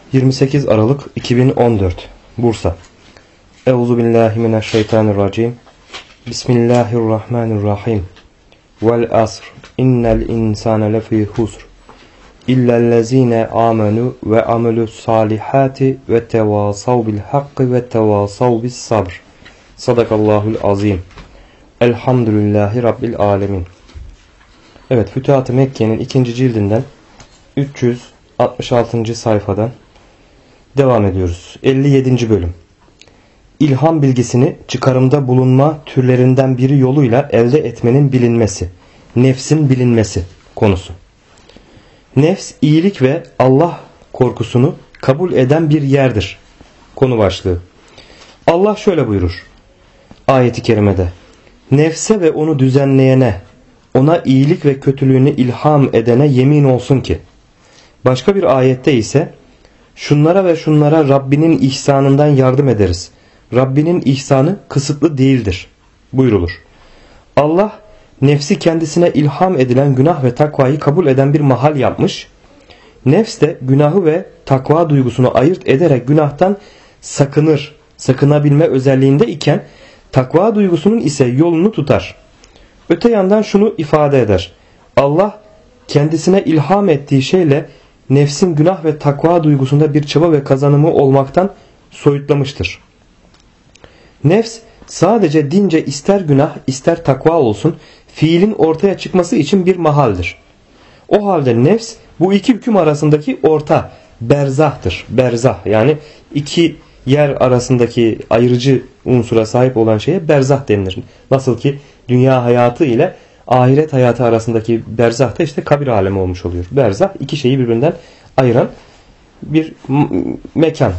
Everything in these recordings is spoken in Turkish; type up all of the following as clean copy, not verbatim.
28 Aralık 2014 Bursa. Euzubillahimineşşeytanirracim. Bismillahirrahmanirrahim. Vel asr. İnnel insane lefî husr. İllellezîne âmenû ve amelus salihâti ve tevâsav bil hakkı ve tevâsav bis sabr. Sadakallahul azim. Elhamdülillahi Rabbil alemin. Evet, Fütuhat-ı Mekke'nin 2. cildinden 366. sayfadan devam ediyoruz. 57. bölüm. İlham bilgisini çıkarımda bulunma türlerinden biri yoluyla elde etmenin bilinmesi, nefsin bilinmesi konusu. Nefs, iyilik ve Allah korkusunu kabul eden bir yerdir. Konu başlığı. Allah şöyle buyurur ayet-i kerimede: nefse ve onu düzenleyene, ona iyilik ve kötülüğünü ilham edene yemin olsun ki. Başka bir ayette ise şunlara ve şunlara Rabbinin ihsanından yardım ederiz. Rabbinin ihsanı kısıtlı değildir buyrulur. Allah nefsi kendisine ilham edilen günah ve takvayı kabul eden bir mahal yapmış. Nefs de günahı ve takva duygusunu ayırt ederek günahtan sakınabilme özelliğinde iken takva duygusunun ise yolunu tutar. Öte yandan şunu ifade eder: Allah kendisine ilham ettiği şeyle nefsin günah ve takva duygusunda bir çaba ve kazanımı olmaktan soyutlamıştır. Nefs sadece dince ister günah ister takva olsun fiilin ortaya çıkması için bir mahaldir. O halde nefs bu iki hüküm arasındaki orta berzahtır. Berzah, yani iki yer arasındaki ayırıcı unsura sahip olan şeye berzah denilir. Nasıl ki dünya hayatı ile ahiret hayatı arasındaki berzah da işte kabir alemi olmuş oluyor. Berzah iki şeyi birbirinden ayıran bir mekan.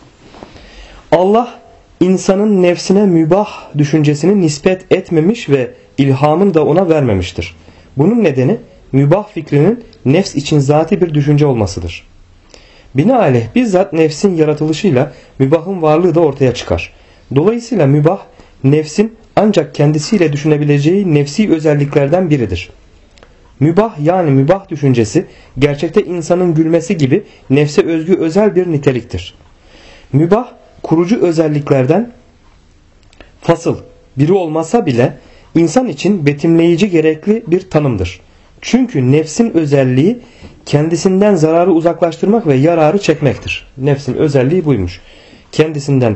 Allah insanın nefsine mübah düşüncesini nispet etmemiş ve ilhamını da ona vermemiştir. Bunun nedeni mübah fikrinin nefs için zati bir düşünce olmasıdır. Binaenaleyh bizzat nefsin yaratılışıyla mübahın varlığı da ortaya çıkar. Dolayısıyla mübah nefsin ancak kendisiyle düşünebileceği nefsi özelliklerden biridir. Mübah, yani mübah düşüncesi gerçekte insanın gülmesi gibi nefse özgü özel bir niteliktir. Mübah kurucu özelliklerden fasıl biri olmasa bile insan için betimleyici gerekli bir tanımdır. Çünkü nefsin özelliği kendisinden zararı uzaklaştırmak ve yararı çekmektir. Nefsin özelliği buymuş. Kendisinden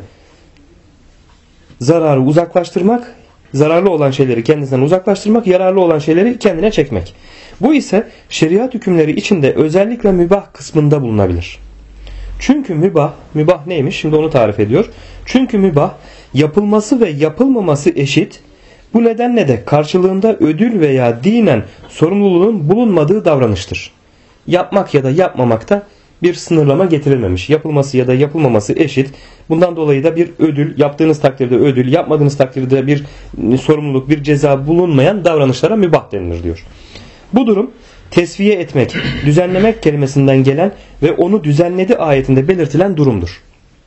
zararı uzaklaştırmak, zararlı olan şeyleri kendisinden uzaklaştırmak, yararlı olan şeyleri kendine çekmek. Bu ise şeriat hükümleri içinde özellikle mübah kısmında bulunabilir. Çünkü mübah neymiş? Şimdi onu tarif ediyor. Çünkü mübah yapılması ve yapılmaması eşit. Bu nedenle de karşılığında ödül veya dinen sorumluluğun bulunmadığı davranıştır. Yapmak ya da yapmamakta bir sınırlama getirilmemiş. Yapılması ya da yapılmaması eşit. Bundan dolayı da bir ödül, yaptığınız takdirde ödül, yapmadığınız takdirde bir sorumluluk, bir ceza bulunmayan davranışlara mübah denilir diyor. Bu durum tesviye etmek, düzenlemek kelimesinden gelen ve onu düzenledi ayetinde belirtilen durumdur.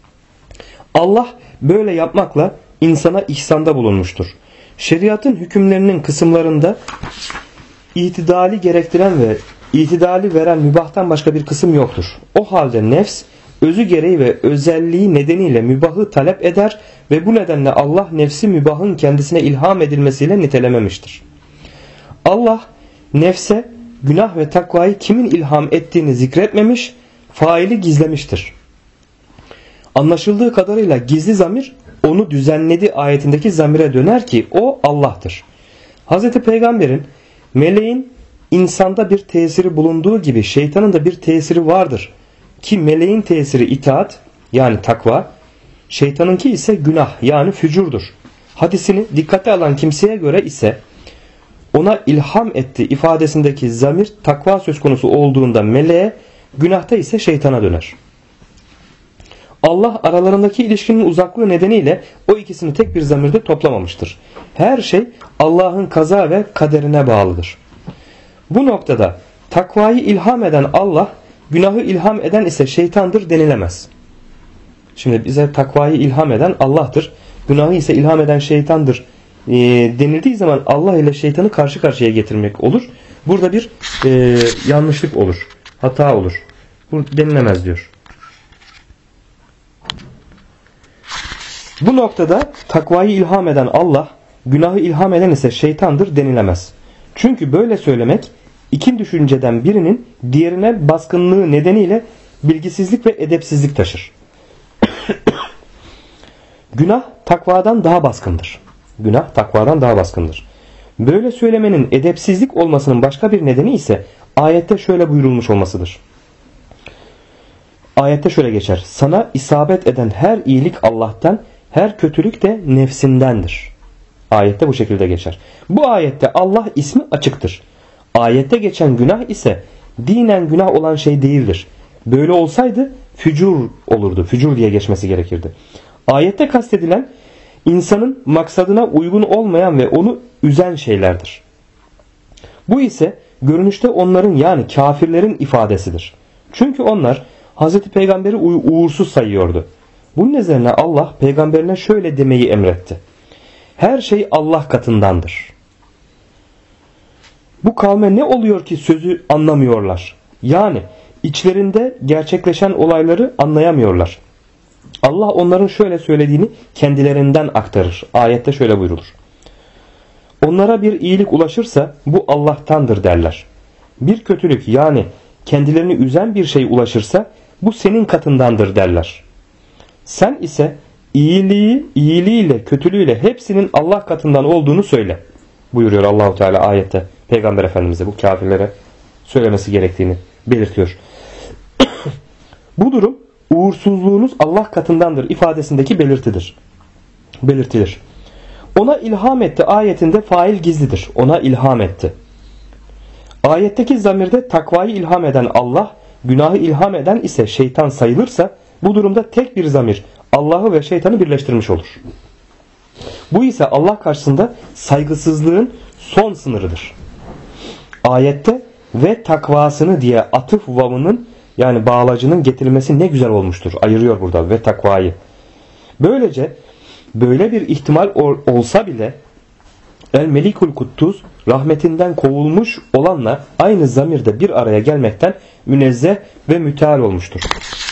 Allah böyle yapmakla insana ihsanda bulunmuştur. Şeriatın hükümlerinin kısımlarında itidali gerektiren ve itidali veren mübahtan başka bir kısım yoktur. O halde nefs özü gereği ve özelliği nedeniyle mübahı talep eder ve bu nedenle Allah nefsi mübahın kendisine ilham edilmesiyle nitelememiştir. Allah nefse günah ve takvayı kimin ilham ettiğini zikretmemiş, faili gizlemiştir. Anlaşıldığı kadarıyla gizli zamir onu düzenledi ayetindeki zamire döner ki o Allah'tır. Hz. Peygamber'in meleğin insanda bir tesiri bulunduğu gibi şeytanın da bir tesiri vardır. Ki meleğin tesiri itaat, yani takva, şeytanınki ise günah, yani fücurdur. Hadisini dikkate alan kimseye göre ise ona ilham etti ifadesindeki zamir takva söz konusu olduğunda meleğe, günahta ise şeytana döner. Allah aralarındaki ilişkinin uzaklığı nedeniyle o ikisini tek bir zamirde toplamamıştır. Her şey Allah'ın kaza ve kaderine bağlıdır. Bu noktada takvayı ilham eden Allah, günahı ilham eden ise şeytandır denilemez. Şimdi bize takvayı ilham eden Allah'tır, günahı ise ilham eden şeytandır denildiği zaman Allah ile şeytanı karşı karşıya getirmek olur. Burada bir yanlışlık olur, hata olur. Bu denilemez diyor. Bu noktada takvayı ilham eden Allah, günahı ilham eden ise şeytandır denilemez. Çünkü böyle söylemek iki düşünceden birinin diğerine baskınlığı nedeniyle bilgisizlik ve edepsizlik taşır. Günah takvadan daha baskındır. Günah takvadan daha baskındır. Böyle söylemenin edepsizlik olmasının başka bir nedeni ise ayette şöyle buyurulmuş olmasıdır. Ayette şöyle geçer. Sana isabet eden her iyilik Allah'tan, her kötülük de nefsindendir. Ayette bu şekilde geçer. Bu ayette Allah ismi açıktır. Ayette geçen günah ise dinen günah olan şey değildir. Böyle olsaydı fücur olurdu. Fücur diye geçmesi gerekirdi. Ayette kastedilen insanın maksadına uygun olmayan ve onu üzen şeylerdir. Bu ise görünüşte onların yani kafirlerin ifadesidir. Çünkü onlar Hz. Peygamber'i uğursuz sayıyordu. Bunun üzerine Allah peygamberine şöyle demeyi emretti. Her şey Allah katındandır. Bu kavme ne oluyor ki sözü anlamıyorlar? Yani içlerinde gerçekleşen olayları anlayamıyorlar. Allah onların şöyle söylediğini kendilerinden aktarır. Ayette şöyle buyrulur. Onlara bir iyilik ulaşırsa bu Allah'tandır derler. Bir kötülük yani kendilerini üzen bir şey ulaşırsa bu senin katındandır derler. Sen ise iyiliğiyle kötülüğüyle hepsinin Allah katından olduğunu söyle. Buyuruyor Allahu Teala ayette. Peygamber Efendimiz'e bu kafirlere söylemesi gerektiğini belirtiyor. Bu durum uğursuzluğunuz Allah katındandır ifadesindeki belirtilir. Ona ilham etti ayetinde fail gizlidir. Ona ilham etti. Ayetteki zamirde takvayı ilham eden Allah, günahı ilham eden ise şeytan sayılırsa bu durumda tek bir zamir Allah'ı ve şeytanı birleştirmiş olur. Bu ise Allah karşısında saygısızlığın son sınırıdır. Ayette ve takvasını diye atıf vavının yani bağlacının getirilmesi ne güzel olmuştur. Ayırıyor burada ve takvayı. Böylece böyle bir ihtimal olsa bile El Melikul Kuddus rahmetinden kovulmuş olanla aynı zamirde bir araya gelmekten münezzeh ve müteal olmuştur.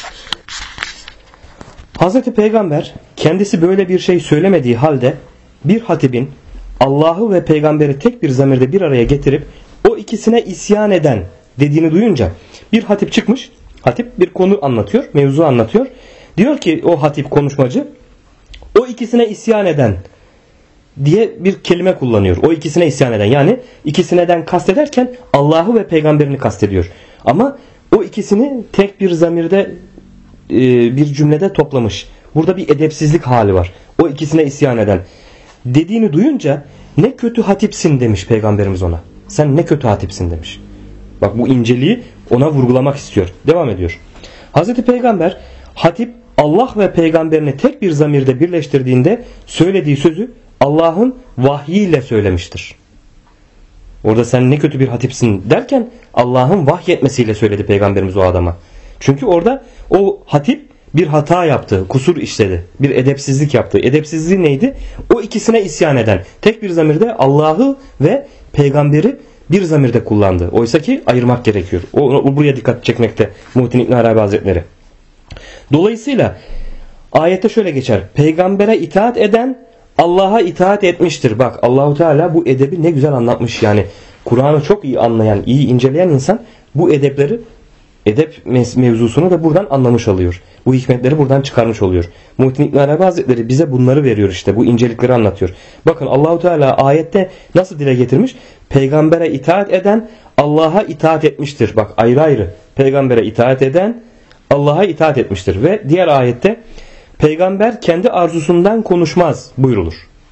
Hz. Peygamber kendisi böyle bir şey söylemediği halde bir hatibin Allah'ı ve peygamberi tek bir zamirde bir araya getirip o ikisine isyan eden dediğini duyunca bir hatip çıkmış. Hatip bir konu anlatıyor, mevzu anlatıyor. Diyor ki o hatip konuşmacı o ikisine isyan eden diye bir kelime kullanıyor. O ikisine isyan eden yani ikisineden kastederken Allah'ı ve peygamberini kastediyor. Ama o ikisini tek bir zamirde bir cümlede toplamış. Burada bir edepsizlik hali var. O ikisine isyan eden dediğini duyunca ne kötü hatipsin demiş peygamberimiz ona. Sen ne kötü hatipsin demiş. Bak bu inceliği ona vurgulamak istiyor. Devam ediyor. Hazreti Peygamber hatip Allah ve peygamberini tek bir zamirde birleştirdiğinde söylediği sözü Allah'ın vahyiyle söylemiştir. Orada sen ne kötü bir hatipsin derken Allah'ın vahyetmesiyle söyledi peygamberimiz o adama. Çünkü orada o hatip bir hata yaptı, kusur işledi, bir edepsizlik yaptı. Edepsizliği neydi? O ikisine isyan eden. Tek bir zamirde Allah'ı ve peygamberi bir zamirde kullandı. Oysa ki ayırmak gerekiyor. O buraya dikkat çekmekte Muhittin İbn Arabi Hazretleri. Dolayısıyla ayette şöyle geçer. Peygambere itaat eden Allah'a itaat etmiştir. Bak Allahu Teala bu edebi ne güzel anlatmış. Yani Kur'an'ı çok iyi anlayan, iyi inceleyen insan bu edepleri, edep mevzusunu da buradan anlamış oluyor. Bu hikmetleri buradan çıkarmış oluyor. Muhittin İbn Arabi Hazretleri bize bunları veriyor işte. Bu incelikleri anlatıyor. Bakın Allahu Teala ayette nasıl dile getirmiş? Peygambere itaat eden Allah'a itaat etmiştir. Bak ayrı ayrı. Peygambere itaat eden Allah'a itaat etmiştir. Ve diğer ayette peygamber kendi arzusundan konuşmaz buyrulur.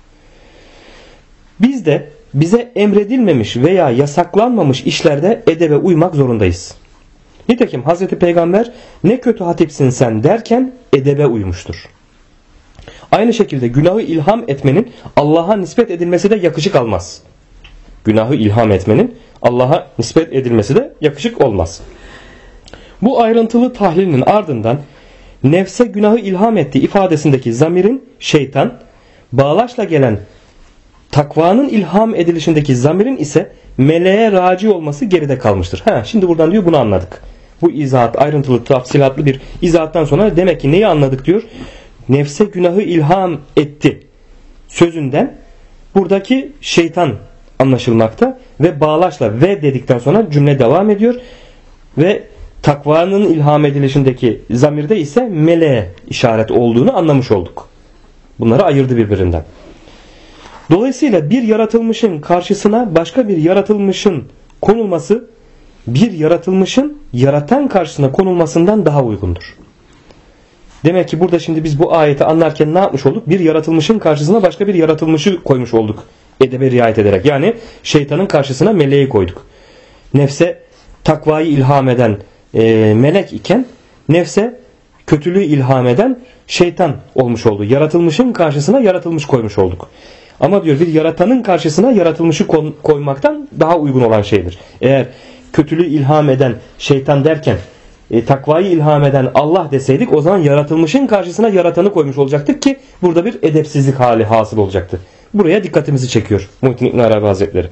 Biz de bize emredilmemiş veya yasaklanmamış işlerde edebe uymak zorundayız. Nitekim Hazreti Peygamber ne kötü hatipsin sen derken edebe uymuştur. Aynı şekilde günahı ilham etmenin Allah'a nispet edilmesi de yakışık almaz. Günahı ilham etmenin Allah'a nispet edilmesi de yakışık olmaz. Bu ayrıntılı tahlilin ardından nefse günahı ilham etti ifadesindeki zamirin şeytan, bağlaçla gelen takvanın ilham edilişindeki zamirin ise meleğe raci olması geride kalmıştır. Şimdi buradan diyor bunu anladık. Bu izahat ayrıntılı tafsilatlı bir izahattan sonra demek ki neyi anladık diyor. nefse günahı ilham etti sözünden buradaki şeytan anlaşılmakta ve bağlaçla ve dedikten sonra cümle devam ediyor ve takvanın ilham edilişindeki zamirde ise meleğe işaret olduğunu anlamış olduk. Bunları ayırdı birbirinden. Dolayısıyla bir yaratılmışın karşısına başka bir yaratılmışın konulması bir yaratılmışın yaratan karşısına konulmasından daha uygundur. Demek ki burada şimdi biz bu ayeti anlarken ne yapmış olduk? Bir yaratılmışın karşısına başka bir yaratılmışı koymuş olduk. Edebe riayet ederek. Yani şeytanın karşısına meleği koyduk. Nefse takvayı ilham eden melek iken nefse kötülüğü ilham eden şeytan olmuş oldu. Yaratılmışın karşısına yaratılmış koymuş olduk. Ama diyor bir yaratanın karşısına yaratılmışı koymaktan daha uygun olan şeydir. Eğer kötülüğü ilham eden şeytan derken takvayı ilham eden Allah deseydik o zaman yaratılmışın karşısına yaratanı koymuş olacaktık ki burada bir edepsizlik hali hasıl olacaktı. Buraya dikkatimizi çekiyor Muhittin İbn Arabi Hazretleri.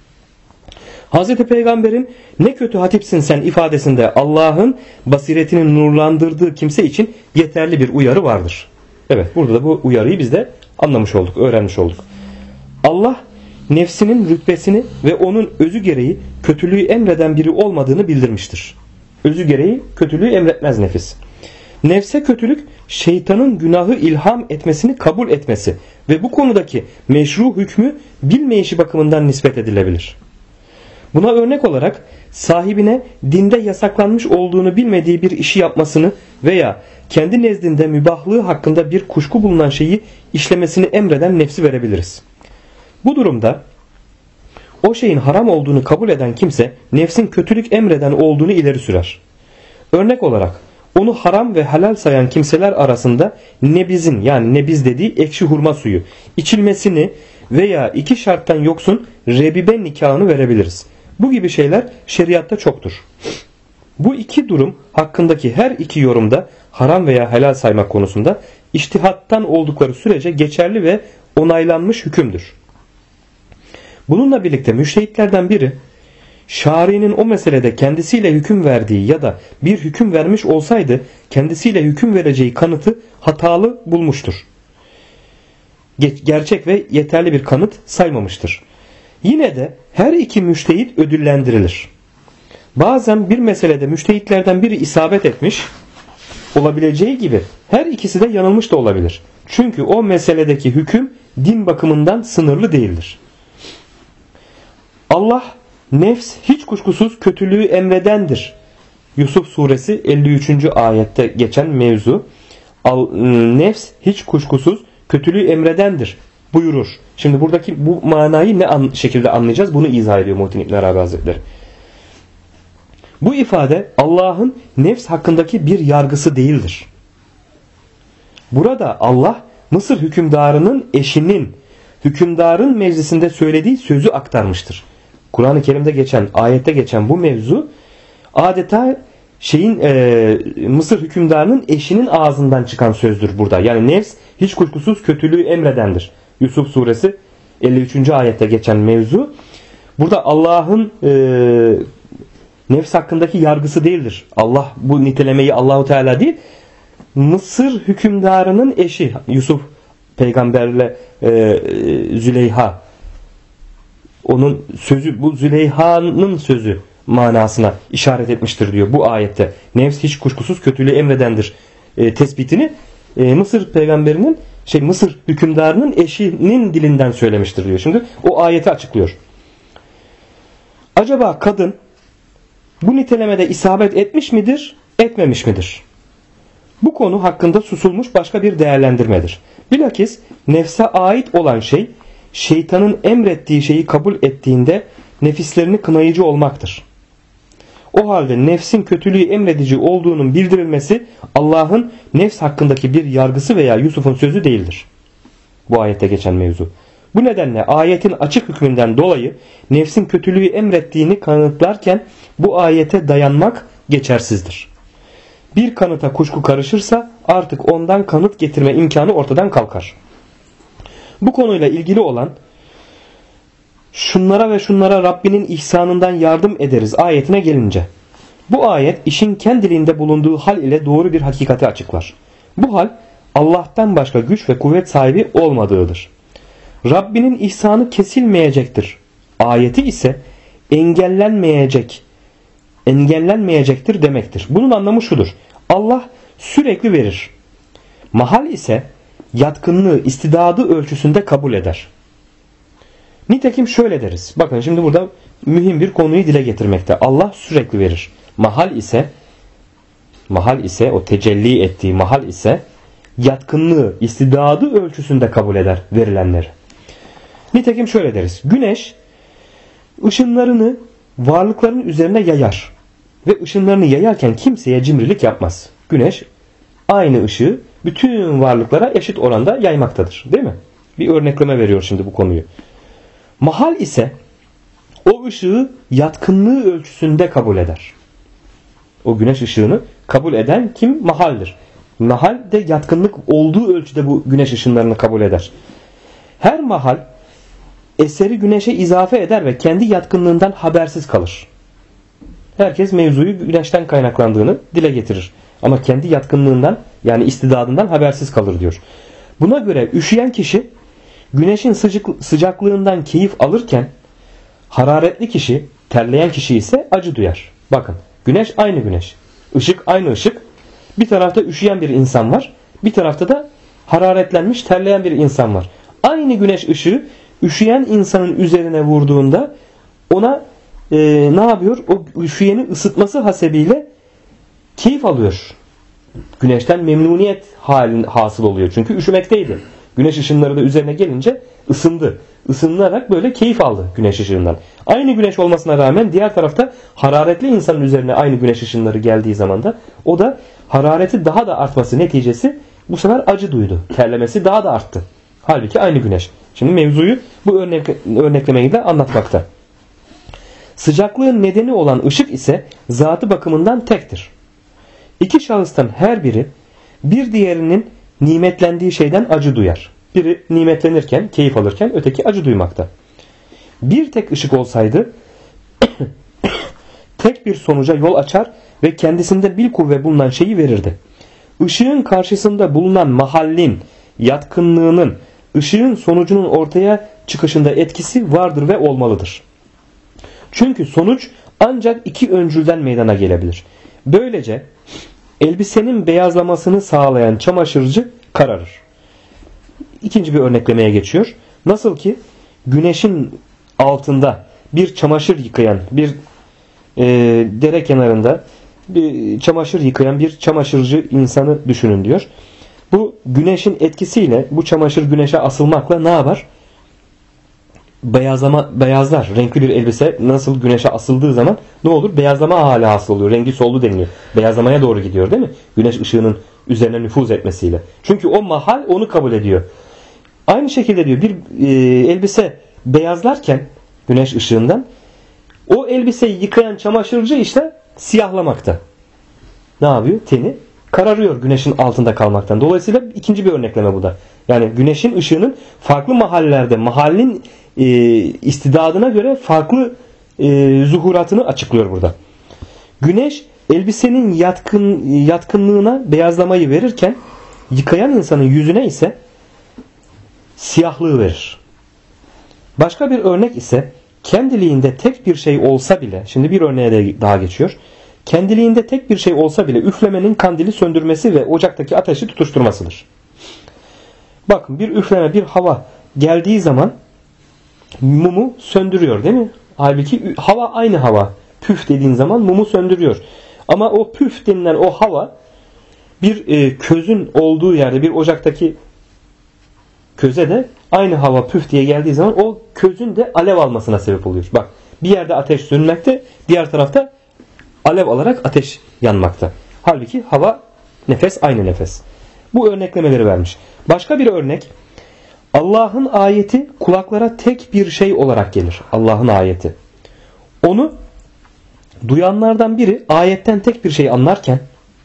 Hazreti Peygamber'in ne kötü hatipsin sen ifadesinde Allah'ın basiretini nurlandırdığı kimse için yeterli bir uyarı vardır. Evet, burada da bu uyarıyı biz de anlamış olduk, öğrenmiş olduk. Allah nefsinin rütbesini ve onun özü gereği kötülüğü emreden biri olmadığını bildirmiştir. Özü gereği kötülüğü emretmez nefis. Nefse kötülük şeytanın günahı ilham etmesini kabul etmesi ve bu konudaki meşru hükmü bilmeyişi bakımından nispet edilebilir. Buna örnek olarak sahibine dinde yasaklanmış olduğunu bilmediği bir işi yapmasını veya kendi nezdinde mübahlığı hakkında bir kuşku bulunan şeyi işlemesini emreden nefsi verebiliriz. Bu durumda o şeyin haram olduğunu kabul eden kimse nefsin kötülük emreden olduğunu ileri sürer. Örnek olarak onu haram ve helal sayan kimseler arasında nebizin yani nebiz dediği ekşi hurma suyu içilmesini veya iki şarttan yoksun rebibe nikahını verebiliriz. Bu gibi şeyler şeriatta çoktur. Bu iki durum hakkındaki her iki yorumda haram veya helal saymak konusunda içtihattan oldukları sürece geçerli ve onaylanmış hükümdür. Bununla birlikte müştehitlerden biri şari'nin o meselede kendisiyle hüküm verdiği ya da bir hüküm vermiş olsaydı kendisiyle hüküm vereceği kanıtı hatalı bulmuştur. Gerçek ve yeterli bir kanıt saymamıştır. Yine de her iki müştehit ödüllendirilir. Bazen bir meselede müştehitlerden biri isabet etmiş olabileceği gibi her ikisi de yanılmış da olabilir. Çünkü o meseledeki hüküm din bakımından sınırlı değildir. Allah nefs hiç kuşkusuz kötülüğü emredendir. Yusuf suresi 53. ayette geçen mevzu. Nefs hiç kuşkusuz kötülüğü emredendir buyurur. Şimdi buradaki bu manayı ne şekilde anlayacağız? Bunu izah ediyor Muhittin İbn Arabi Hazretleri. Bu ifade Allah'ın nefs hakkındaki bir yargısı değildir. Burada Allah Mısır hükümdarının eşinin hükümdarın meclisinde söylediği sözü aktarmıştır. Kur'an-ı Kerim'de geçen, ayette geçen bu mevzu adeta Mısır hükümdarının eşinin ağzından çıkan sözdür burada. Yani nefs hiç kuşkusuz kötülüğü emredendir. Yusuf suresi 53. ayette geçen mevzu. Burada Allah'ın nefs hakkındaki yargısı değildir. Allah bu nitelemeyi Allahu Teala değil, Mısır hükümdarının eşi Yusuf peygamberle Züleyha, onun sözü, bu Züleyha'nın sözü manasına işaret etmiştir diyor bu ayette. Nefs hiç kuşkusuz kötülüğü emredendir tespitini Mısır peygamberinin Mısır hükümdarının eşinin dilinden söylemiştir diyor. Şimdi o ayeti açıklıyor. Acaba kadın bu nitelemede isabet etmiş midir, etmemiş midir? Bu konu hakkında susulmuş başka bir değerlendirmedir. Bilakis nefse ait olan şey, şeytanın emrettiği şeyi kabul ettiğinde nefislerini kınayıcı olmaktır. O halde nefsin kötülüğü emredici olduğunun bildirilmesi Allah'ın nefs hakkındaki bir yargısı veya Yusuf'un sözü değildir. Bu ayette geçen mevzu. Bu nedenle ayetin açık hükmünden dolayı nefsin kötülüğü emrettiğini kanıtlarken bu ayete dayanmak geçersizdir. Bir kanıta kuşku karışırsa artık ondan kanıt getirme imkanı ortadan kalkar. Bu konuyla ilgili olan şunlara ve şunlara Rabbinin ihsanından yardım ederiz ayetine gelince, bu ayet işin kendiliğinde bulunduğu hal ile doğru bir hakikati açıklar. Bu hal Allah'tan başka güç ve kuvvet sahibi olmadığıdır. Rabbinin ihsanı kesilmeyecektir. Ayeti ise engellenmeyecektir demektir. Bunun anlamı şudur: Allah sürekli verir. Mahal ise yatkınlığı, istidadı ölçüsünde kabul eder. Nitekim şöyle deriz. Bakın şimdi burada mühim bir konuyu dile getirmekte. Allah sürekli verir. Mahal ise o tecelli ettiği mahal ise yatkınlığı, istidadı ölçüsünde kabul eder verilenleri. Nitekim şöyle deriz. Güneş ışınlarını varlıkların üzerine yayar. Ve ışınlarını yayarken kimseye cimrilik yapmaz. Güneş aynı ışığı bütün varlıklara eşit oranda yaymaktadır. Değil mi? Bir örnekleme veriyor şimdi bu konuyu. Mahal ise o ışığı yatkınlığı ölçüsünde kabul eder. O güneş ışığını kabul eden kim? Mahaldir. Mahal de yatkınlık olduğu ölçüde bu güneş ışınlarını kabul eder. Her mahal eseri güneşe izafe eder ve kendi yatkınlığından habersiz kalır. Herkes mevzuyu güneşten kaynaklandığını dile getirir. Ama kendi yatkınlığından, yani istidadından habersiz kalır diyor. Buna göre üşüyen kişi güneşin sıcaklığından keyif alırken hararetli kişi, terleyen kişi ise acı duyar. Bakın, güneş aynı güneş. Işık aynı ışık. Bir tarafta üşüyen bir insan var. Bir tarafta da hararetlenmiş, terleyen bir insan var. Aynı güneş ışığı üşüyen insanın üzerine vurduğunda ona ne yapıyor? O üşüyeni ısıtması hasebiyle keyif alıyor. Güneşten memnuniyet hasıl oluyor. Çünkü üşümekteydi. Güneş ışınları da üzerine gelince ısındı. Isınarak böyle keyif aldı güneş ışığından. Aynı güneş olmasına rağmen diğer tarafta hararetli insanın üzerine aynı güneş ışınları geldiği zaman da o da harareti daha da artması neticesi bu sefer acı duydu. Terlemesi daha da arttı. Halbuki aynı güneş. Şimdi mevzuyu bu örneklemeyle anlatmakta. Sıcaklığın nedeni olan ışık ise zatı bakımından tektir. İki şahıstan her biri bir diğerinin nimetlendiği şeyden acı duyar. Biri nimetlenirken, keyif alırken öteki acı duymakta. Bir tek ışık olsaydı tek bir sonuca yol açar ve kendisinde bilkuvve bulunan şeyi verirdi. Işığın karşısında bulunan mahallin, yatkınlığının, ışığın sonucunun ortaya çıkışında etkisi vardır ve olmalıdır. Çünkü sonuç ancak iki öncülden meydana gelebilir. Böylece elbisenin beyazlamasını sağlayan çamaşırcı kararır. İkinci bir örneklemeye geçiyor. Nasıl ki güneşin altında bir çamaşır yıkayan, bir dere kenarında bir çamaşır yıkayan bir çamaşırcı insanı düşünün diyor. Bu güneşin etkisiyle bu çamaşır güneşe asılmakla ne yapar? Beyazlar. Renkli bir elbise nasıl güneşe asıldığı zaman ne olur? Beyazlama hali hasıl oluyor. Rengi soldu deniliyor. Beyazlamaya doğru gidiyor değil mi? Güneş ışığının üzerine nüfuz etmesiyle. Çünkü o mahal onu kabul ediyor. Aynı şekilde diyor bir elbise beyazlarken güneş ışığından o elbiseyi yıkayan çamaşırcı işte siyahlamakta. Ne yapıyor? Teni kararıyor güneşin altında kalmaktan. Dolayısıyla ikinci bir örnekleme bu da. Yani güneşin ışığının farklı mahallerde mahallin istidadına göre farklı zuhuratını açıklıyor burada. Güneş elbisenin yatkınlığına beyazlamayı verirken yıkayan insanın yüzüne ise siyahlığı verir. Başka bir örnek ise kendiliğinde tek bir şey olsa bile, şimdi bir örneğe de daha geçiyor. Kendiliğinde tek bir şey olsa bile üflemenin kandili söndürmesi ve ocaktaki ateşi tutuşturmasıdır. Bakın bir üfleme, bir hava geldiği zaman mumu söndürüyor değil mi? Halbuki hava aynı hava. Püf dediğin zaman mumu söndürüyor. Ama o püf denilen o hava bir közün olduğu yerde bir ocaktaki köze de aynı hava püf diye geldiği zaman o közün de alev almasına sebep oluyor. Bak bir yerde ateş sönmekte, diğer tarafta alev alarak ateş yanmakta. Halbuki hava, nefes aynı nefes. Bu örneklemeleri vermiş. Başka bir örnek, Allah'ın ayeti kulaklara tek bir şey olarak gelir. Allah'ın ayeti. Onu duyanlardan biri ayetten tek bir şey anlarken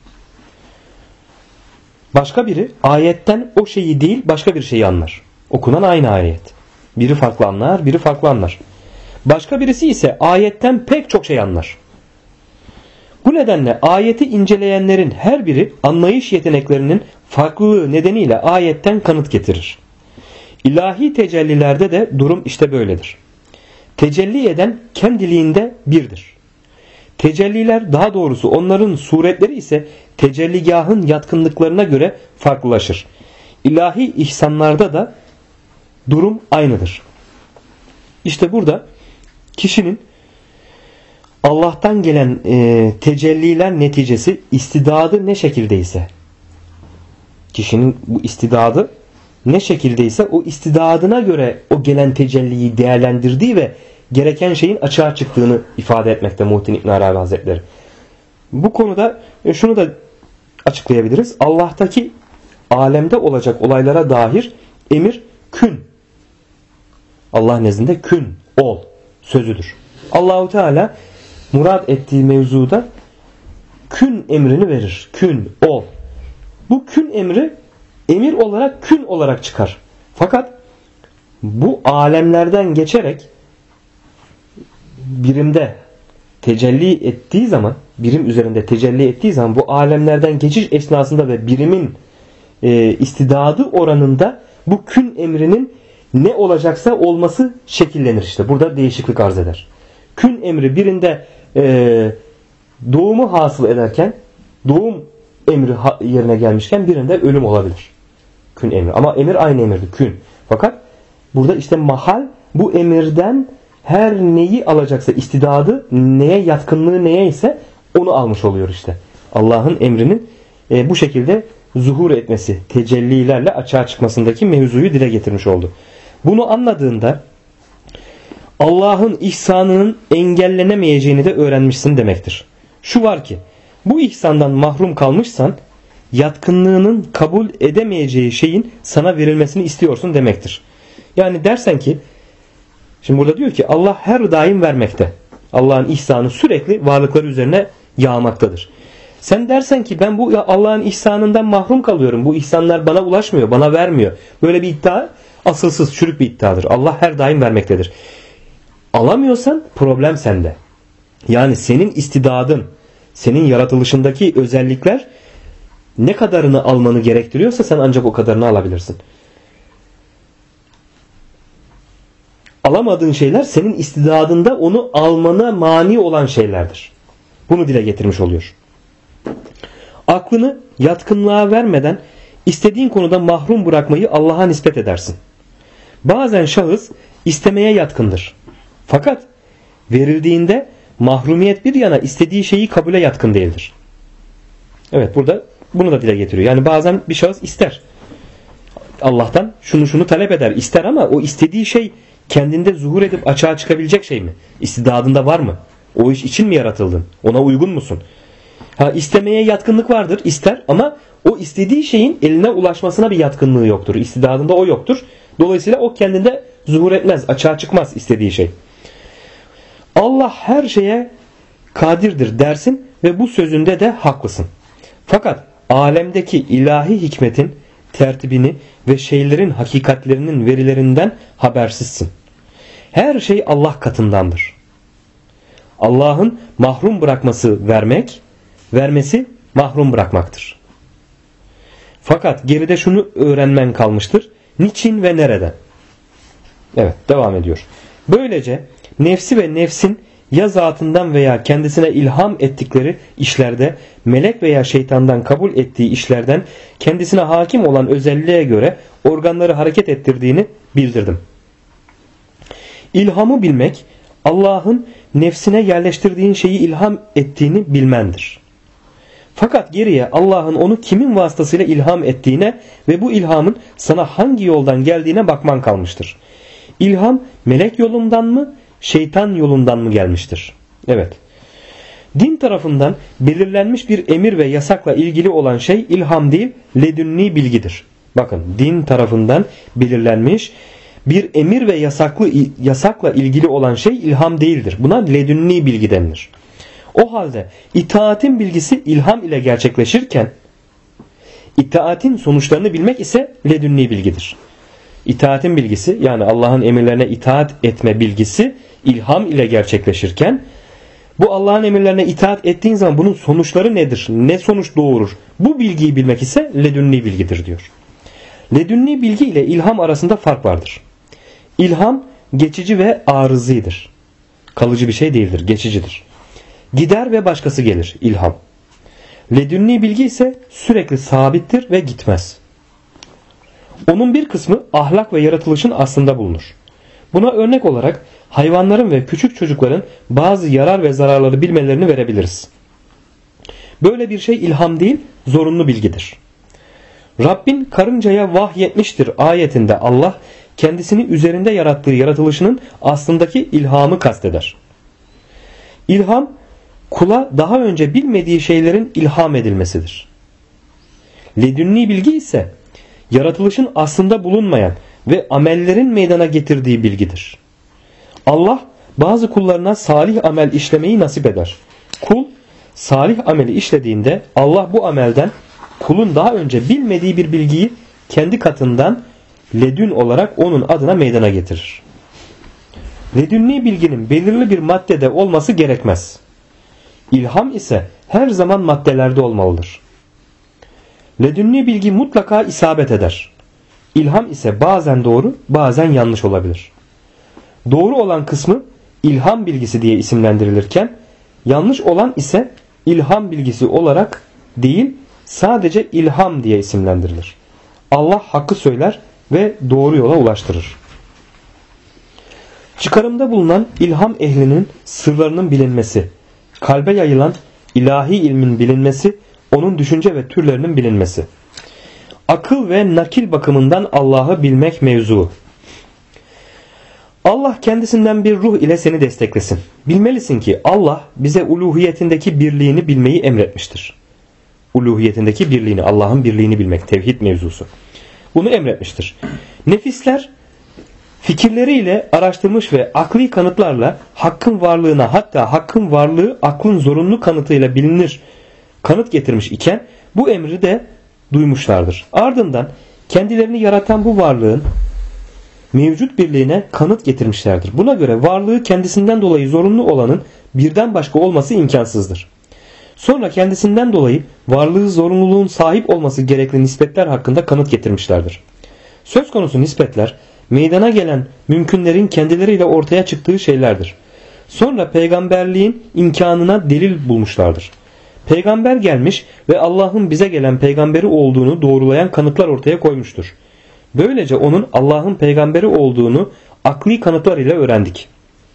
başka biri ayetten o şeyi değil başka bir şeyi anlar. Okunan aynı ayet. Biri farklı anlar, biri farklı anlar. Başka birisi ise ayetten pek çok şey anlar. Bu nedenle ayeti inceleyenlerin her biri anlayış yeteneklerinin farklılığı nedeniyle ayetten kanıt getirir. İlahi tecellilerde de durum işte böyledir. Tecelli eden kendiliğinde birdir. Tecelliler, daha doğrusu onların suretleri ise tecelligahın yatkınlıklarına göre farklılaşır. İlahi ihsanlarda da durum aynıdır. İşte burada kişinin Allah'tan gelen tecelliler neticesi istidadı ne şekildeyse, kişinin bu istidadı ne şekildeyse o istidadına göre o gelen tecelliyi değerlendirdiği ve gereken şeyin açığa çıktığını ifade etmekte Muhittin İbn Arabi Hazretleri. Bu konuda şunu da açıklayabiliriz. Allah'taki alemde olacak olaylara dair emir kün. Allah nezdinde kün, ol sözüdür. Allahu Teala murad ettiği mevzuda kün emrini verir. Kün, ol. Bu kün emri emir olarak kün olarak çıkar. Fakat bu alemlerden geçerek birimde tecelli ettiği zaman, birim üzerinde tecelli ettiği zaman bu alemlerden geçiş esnasında ve birimin istidadı oranında bu kün emrinin ne olacaksa olması şekillenir işte. Burada değişiklik arz eder. Kün emri birinde doğumu hasıl ederken, doğum emri yerine gelmişken birinde ölüm olabilir. Kün emri. Ama emir aynı emirdir. Kün. Fakat burada işte mahal bu emirden her neyi alacaksa, istidadı neye, yatkınlığı neye ise onu almış oluyor işte. Allah'ın emrinin bu şekilde zuhur etmesi, tecellilerle açığa çıkmasındaki mevzuyu dile getirmiş oldu. Bunu anladığında Allah'ın ihsanının engellenemeyeceğini de öğrenmişsin demektir. Şu var ki, bu ihsandan mahrum kalmışsan yatkınlığının kabul edemeyeceği şeyin sana verilmesini istiyorsun demektir. Yani dersen ki, şimdi burada diyor ki Allah her daim vermekte. Allah'ın ihsanı sürekli varlıkları üzerine yağmaktadır. Sen dersen ki ben bu Allah'ın ihsanından mahrum kalıyorum. Bu ihsanlar bana ulaşmıyor, bana vermiyor. Böyle bir iddia asılsız, çürük bir iddiadır. Allah her daim vermektedir. Alamıyorsan problem sende. Yani senin istidadın, senin yaratılışındaki özellikler ne kadarını almanı gerektiriyorsa sen ancak o kadarını alabilirsin. Alamadığın şeyler senin istidadında onu almana mani olan şeylerdir. Bunu dile getirmiş oluyor. Aklını yatkınlığa vermeden istediğin konuda mahrum bırakmayı Allah'a nispet edersin. Bazen şahıs istemeye yatkındır. Fakat verildiğinde mahrumiyet bir yana istediği şeyi kabule yatkın değildir. Evet, burada bunu da dile getiriyor. Yani bazen bir şahıs ister. Allah'tan şunu talep eder, ister ama o istediği şey kendinde zuhur edip açığa çıkabilecek şey mi? İstidadında var mı? O iş için mi yaratıldın? Ona uygun musun? İstemeye yatkınlık vardır, ister ama o istediği şeyin eline ulaşmasına bir yatkınlığı yoktur. İstidadında o yoktur. Dolayısıyla o kendinde zuhur etmez, açığa çıkmaz istediği şey. Allah her şeye kadirdir dersin ve bu sözünde de haklısın. Fakat alemdeki ilahi hikmetin tertibini ve şeylerin hakikatlerinin verilerinden habersizsin. Her şey Allah katındandır. Allah'ın mahrum bırakması vermek, vermesi mahrum bırakmaktır. Fakat geride şunu öğrenmen kalmıştır. Niçin ve nereden? Evet, devam ediyor. Böylece nefsi ve nefsin ya zatından veya kendisine ilham ettikleri işlerde, melek veya şeytandan kabul ettiği işlerden kendisine hakim olan özelliğe göre organları hareket ettirdiğini bildirdim. İlhamı bilmek, Allah'ın nefsine yerleştirdiğin şeyi ilham ettiğini bilmendir. Fakat geriye Allah'ın onu kimin vasıtasıyla ilham ettiğine ve bu ilhamın sana hangi yoldan geldiğine bakman kalmıştır. İlham melek yolundan mı, şeytan yolundan mı gelmiştir? Evet. Din tarafından belirlenmiş bir emir ve yasakla ilgili olan şey ilham değil, ledünni bilgidir. Bakın, din tarafından belirlenmiş bir emir ve yasakla ilgili olan şey ilham değildir. Buna ledünni bilgi denilir. O halde itaatin bilgisi ilham ile gerçekleşirken itaatin sonuçlarını bilmek ise ledünni bilgidir. İtaatin bilgisi, yani Allah'ın emirlerine itaat etme bilgisi ilham ile gerçekleşirken Bu Allah'ın emirlerine itaat ettiğin zaman bunun sonuçları nedir? Ne sonuç doğurur? Bu bilgiyi bilmek ise ledünni bilgidir diyor. Ledünni bilgi ile ilham arasında fark vardır. İlham geçici ve arızidir. Kalıcı bir şey değildir, geçicidir. Gider ve başkası gelir ilham. Ledünni bilgi ise sürekli sabittir ve gitmez. Onun bir kısmı ahlak ve yaratılışın aslında bulunur. Buna örnek olarak hayvanların ve küçük çocukların bazı yarar ve zararları bilmelerini verebiliriz. Böyle bir şey ilham değil, zorunlu bilgidir. Rabbin karıncaya vahyetmiştir ayetinde Allah kendisini üzerinde yarattığı yaratılışının aslındaki ilhamı kasteder. İlham, kula daha önce bilmediği şeylerin ilham edilmesidir. Ledünni bilgi ise yaratılışın aslında bulunmayan ve amellerin meydana getirdiği bilgidir. Allah bazı kullarına salih amel işlemeyi nasip eder. Kul salih ameli işlediğinde Allah bu amelden kulun daha önce bilmediği bir bilgiyi kendi katından ledün olarak onun adına meydana getirir. Ledünni bilginin belirli bir maddede olması gerekmez. İlham ise her zaman maddelerde olmalıdır. Ledünni bilgi mutlaka isabet eder. İlham ise bazen doğru, bazen yanlış olabilir. Doğru olan kısmı ilham bilgisi diye isimlendirilirken, yanlış olan ise ilham bilgisi olarak değil, sadece ilham diye isimlendirilir. Allah hakkı söyler ve doğru yola ulaştırır. Çıkarımda bulunan ilham ehlinin sırlarının bilinmesi, kalbe yayılan ilahi ilmin bilinmesi, onun düşünce ve türlerinin bilinmesi. Akıl ve nakil bakımından Allah'ı bilmek mevzu. Allah kendisinden bir ruh ile seni desteklesin. Bilmelisin ki Allah bize uluhiyetindeki birliğini bilmeyi emretmiştir. Uluhiyetindeki birliğini, Allah'ın birliğini bilmek, tevhid mevzusu. Bunu emretmiştir. Nefisler fikirleriyle araştırmış ve akli kanıtlarla hakkın varlığına, hatta hakkın varlığı aklın zorunlu kanıtıyla bilinir kanıt getirmiş iken bu emri de duymuşlardır. Ardından kendilerini yaratan bu varlığın mevcut birliğine kanıt getirmişlerdir. Buna göre varlığı kendisinden dolayı zorunlu olanın birden başka olması imkansızdır. Sonra kendisinden dolayı varlığı zorunluluğun sahip olması gerekli nispetler hakkında kanıt getirmişlerdir. Söz konusu nispetler meydana gelen mümkünlerin kendileriyle ortaya çıktığı şeylerdir. Sonra peygamberliğin imkanına delil bulmuşlardır. Peygamber gelmiş ve Allah'ın bize gelen peygamberi olduğunu doğrulayan kanıtlar ortaya koymuştur. Böylece onun Allah'ın peygamberi olduğunu akli kanıtlar ile öğrendik.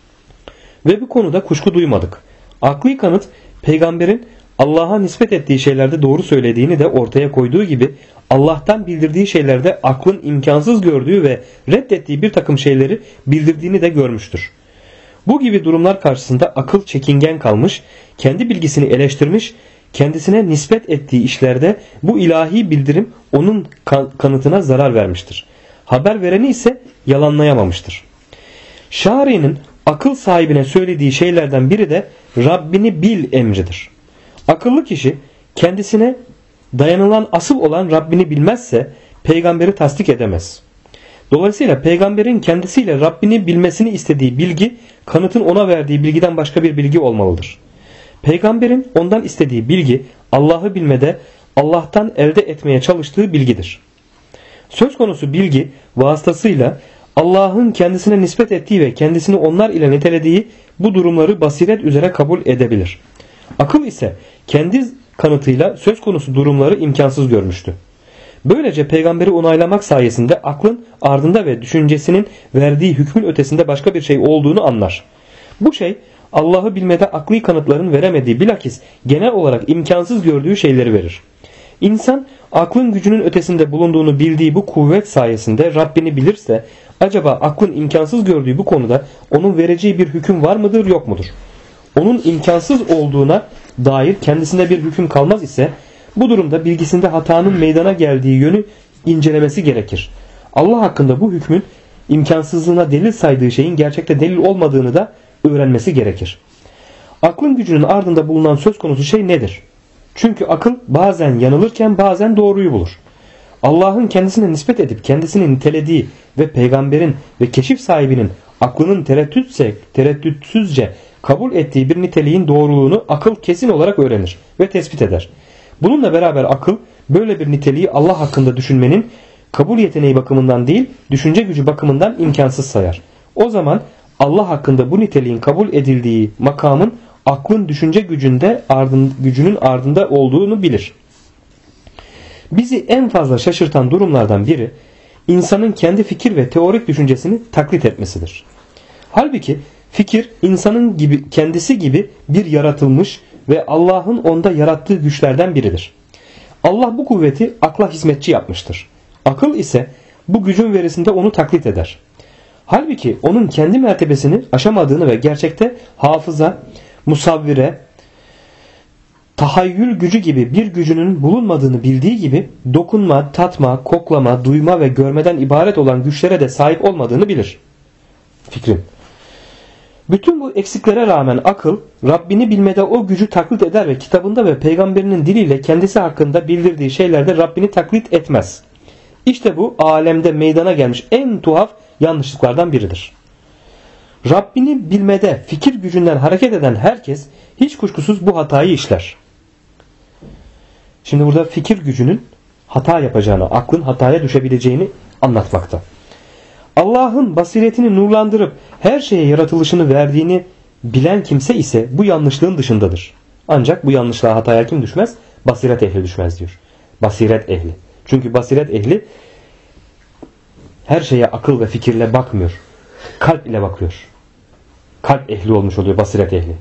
Ve bu konuda kuşku duymadık. Akli kanıt peygamberin Allah'a nispet ettiği şeylerde doğru söylediğini de ortaya koyduğu gibi Allah'tan bildirdiği şeylerde aklın imkansız gördüğü ve reddettiği bir takım şeyleri bildirdiğini de görmüştür. Bu gibi durumlar karşısında akıl çekingen kalmış, kendi bilgisini eleştirmiş, kendisine nispet ettiği işlerde bu ilahi bildirim onun kanıtına zarar vermiştir. Haber vereni ise yalanlayamamıştır. Şari'nin akıl sahibine söylediği şeylerden biri de Rabbini bil emridir. Akıllı kişi kendisine dayanılan asıl olan Rabbini bilmezse peygamberi tasdik edemez. Dolayısıyla peygamberin kendisiyle Rabbini bilmesini istediği bilgi kanıtın ona verdiği bilgiden başka bir bilgi olmalıdır. Peygamberin ondan istediği bilgi Allah'ı bilmede Allah'tan elde etmeye çalıştığı bilgidir. Söz konusu bilgi vasıtasıyla Allah'ın kendisine nispet ettiği ve kendisini onlar ile nitelediği bu durumları basiret üzere kabul edebilir. Akıl ise kendi kanıtıyla söz konusu durumları imkansız görmüştü. Böylece peygamberi onaylamak sayesinde aklın ardında ve düşüncesinin verdiği hükmün ötesinde başka bir şey olduğunu anlar. Bu şey Allah'ı bilmede akli kanıtların veremediği, bilakis genel olarak imkansız gördüğü şeyleri verir. İnsan aklın gücünün ötesinde bulunduğunu bildiği bu kuvvet sayesinde Rabbini bilirse acaba aklın imkansız gördüğü bu konuda onun vereceği bir hüküm var mıdır, yok mudur? Onun imkansız olduğuna dair kendisinde bir hüküm kalmaz ise bu durumda bilgisinde hatanın meydana geldiği yönü incelemesi gerekir. Allah hakkında bu hükmün imkansızlığına delil saydığı şeyin gerçekte delil olmadığını da öğrenmesi gerekir. Aklın gücünün ardında bulunan söz konusu şey nedir? Çünkü akıl bazen yanılırken bazen doğruyu bulur. Allah'ın kendisine nispet edip kendisini nitelediği ve peygamberin ve keşif sahibinin aklının tereddütsüzce kabul ettiği bir niteliğin doğruluğunu akıl kesin olarak öğrenir ve tespit eder. Bununla beraber akıl böyle bir niteliği Allah hakkında düşünmenin kabul yeteneği bakımından değil, düşünce gücü bakımından imkansız sayar. O zaman Allah hakkında bu niteliğin kabul edildiği makamın aklın düşünce gücünün ardında olduğunu bilir. Bizi en fazla şaşırtan durumlardan biri insanın kendi fikir ve teorik düşüncesini taklit etmesidir. Halbuki fikir insanın kendisi gibi bir yaratılmış ve Allah'ın onda yarattığı güçlerden biridir. Allah bu kuvveti akla hizmetçi yapmıştır. Akıl ise bu gücün verisinde onu taklit eder. Halbuki onun kendi mertebesini aşamadığını ve gerçekte hafıza, musavvire, tahayyül gücü gibi bir gücünün bulunmadığını bildiği gibi dokunma, tatma, koklama, duyma ve görmeden ibaret olan güçlere de sahip olmadığını bilir. Fikrim. Bütün bu eksiklere rağmen akıl Rabbini bilmede o gücü taklit eder ve kitabında ve peygamberinin diliyle kendisi hakkında bildirdiği şeylerde Rabbini taklit etmez. İşte bu alemde meydana gelmiş en tuhaf yanlışlıklardan biridir. Rabbini bilmede fikir gücünden hareket eden herkes hiç kuşkusuz bu hatayı işler. Şimdi burada fikir gücünün hata yapacağını, aklın hataya düşebileceğini anlatmakta. Allah'ın basiretini nurlandırıp her şeye yaratılışını verdiğini bilen kimse ise bu yanlışlığın dışındadır. Ancak bu yanlışlığa, hataya kim düşmez? Basiret ehli düşmez diyor. Basiret ehli. Çünkü basiret ehli her şeye akıl ve fikirle bakmıyor. Kalp ile bakıyor. Kalp ehli olmuş oluyor basiret ehli.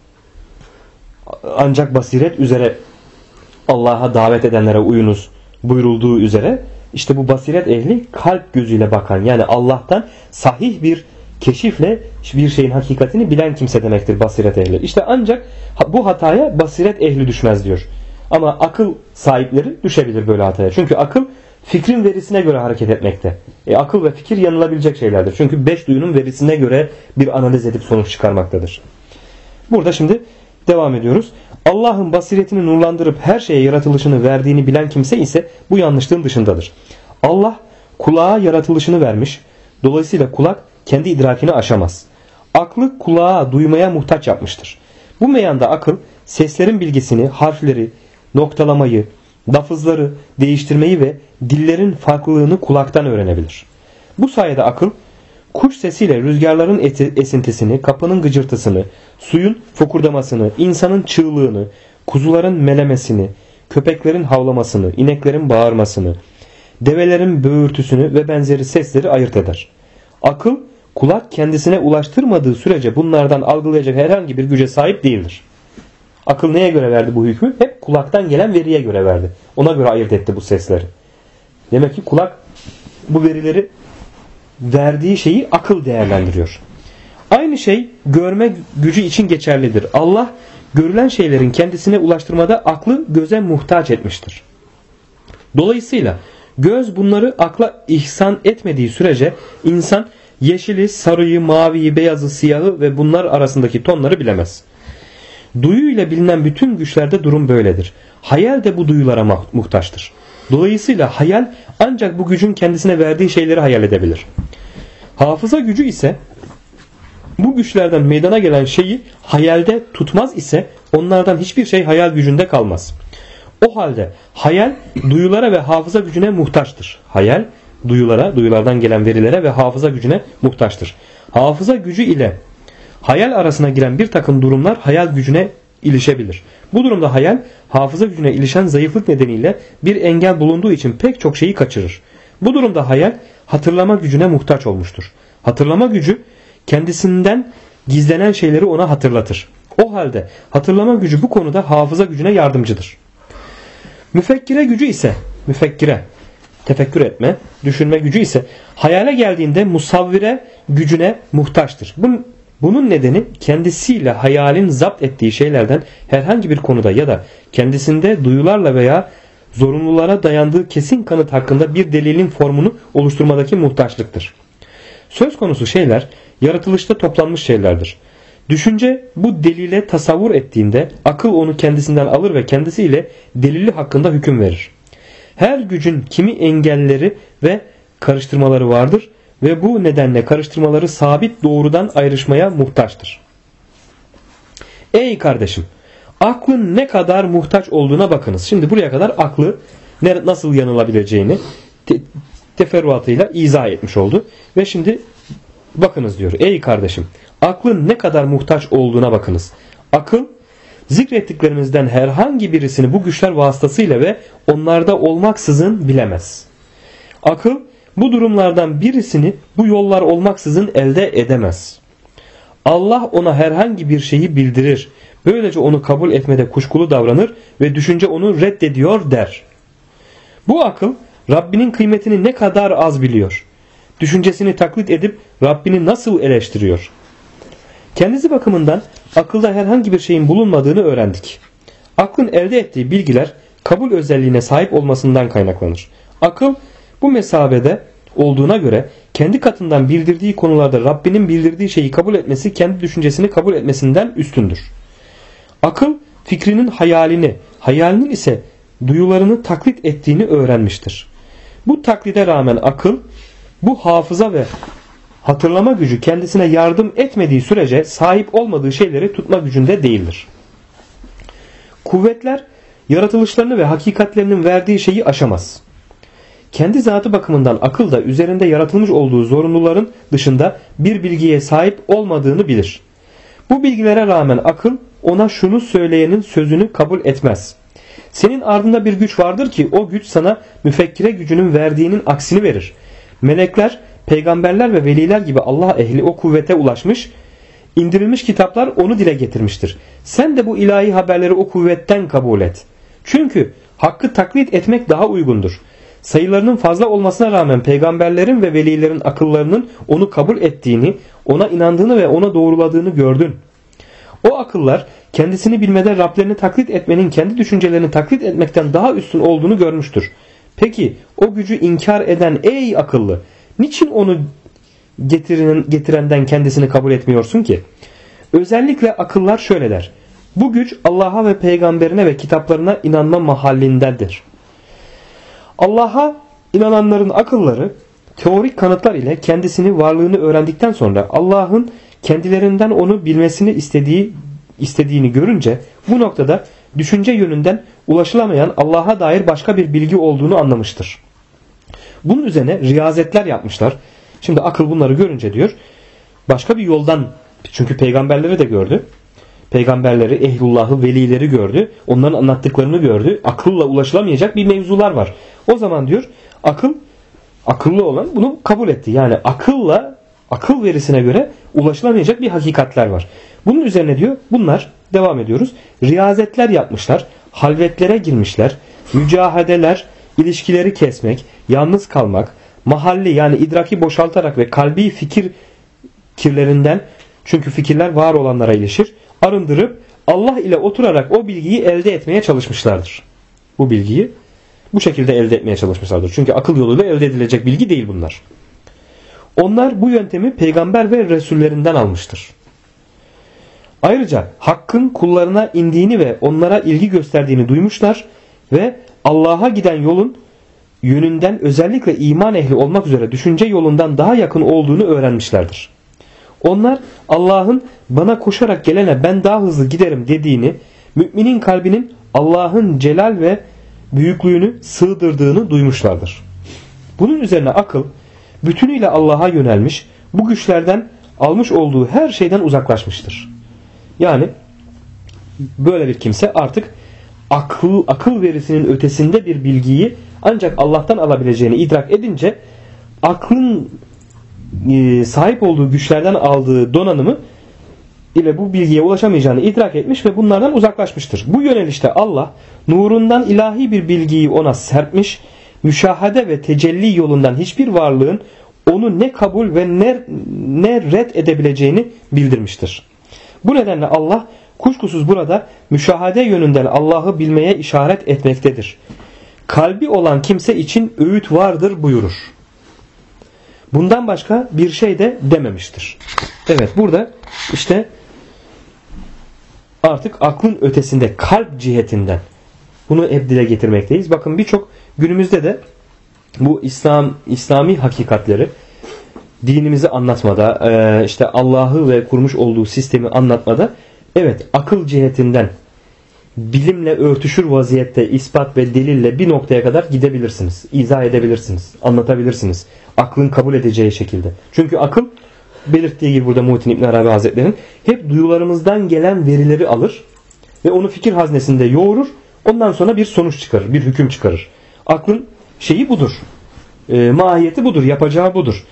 Ancak basiret üzere Allah'a davet edenlere uyunuz buyurulduğu üzere işte bu basiret ehli kalp gözüyle bakan, yani Allah'tan sahih bir keşifle bir şeyin hakikatini bilen kimse demektir basiret ehli. İşte ancak bu hataya basiret ehli düşmez diyor. Ama akıl sahipleri düşebilir böyle hataya. Çünkü akıl fikrin verisine göre hareket etmekte. Akıl ve fikir yanılabilecek şeylerdir. Çünkü 5 duyunun verisine göre bir analiz edip sonuç çıkarmaktadır. Burada şimdi devam ediyoruz. Allah'ın basiretini nurlandırıp her şeye yaratılışını verdiğini bilen kimse ise bu yanlışlığın dışındadır. Allah kulağa yaratılışını vermiş. Dolayısıyla kulak kendi idrakini aşamaz. Aklı kulağa duymaya muhtaç yapmıştır. Bu meyanda akıl seslerin bilgisini, harfleri, noktalamayı, lafızları değiştirmeyi ve dillerin farklılığını kulaktan öğrenebilir. Bu sayede akıl kuş sesiyle rüzgarların esintisini, kapının gıcırtısını, suyun fokurdamasını, insanın çığlığını, kuzuların melemesini, köpeklerin havlamasını, ineklerin bağırmasını, develerin böğürtüsünü ve benzeri sesleri ayırt eder. Akıl kulak kendisine ulaştırmadığı sürece bunlardan algılayacak herhangi bir güce sahip değildir. Akıl neye göre verdi bu hükmü? Hep kulaktan gelen veriye göre verdi. Ona göre ayırt etti bu sesleri. Demek ki kulak bu verileri verdiği şeyi akıl değerlendiriyor. Aynı şey görme gücü için geçerlidir. Allah görülen şeylerin kendisine ulaştırmada aklı göze muhtaç etmiştir. Dolayısıyla göz bunları akla ihsan etmediği sürece insan yeşili, sarıyı, maviyi, beyazı, siyahı ve bunlar arasındaki tonları bilemez. Duyu ile bilinen bütün güçlerde durum böyledir. Hayal de bu duyulara muhtaçtır. Dolayısıyla hayal ancak bu gücün kendisine verdiği şeyleri hayal edebilir. Hafıza gücü ise bu güçlerden meydana gelen şeyi hayalde tutmaz ise onlardan hiçbir şey hayal gücünde kalmaz. O halde hayal duyulara ve hafıza gücüne muhtaçtır. Hayal duyulardan gelen verilere ve hafıza gücüne muhtaçtır. Hafıza gücü ile hayal arasına giren bir takım durumlar hayal gücüne ilişebilir. Bu durumda hayal hafıza gücüne ilişen zayıflık nedeniyle bir engel bulunduğu için pek çok şeyi kaçırır. Bu durumda hayal hatırlama gücüne muhtaç olmuştur. Hatırlama gücü kendisinden gizlenen şeyleri ona hatırlatır. O halde hatırlama gücü bu konuda hafıza gücüne yardımcıdır. Müfekkire gücü ise tefekkür etme, düşünme gücü ise hayale geldiğinde musavvire gücüne muhtaçtır. Bunun nedeni kendisiyle hayalin zapt ettiği şeylerden herhangi bir konuda ya da kendisinde duyularla veya zorunlulara dayandığı kesin kanıt hakkında bir delilin formunu oluşturmadaki muhtaçlıktır. Söz konusu şeyler yaratılışta toplanmış şeylerdir. Düşünce bu delile tasavvur ettiğinde akıl onu kendisinden alır ve kendisiyle delili hakkında hüküm verir. Her gücün kimi engelleri ve karıştırmaları vardır. ve bu nedenle karıştırmaları sabit doğrudan ayrışmaya muhtaçtır. Ey kardeşim, aklın ne kadar muhtaç olduğuna bakınız. Şimdi buraya kadar aklı nasıl yanılabileceğini teferruatıyla izah etmiş oldu. Ve şimdi bakınız diyor. Ey kardeşim, aklın ne kadar muhtaç olduğuna bakınız. Akıl, zikrettiklerimizden herhangi birisini bu güçler vasıtasıyla ve onlarda olmaksızın bilemez. Akıl, bu durumlardan birisini bu yollar olmaksızın elde edemez. Allah ona herhangi bir şeyi bildirir. Böylece onu kabul etmede kuşkulu davranır ve düşünce onu reddediyor der. Bu akıl Rabbinin kıymetini ne kadar az biliyor. Düşüncesini taklit edip Rabbini nasıl eleştiriyor. Kendisi bakımından akılda herhangi bir şeyin bulunmadığını öğrendik. Aklın elde ettiği bilgiler kabul özelliğine sahip olmasından kaynaklanır. Akıl bu mesabede olduğuna göre kendi katından bildirdiği konularda Rabbinin bildirdiği şeyi kabul etmesi kendi düşüncesini kabul etmesinden üstündür. Akıl fikrinin hayalinin ise duyularını taklit ettiğini öğrenmiştir. Bu taklide rağmen akıl bu hafıza ve hatırlama gücü kendisine yardım etmediği sürece sahip olmadığı şeyleri tutma gücünde değildir. Kuvvetler yaratılışlarını ve hakikatlerinin verdiği şeyi aşamaz. Kendi zatı bakımından akıl da üzerinde yaratılmış olduğu zorunluların dışında bir bilgiye sahip olmadığını bilir. Bu bilgilere rağmen akıl ona şunu söyleyenin sözünü kabul etmez. Senin ardında bir güç vardır ki o güç sana müfekkire gücünün verdiğinin aksini verir. Melekler, peygamberler ve veliler gibi Allah ehli o kuvvete ulaşmış, indirilmiş kitaplar onu dile getirmiştir. Sen de bu ilahi haberleri o kuvvetten kabul et. Çünkü hakkı taklit etmek daha uygundur. Sayılarının fazla olmasına rağmen peygamberlerin ve velilerin akıllarının onu kabul ettiğini, ona inandığını ve ona doğruladığını gördün. O akıllar kendisini bilmede Rablerini taklit etmenin kendi düşüncelerini taklit etmekten daha üstün olduğunu görmüştür. Peki o gücü inkar eden ey akıllı, niçin onu getirenden kendisini kabul etmiyorsun ki? Özellikle akıllar şöyle der. Bu güç Allah'a ve peygamberine ve kitaplarına inanma mahallindedir. Allah'a inananların akılları teorik kanıtlar ile kendisini, varlığını öğrendikten sonra Allah'ın kendilerinden onu bilmesini istediğini görünce bu noktada düşünce yönünden ulaşılamayan Allah'a dair başka bir bilgi olduğunu anlamıştır. Bunun üzerine riyazetler yapmışlar. Şimdi akıl bunları görünce diyor başka bir yoldan, çünkü peygamberleri de gördü. Peygamberleri, ehlullahı, velileri gördü. Onların anlattıklarını gördü. Akılla ulaşılamayacak bir mevzular var. O zaman diyor akıllı olan bunu kabul etti. Yani akıl verisine göre ulaşılamayacak bir hakikatler var. Bunun üzerine diyor bunlar, devam ediyoruz, riyazetler yapmışlar. Halvetlere girmişler. Mücahedeler, ilişkileri kesmek, yalnız kalmak, mahalli yani idraki boşaltarak ve kalbi fikir kirlerinden, çünkü fikirler var olanlara ilişir, arındırıp Allah ile oturarak o bilgiyi elde etmeye çalışmışlardır. Bu bilgiyi bu şekilde elde etmeye çalışmışlardır. Çünkü akıl yoluyla elde edilecek bilgi değil bunlar. Onlar bu yöntemi peygamber ve resullerinden almıştır. Ayrıca hakkın kullarına indiğini ve onlara ilgi gösterdiğini duymuşlar ve Allah'a giden yolun yönünden özellikle iman ehli olmak üzere düşünce yolundan daha yakın olduğunu öğrenmişlerdir. Onlar Allah'ın bana koşarak gelene ben daha hızlı giderim dediğini, müminin kalbinin Allah'ın celal ve büyüklüğünü sığdırdığını duymuşlardır. Bunun üzerine akıl bütünüyle Allah'a yönelmiş, bu güçlerden almış olduğu her şeyden uzaklaşmıştır. Yani böyle bir kimse artık akıl verisinin ötesinde bir bilgiyi ancak Allah'tan alabileceğini idrak edince aklın sahip olduğu güçlerden aldığı donanımı ile bu bilgiye ulaşamayacağını idrak etmiş ve bunlardan uzaklaşmıştır. Bu yönelişte Allah nurundan ilahi bir bilgiyi ona serpmiş, müşahede ve tecelli yolundan hiçbir varlığın onu ne kabul ve ne red edebileceğini bildirmiştir. Bu nedenle Allah kuşkusuz burada müşahede yönünden Allah'ı bilmeye işaret etmektedir. Kalbi olan kimse için öğüt vardır buyurur. Bundan başka bir şey de dememiştir. Evet, burada işte artık aklın ötesinde, kalp cihetinden bunu hep dile getirmekteyiz. Bakın birçok günümüzde de bu İslami hakikatleri dinimizi anlatmada, işte Allah'ı ve kurmuş olduğu sistemi anlatmada evet akıl cihetinden bilimle örtüşür vaziyette ispat ve delille bir noktaya kadar gidebilirsiniz. İzah edebilirsiniz. Anlatabilirsiniz. Aklın kabul edeceği şekilde. Çünkü akıl belirttiği gibi burada Muhittin İbn Arabi Hazretleri'nin hep duyularımızdan gelen verileri alır ve onu fikir haznesinde yoğurur. Ondan sonra bir sonuç çıkarır. Bir hüküm çıkarır. Aklın şeyi budur. Mahiyeti budur. Yapacağı budur.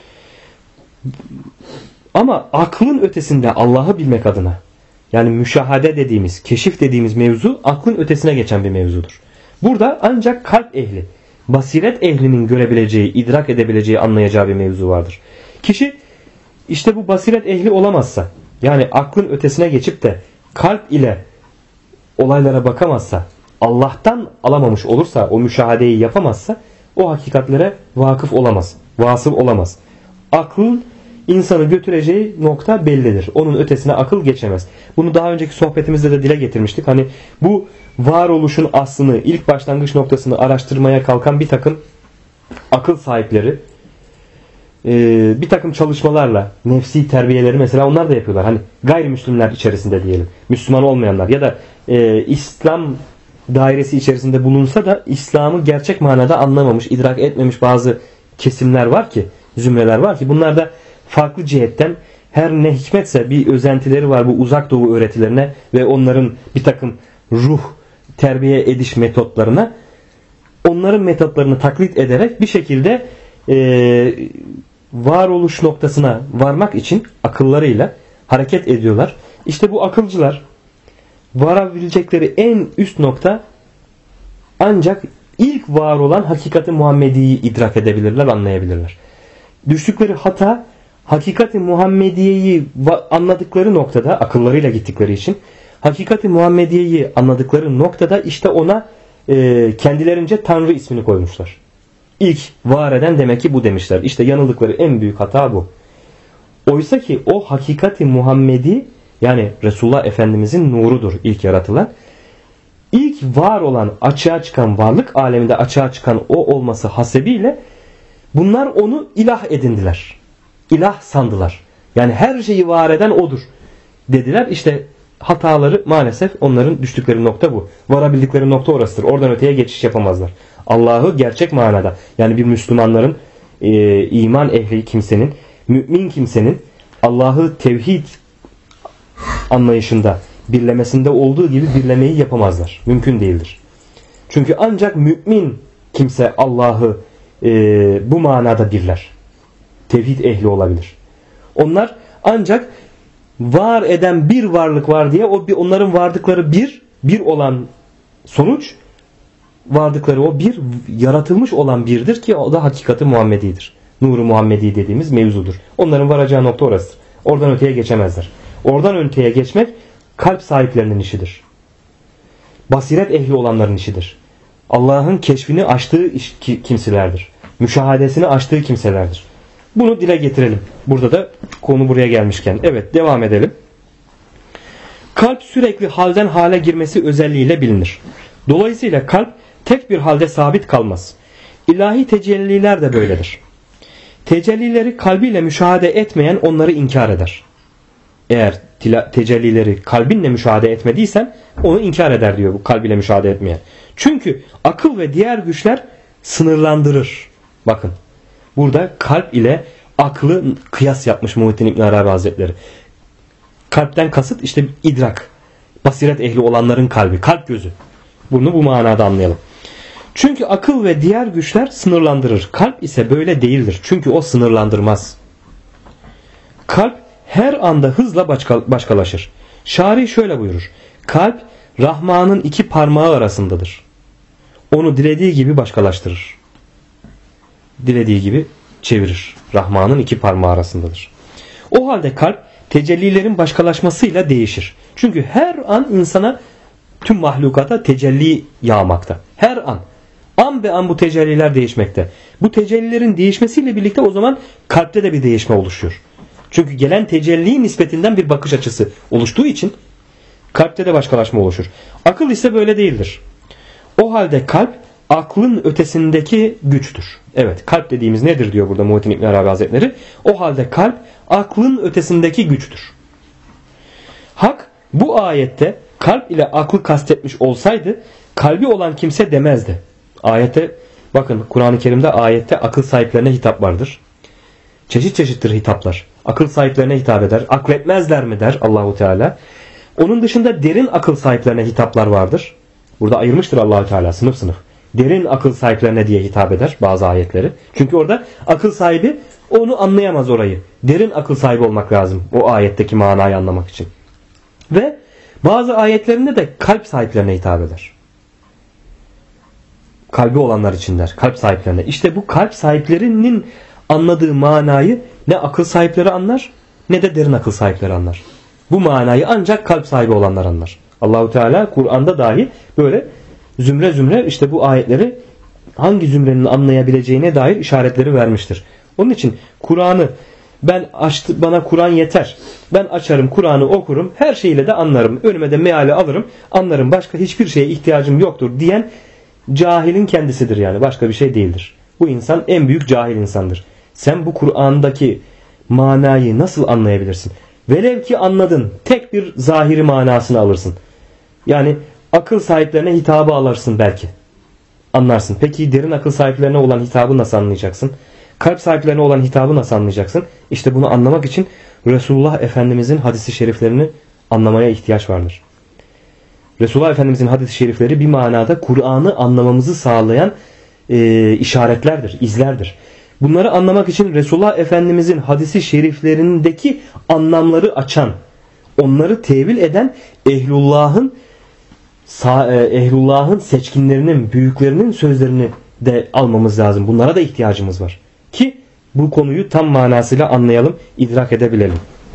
Ama aklın ötesinde Allah'ı bilmek adına, yani müşahade dediğimiz, keşif dediğimiz mevzu aklın ötesine geçen bir mevzudur. Burada ancak kalp ehli, basiret ehlinin görebileceği, idrak edebileceği, anlayacağı bir mevzu vardır. Kişi işte bu basiret ehli olamazsa, yani aklın ötesine geçip de kalp ile olaylara bakamazsa, Allah'tan alamamış olursa, o müşahadeyi yapamazsa o hakikatlere vakıf olamaz, vasıl olamaz. Aklın insanı götüreceği nokta bellidir. Onun ötesine akıl geçemez. Bunu daha önceki sohbetimizde de dile getirmiştik. Hani bu varoluşun aslını, ilk başlangıç noktasını araştırmaya kalkan bir takım akıl sahipleri bir takım çalışmalarla nefsi terbiyeleri mesela onlar da yapıyorlar. Hani gayrimüslimler içerisinde diyelim. Müslüman olmayanlar ya da İslam dairesi içerisinde bulunsa da İslam'ı gerçek manada anlamamış, idrak etmemiş bazı kesimler var ki, zümreler var ki bunlar da farklı cihetten her ne hikmetse bir özentileri var bu uzak doğu öğretilerine ve onların bir takım ruh terbiye ediş metotlarına, onların metotlarını taklit ederek bir şekilde varoluş noktasına varmak için akıllarıyla hareket ediyorlar. İşte bu akılcılar varabilecekleri en üst nokta ancak ilk var olan hakikati Muhammedi'yi idrak edebilirler, anlayabilirler. Düştükleri hata hakikati Muhammediye'yi anladıkları noktada, akıllarıyla gittikleri için hakikati Muhammediye'yi anladıkları noktada işte ona kendilerince Tanrı ismini koymuşlar. İlk var eden demek ki bu demişler. İşte yanıldıkları en büyük hata bu. Oysa ki o hakikati Muhammedi, yani Resulullah Efendimizin nurudur ilk yaratılan. İlk var olan, açığa çıkan, varlık aleminde açığa çıkan o olması hasebiyle bunlar onu ilah edindiler. İlah sandılar. Yani her şeyi var eden odur dediler. İşte hataları maalesef onların düştükleri nokta bu. Varabildikleri nokta orasıdır. Oradan öteye geçiş yapamazlar. Allah'ı gerçek manada, yani bir Müslümanların, iman ehli kimsenin, mümin kimsenin Allah'ı tevhid anlayışında, birlemesinde olduğu gibi birlemeyi yapamazlar. Mümkün değildir. Çünkü ancak mümin kimse Allah'ı bu manada birler. Tevhid ehli olabilir. Onlar ancak var eden bir varlık var diye onların vardıkları bir olan sonuç, vardıkları o bir yaratılmış olan birdir ki o da hakikati Muhammedi'dir. Nuru Muhammedi dediğimiz mevzudur. Onların varacağı nokta orasıdır. Oradan öteye geçemezler. Oradan öteye geçmek kalp sahiplerinin işidir. Basiret ehli olanların işidir. Allah'ın keşfini açtığı kimselerdir. Müşahadesini açtığı kimselerdir. Bunu dile getirelim. Burada da konu buraya gelmişken. Evet, devam edelim. Kalp sürekli halden hale girmesi özelliğiyle bilinir. Dolayısıyla kalp tek bir halde sabit kalmaz. İlahi tecelliler de böyledir. Tecellileri kalbiyle müşahede etmeyen onları inkar eder. Eğer tecellileri kalbinle müşahede etmediysen onu inkar eder diyor bu kalbiyle müşahede etmeyen. Çünkü akıl ve diğer güçler sınırlandırır. Bakın. Burada kalp ile aklı kıyas yapmış Muhittin İbn Arabi Hazretleri. Kalpten kasıt işte idrak. Basiret ehli olanların kalbi. Kalp gözü. Bunu bu manada anlayalım. Çünkü akıl ve diğer güçler sınırlandırır. Kalp ise böyle değildir. Çünkü o sınırlandırmaz. Kalp her anda hızla başkalaşır. Şari şöyle buyurur. Kalp Rahman'ın iki parmağı arasındadır. Onu dilediği gibi başkalaştırır. Dilediği gibi çevirir. Rahman'ın iki parmağı arasındadır. O halde kalp tecellilerin başkalaşmasıyla değişir. Çünkü her an insana, tüm mahlukata tecelli yağmakta. Her an. An be an bu tecelliler değişmekte. Bu tecellilerin değişmesiyle birlikte o zaman kalpte de bir değişme oluşuyor. Çünkü gelen tecelli nispetinden bir bakış açısı oluştuğu için kalpte de başkalaşma oluşur. Akıl ise böyle değildir. O halde kalp aklın ötesindeki güçtür. Evet, kalp dediğimiz nedir diyor burada Muhittin İbn Arabi Hazretleri. O halde kalp aklın ötesindeki güçtür. Hak bu ayette kalp ile aklı kastetmiş olsaydı kalbi olan kimse demezdi. Ayette bakın, Kur'an-ı Kerim'de ayette akıl sahiplerine hitap vardır. Çeşit çeşittir hitaplar. Akıl sahiplerine hitap eder. Akletmezler mi der Allahu Teala. Onun dışında derin akıl sahiplerine hitaplar vardır. Burada ayırmıştır Allahu Teala sınıf sınıf. Derin akıl sahiplerine diye hitap eder bazı ayetleri. Çünkü orada akıl sahibi onu anlayamaz orayı. Derin akıl sahibi olmak lazım o ayetteki manayı anlamak için. Ve bazı ayetlerinde de kalp sahiplerine hitap eder. Kalbi olanlar için der. Kalp sahiplerine. İşte bu kalp sahiplerinin anladığı manayı ne akıl sahipleri anlar ne de derin akıl sahipleri anlar. Bu manayı ancak kalp sahibi olanlar anlar. Allahu Teala Kur'an'da dahi böyle zümre zümre işte bu ayetleri hangi zümrenin anlayabileceğine dair işaretleri vermiştir. Onun için Kur'an'ı bana Kur'an yeter. Ben açarım Kur'an'ı okurum. Her şeyiyle de anlarım. Önüme de meali alırım. Anlarım. Başka hiçbir şeye ihtiyacım yoktur diyen cahilin kendisidir yani. Başka bir şey değildir. Bu insan en büyük cahil insandır. Sen bu Kur'an'daki manayı nasıl anlayabilirsin? Velev ki anladın. Tek bir zahiri manasını alırsın. Yani akıl sahiplerine hitabı alırsın belki. Anlarsın. Peki derin akıl sahiplerine olan hitabı nasıl anlayacaksın? Kalp sahiplerine olan hitabı nasıl anlayacaksın? İşte bunu anlamak için Resulullah Efendimizin hadis-i şeriflerini anlamaya ihtiyaç vardır. Resulullah Efendimizin hadis-i şerifleri bir manada Kur'an'ı anlamamızı sağlayan işaretlerdir, izlerdir. Bunları anlamak için Resulullah Efendimizin hadis-i şeriflerindeki anlamları açan, onları tevil eden ehlullahın seçkinlerinin, büyüklerinin sözlerini de almamız lazım. Bunlara da ihtiyacımız var. Ki bu konuyu tam manasıyla anlayalım, idrak edebilelim.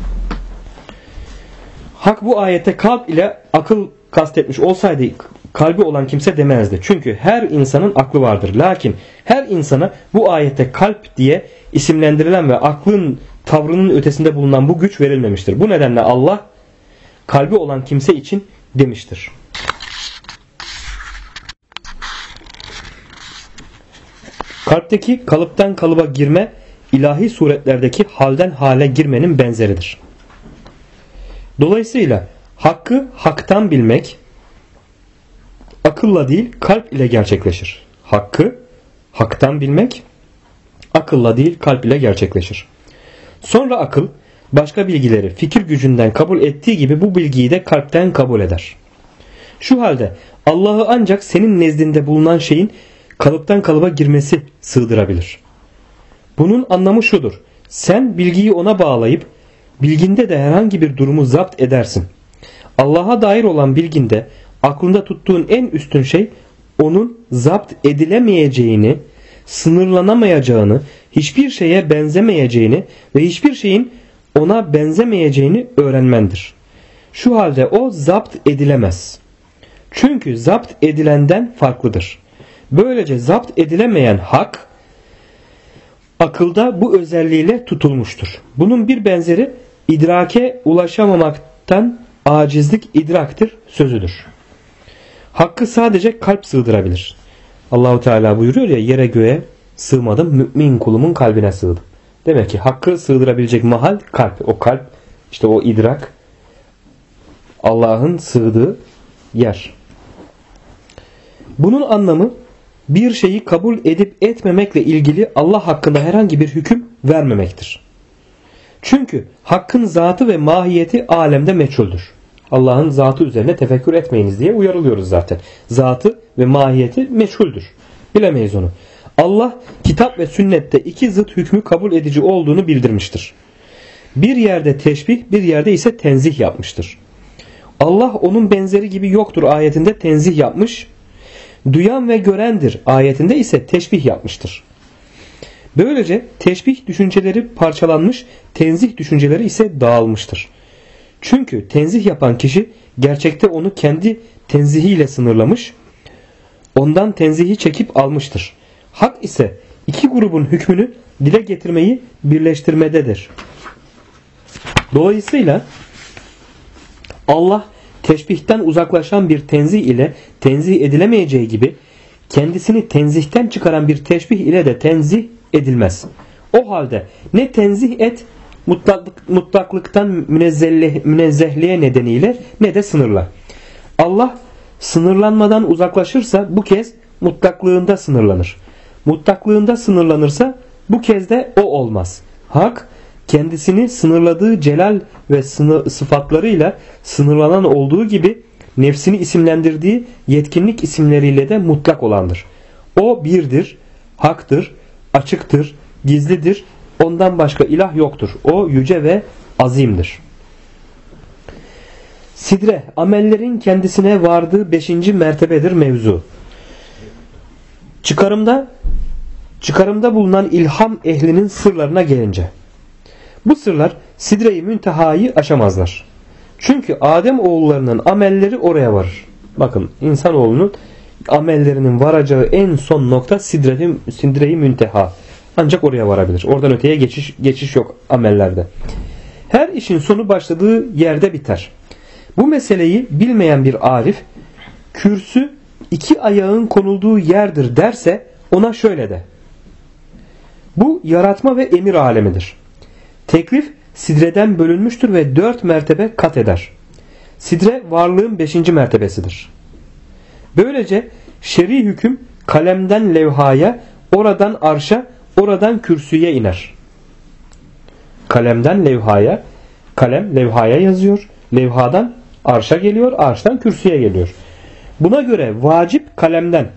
Hak bu ayette kalp ile akıl kastetmiş olsaydı kalbi olan kimse demezdi. Çünkü her insanın aklı vardır. Lakin her insana bu ayette kalp diye isimlendirilen ve aklın tavrının ötesinde bulunan bu güç verilmemiştir. Bu nedenle Allah kalbi olan kimse için demiştir. Kalpteki kalıptan kalıba girme ilahi suretlerdeki halden hale girmenin benzeridir. Dolayısıyla hakkı haktan bilmek akılla değil kalp ile gerçekleşir. Hakkı haktan bilmek akılla değil kalp ile gerçekleşir. Sonra akıl başka bilgileri fikir gücünden kabul ettiği gibi bu bilgiyi de kalpten kabul eder. Şu halde Allah'ı ancak senin nezdinde bulunan şeyin kalıptan kalıba girmesi sığdırabilir. Bunun anlamı şudur. Sen bilgiyi ona bağlayıp bilginde de herhangi bir durumu zapt edersin. Allah'a dair olan bilginde aklında tuttuğun en üstün şey onun zapt edilemeyeceğini, sınırlanamayacağını, hiçbir şeye benzemeyeceğini ve hiçbir şeyin ona benzemeyeceğini öğrenmendir. Şu halde o zapt edilemez. Çünkü zapt edilenden farklıdır. Böylece zapt edilemeyen hak akılda bu özelliğiyle tutulmuştur. Bunun bir benzeri idrake ulaşamamaktan acizlik idraktır sözüdür. Hakkı sadece kalp sığdırabilir. Allahu Teala buyuruyor ya, yere göğe sığmadım, mümin kulumun kalbine sığdım. Demek ki hakkı sığdırabilecek mahal kalp. O kalp, işte o idrak Allah'ın sığdığı yer. Bunun anlamı bir şeyi kabul edip etmemekle ilgili Allah hakkında herhangi bir hüküm vermemektir. Çünkü hakkın zatı ve mahiyeti alemde meçhuldür. Allah'ın zatı üzerine tefekkür etmeyiniz diye uyarılıyoruz zaten. Zatı ve mahiyeti meçhuldür. Bilemeyiz onu. Allah kitap ve sünnette iki zıt hükmü kabul edici olduğunu bildirmiştir. Bir yerde teşbih, bir yerde ise tenzih yapmıştır. Allah onun benzeri gibi yoktur ayetinde tenzih yapmış. Duyan ve görendir ayetinde ise teşbih yapmıştır. Böylece teşbih düşünceleri parçalanmış, tenzih düşünceleri ise dağılmıştır. Çünkü tenzih yapan kişi gerçekte onu kendi tenzihiyle sınırlamış, ondan tenzihi çekip almıştır. Hak ise iki grubun hükmünü dile getirmeyi birleştirmededir. Dolayısıyla Allah teşbihten uzaklaşan bir tenzih ile tenzih edilemeyeceği gibi kendisini tenzihten çıkaran bir teşbih ile de tenzih edilmez. O halde ne tenzih et mutlaklıktan münezzehliğe nedeniyle ne de sınırla. Allah sınırlanmadan uzaklaşırsa bu kez mutlaklığında sınırlanır. Mutlaklığında sınırlanırsa bu kez de o olmaz. Hak kendisini sınırladığı celal ve sıfatlarıyla sınırlanan olduğu gibi nefsini isimlendirdiği yetkinlik isimleriyle de mutlak olandır. O birdir, haktır, açıktır, gizlidir. Ondan başka ilah yoktur. O yüce ve azimdir. Sidre, amellerin kendisine vardığı 5. mertebedir mevzu. Çıkarımda bulunan ilham ehlinin sırlarına gelince. Bu sırlar sidre-i müntehayı aşamazlar. Çünkü Adem oğullarının amelleri oraya varır. Bakın insanoğlunun amellerinin varacağı en son nokta sidre-i münteha. Ancak oraya varabilir. Oradan öteye geçiş yok amellerde. Her işin sonu başladığı yerde biter. Bu meseleyi bilmeyen bir arif, kürsü 2 ayağın konulduğu yerdir derse ona şöyle de. Bu yaratma ve emir alemidir. Teklif sidreden bölünmüştür ve 4 mertebe kat eder. Sidre varlığın 5. mertebesidir. Böylece şer'i hüküm kalemden levhaya, oradan arşa, oradan kürsüye iner. Kalemden levhaya, kalem levhaya yazıyor, levhadan arşa geliyor, arştan kürsüye geliyor. Buna göre vacip kalemden,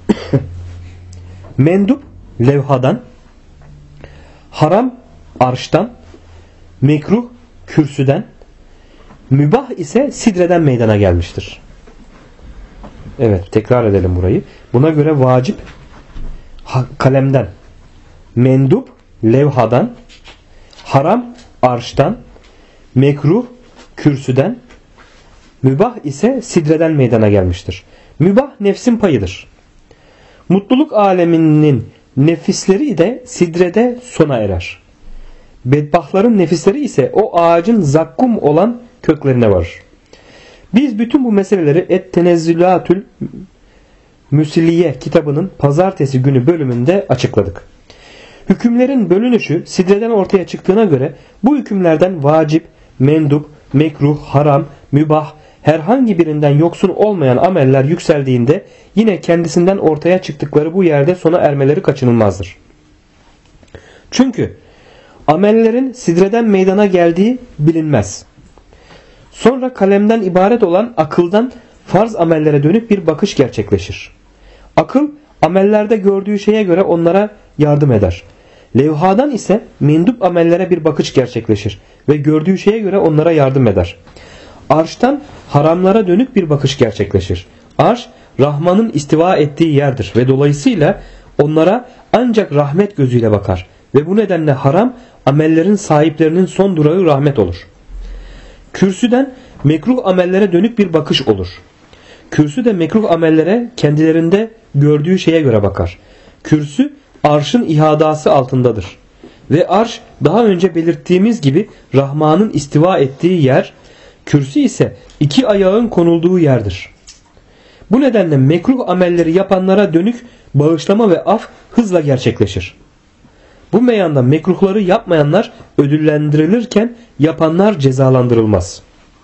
mendup levhadan, haram arştan, mekruh kürsüden, mübah ise sidreden meydana gelmiştir. Evet, tekrar edelim burayı. Buna göre vacip kalemden, mendup levhadan, haram arştan, mekruh kürsüden, mübah ise sidreden meydana gelmiştir. Mübah nefsin payıdır. Mutluluk aleminin nefisleri de sidrede sona erer. Bedbahtların nefisleri ise o ağacın zakkum olan köklerine varır. Biz bütün bu meseleleri Et-Tenezzülatül Müsliye kitabının pazartesi günü bölümünde açıkladık. Hükümlerin bölünüşü sidreden ortaya çıktığına göre bu hükümlerden vacip, mendup, mekruh, haram, mübah herhangi birinden yoksun olmayan ameller yükseldiğinde yine kendisinden ortaya çıktıkları bu yerde sona ermeleri kaçınılmazdır. Çünkü amellerin sidreden meydana geldiği bilinmez. Sonra kalemden ibaret olan akıldan farz amellere dönük bir bakış gerçekleşir. Akıl amellerde gördüğü şeye göre onlara yardım eder. Levhadan ise mendup amellere bir bakış gerçekleşir ve gördüğü şeye göre onlara yardım eder. Arştan haramlara dönük bir bakış gerçekleşir. Arş Rahman'ın istiva ettiği yerdir ve dolayısıyla onlara ancak rahmet gözüyle bakar ve bu nedenle haram amellerin sahiplerinin son durağı rahmet olur. Kürsüden mekruh amellere dönük bir bakış olur. Kürsü de mekruh amellere kendilerinde gördüğü şeye göre bakar. Kürsü arşın ihadası altındadır. Ve arş daha önce belirttiğimiz gibi Rahman'ın istiva ettiği yer, kürsü ise 2 ayağın konulduğu yerdir. Bu nedenle mekruh amelleri yapanlara dönük bağışlama ve af hızla gerçekleşir. Bu meyanda mekruhları yapmayanlar ödüllendirilirken yapanlar cezalandırılmaz.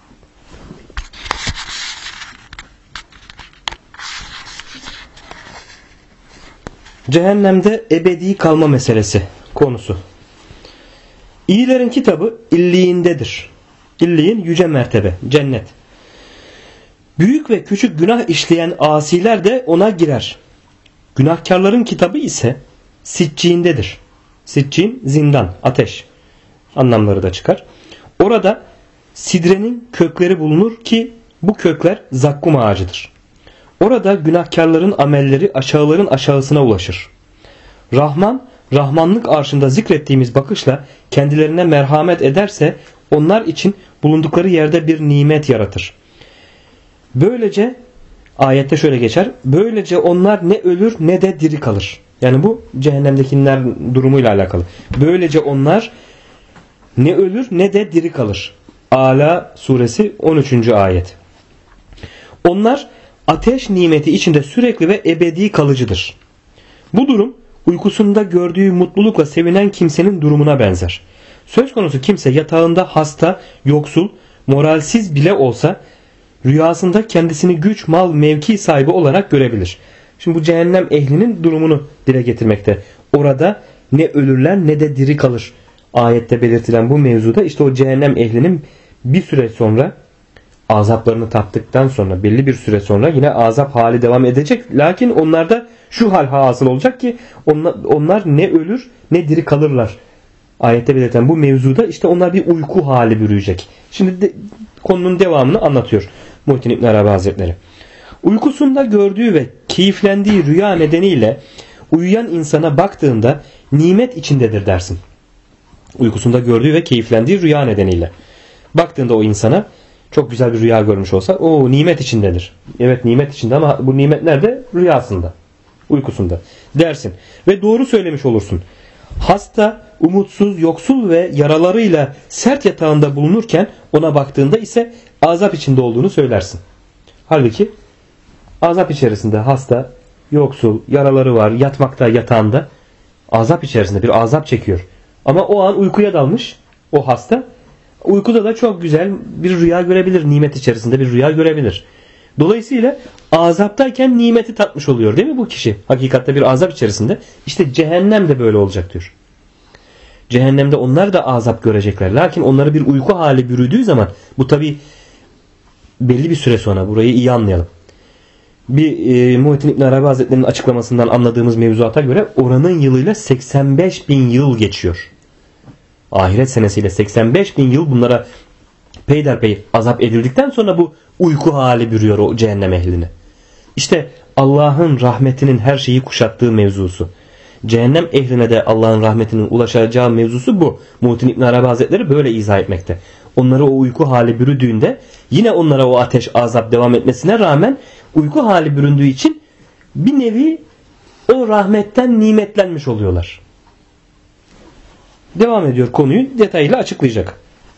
Cehennemde ebedi kalma meselesi konusu. İyilerin kitabı illiyindedir. İlliyin yüce mertebe, cennet. Büyük ve küçük günah işleyen asiler de ona girer. Günahkarların kitabı ise sicciğindedir. Sicciğin zindan, ateş anlamları da çıkar. Orada sidrenin kökleri bulunur ki bu kökler zakkum ağacıdır. Orada günahkarların amelleri aşağıların aşağısına ulaşır. Rahman, Rahmanlık arşında zikrettiğimiz bakışla kendilerine merhamet ederse onlar için bulundukları yerde bir nimet yaratır. Böylece ayette şöyle geçer. Böylece onlar ne ölür ne de diri kalır. Yani bu cehennemdekiler durumuyla alakalı. Böylece onlar ne ölür ne de diri kalır. Ala suresi 13. ayet. Onlar ateş nimeti içinde sürekli ve ebedi kalıcıdır. Bu durum uykusunda gördüğü mutlulukla sevinen kimsenin durumuna benzer. Söz konusu kimse yatağında hasta, yoksul, moralsiz bile olsa rüyasında kendisini güç, mal, mevki sahibi olarak görebilir. Şimdi bu cehennem ehlinin durumunu dile getirmekte. Orada ne ölürler ne de diri kalır. Ayette belirtilen bu mevzuda işte o cehennem ehlinin bir süre sonra azaplarını tattıktan sonra belli bir süre sonra yine azap hali devam edecek. Lakin onlarda şu hal hasıl olacak ki onlar ne ölür ne diri kalırlar. Ayette belirtilen bu mevzuda işte onlar bir uyku hali bürüyecek. Şimdi konunun devamını anlatıyor Muhittin İbn Arabi Hazretleri. Uykusunda gördüğü ve keyiflendiği rüya nedeniyle uyuyan insana baktığında nimet içindedir dersin. Uykusunda gördüğü ve keyiflendiği rüya nedeniyle. Baktığında o insana çok güzel bir rüya görmüş olsa o nimet içindedir. Evet nimet içinde ama bu nimet nerede? Rüyasında. Uykusunda dersin. Ve doğru söylemiş olursun. Hasta, umutsuz, yoksul ve yaralarıyla sert yatağında bulunurken ona baktığında ise azap içinde olduğunu söylersin. Halbuki azap içerisinde hasta, yoksul, yaraları var, yatmakta yatağında azap içerisinde bir azap çekiyor. Ama o an uykuya dalmış o hasta. Uykuda da çok güzel bir rüya görebilir. Nimet içerisinde bir rüya görebilir. Dolayısıyla azaptayken nimeti tatmış oluyor değil mi bu kişi? Hakikatte bir azap içerisinde. İşte cehennem de böyle olacak diyor. Cehennemde onlar da azap görecekler. Lakin onları bir uyku hali bürüdüğü zaman bu tabi belli bir süre sonra burayı iyi anlayalım. Bir Muhittin İbn Arabi Hazretleri'nin açıklamasından anladığımız mevzuata göre oranın yılıyla 85 bin yıl geçiyor. Ahiret senesiyle 85 bin yıl bunlara peyderpey azap edildikten sonra bu uyku hali bürüyor o cehennem ehlini. İşte Allah'ın rahmetinin her şeyi kuşattığı mevzusu. Cehennem ehline de Allah'ın rahmetinin ulaşacağı mevzusu bu. Muhittin İbn Arabi Hazretleri böyle izah etmekte. Onları o uyku hali bürüdüğünde yine onlara o ateş azap devam etmesine rağmen uyku hali büründüğü için bir nevi o rahmetten nimetlenmiş oluyorlar. Devam ediyor konuyu detayıyla açıklayacak.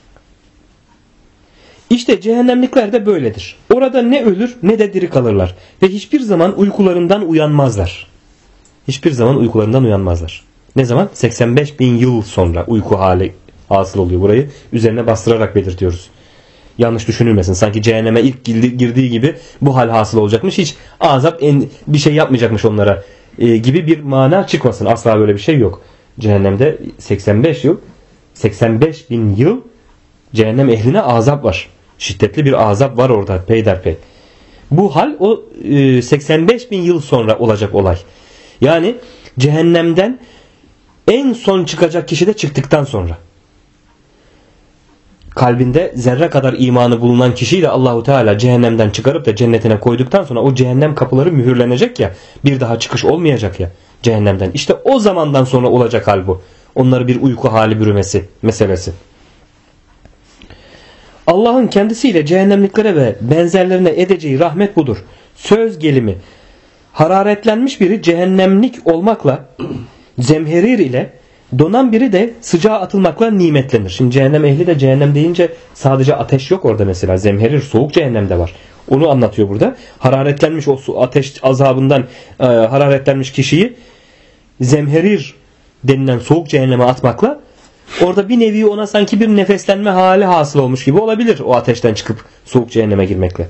İşte cehennemlikler de böyledir. Orada ne ölür ne de diri kalırlar. Ve hiçbir zaman uykularından uyanmazlar. Hiçbir zaman uykularından uyanmazlar. Ne zaman? 85 bin yıl sonra uyku hali hasıl oluyor. Burayı üzerine bastırarak belirtiyoruz. Yanlış düşünülmesin. Sanki cehenneme ilk girdiği gibi bu hal hasıl olacakmış. Hiç azap bir şey yapmayacakmış onlara gibi bir mana çıkmasın. Asla böyle bir şey yok. Cehennemde 85 bin yıl cehennem ehline azap var. Şiddetli bir azap var orada peyderpey. Bu hal o 85 bin yıl sonra olacak olay. Yani cehennemden en son çıkacak kişi de çıktıktan sonra. Kalbinde zerre kadar imanı bulunan kişiyi de Allahu Teala cehennemden çıkarıp da cennetine koyduktan sonra o cehennem kapıları mühürlenecek ya, bir daha çıkış olmayacak ya cehennemden. İşte o zamandan sonra olacak hal bu. Onları bir uyku hali bürümesi meselesi. Allah'ın kendisiyle cehennemliklere ve benzerlerine edeceği rahmet budur. Söz gelimi hararetlenmiş biri cehennemlik olmakla, zemherir ile donan biri de sıcağa atılmakla nimetlenir. Şimdi cehennem ehli de cehennem deyince sadece ateş yok orada mesela. Zemherir soğuk cehennemde var. Onu anlatıyor burada. Hararetlenmiş o ateş azabından hararetlenmiş kişiyi zemherir denilen soğuk cehenneme atmakla orada bir nevi ona sanki bir nefeslenme hali hasıl olmuş gibi olabilir o ateşten çıkıp soğuk cehenneme girmekle.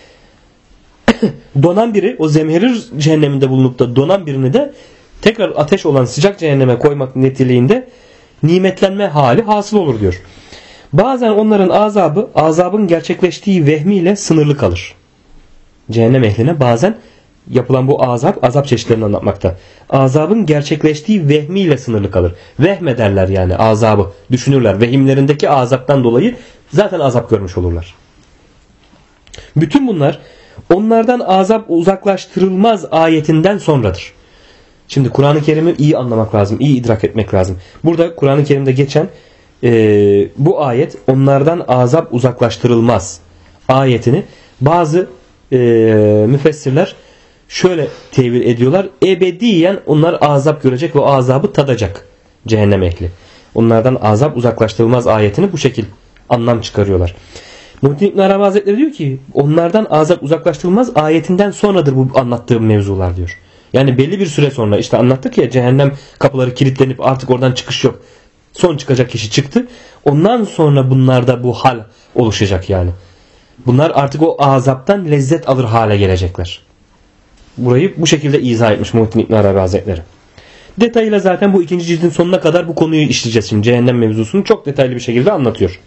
Donan biri o zemherir cehenneminde bulunup da donan birini de tekrar ateş olan sıcak cehenneme koymak niteliğinde nimetlenme hali hasıl olur diyor. Bazen onların azabın gerçekleştiği vehmiyle sınırlı kalır. Cehennem ehline bazen yapılan bu azap çeşitlerini anlatmakta. Azabın gerçekleştiği vehmiyle sınırlı kalır. Vehmederler yani azabı. Düşünürler. Vehimlerindeki azaptan dolayı zaten azap görmüş olurlar. Bütün bunlar onlardan azap uzaklaştırılmaz ayetinden sonradır. Şimdi Kur'an-ı Kerim'i iyi anlamak lazım. İyi idrak etmek lazım. Burada Kur'an-ı Kerim'de geçen bu ayet onlardan azap uzaklaştırılmaz ayetini bazı müfessirler şöyle tevil ediyorlar. Ebediyen onlar azap görecek ve o azabı tadacak cehennem ehli. Onlardan azap uzaklaştırılmaz ayetini bu şekil anlam çıkarıyorlar. Muhittin İbn Arabi Hazretleri diyor ki onlardan azap uzaklaştırılmaz ayetinden sonradır bu anlattığım mevzular diyor. Yani belli bir süre sonra işte anlattık ya cehennem kapıları kilitlenip artık oradan çıkış yok. Son çıkacak kişi çıktı. Ondan sonra bunlarda bu hal oluşacak yani. Bunlar artık o azaptan lezzet alır hale gelecekler. Burayı bu şekilde izah etmiş Muhittin İbn Arabi Hazretleri. Detayıyla zaten bu 2. cildin sonuna kadar bu konuyu işleyeceğiz şimdi. Cehennem mevzusunu çok detaylı bir şekilde anlatıyor.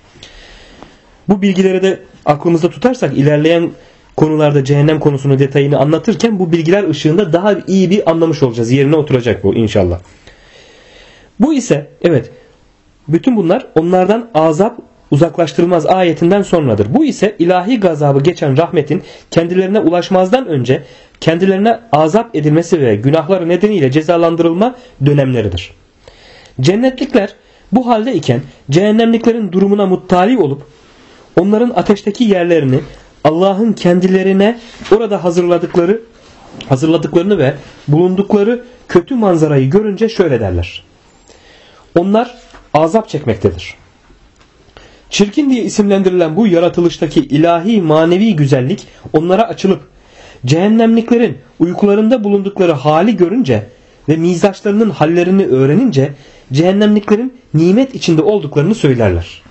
Bu bilgileri de aklımızda tutarsak ilerleyen konularda cehennem konusunu detayını anlatırken bu bilgiler ışığında daha iyi bir anlamış olacağız. Yerine oturacak bu inşallah. Bu ise evet bütün bunlar onlardan azap uzaklaştırılmaz ayetinden sonradır. Bu ise ilahi gazabı geçen rahmetin kendilerine ulaşmazdan önce kendilerine azap edilmesi ve günahları nedeniyle cezalandırılma dönemleridir. Cennetlikler bu halde iken cehennemliklerin durumuna muttali olup onların ateşteki yerlerini Allah'ın kendilerine orada hazırladıklarını ve bulundukları kötü manzarayı görünce şöyle derler. Onlar azap çekmektedir. Çirkin diye isimlendirilen bu yaratılıştaki ilahi manevi güzellik onlara açılıp cehennemliklerin uykularında bulundukları hali görünce ve mizaçlarının hallerini öğrenince cehennemliklerin nimet içinde olduklarını söylerler.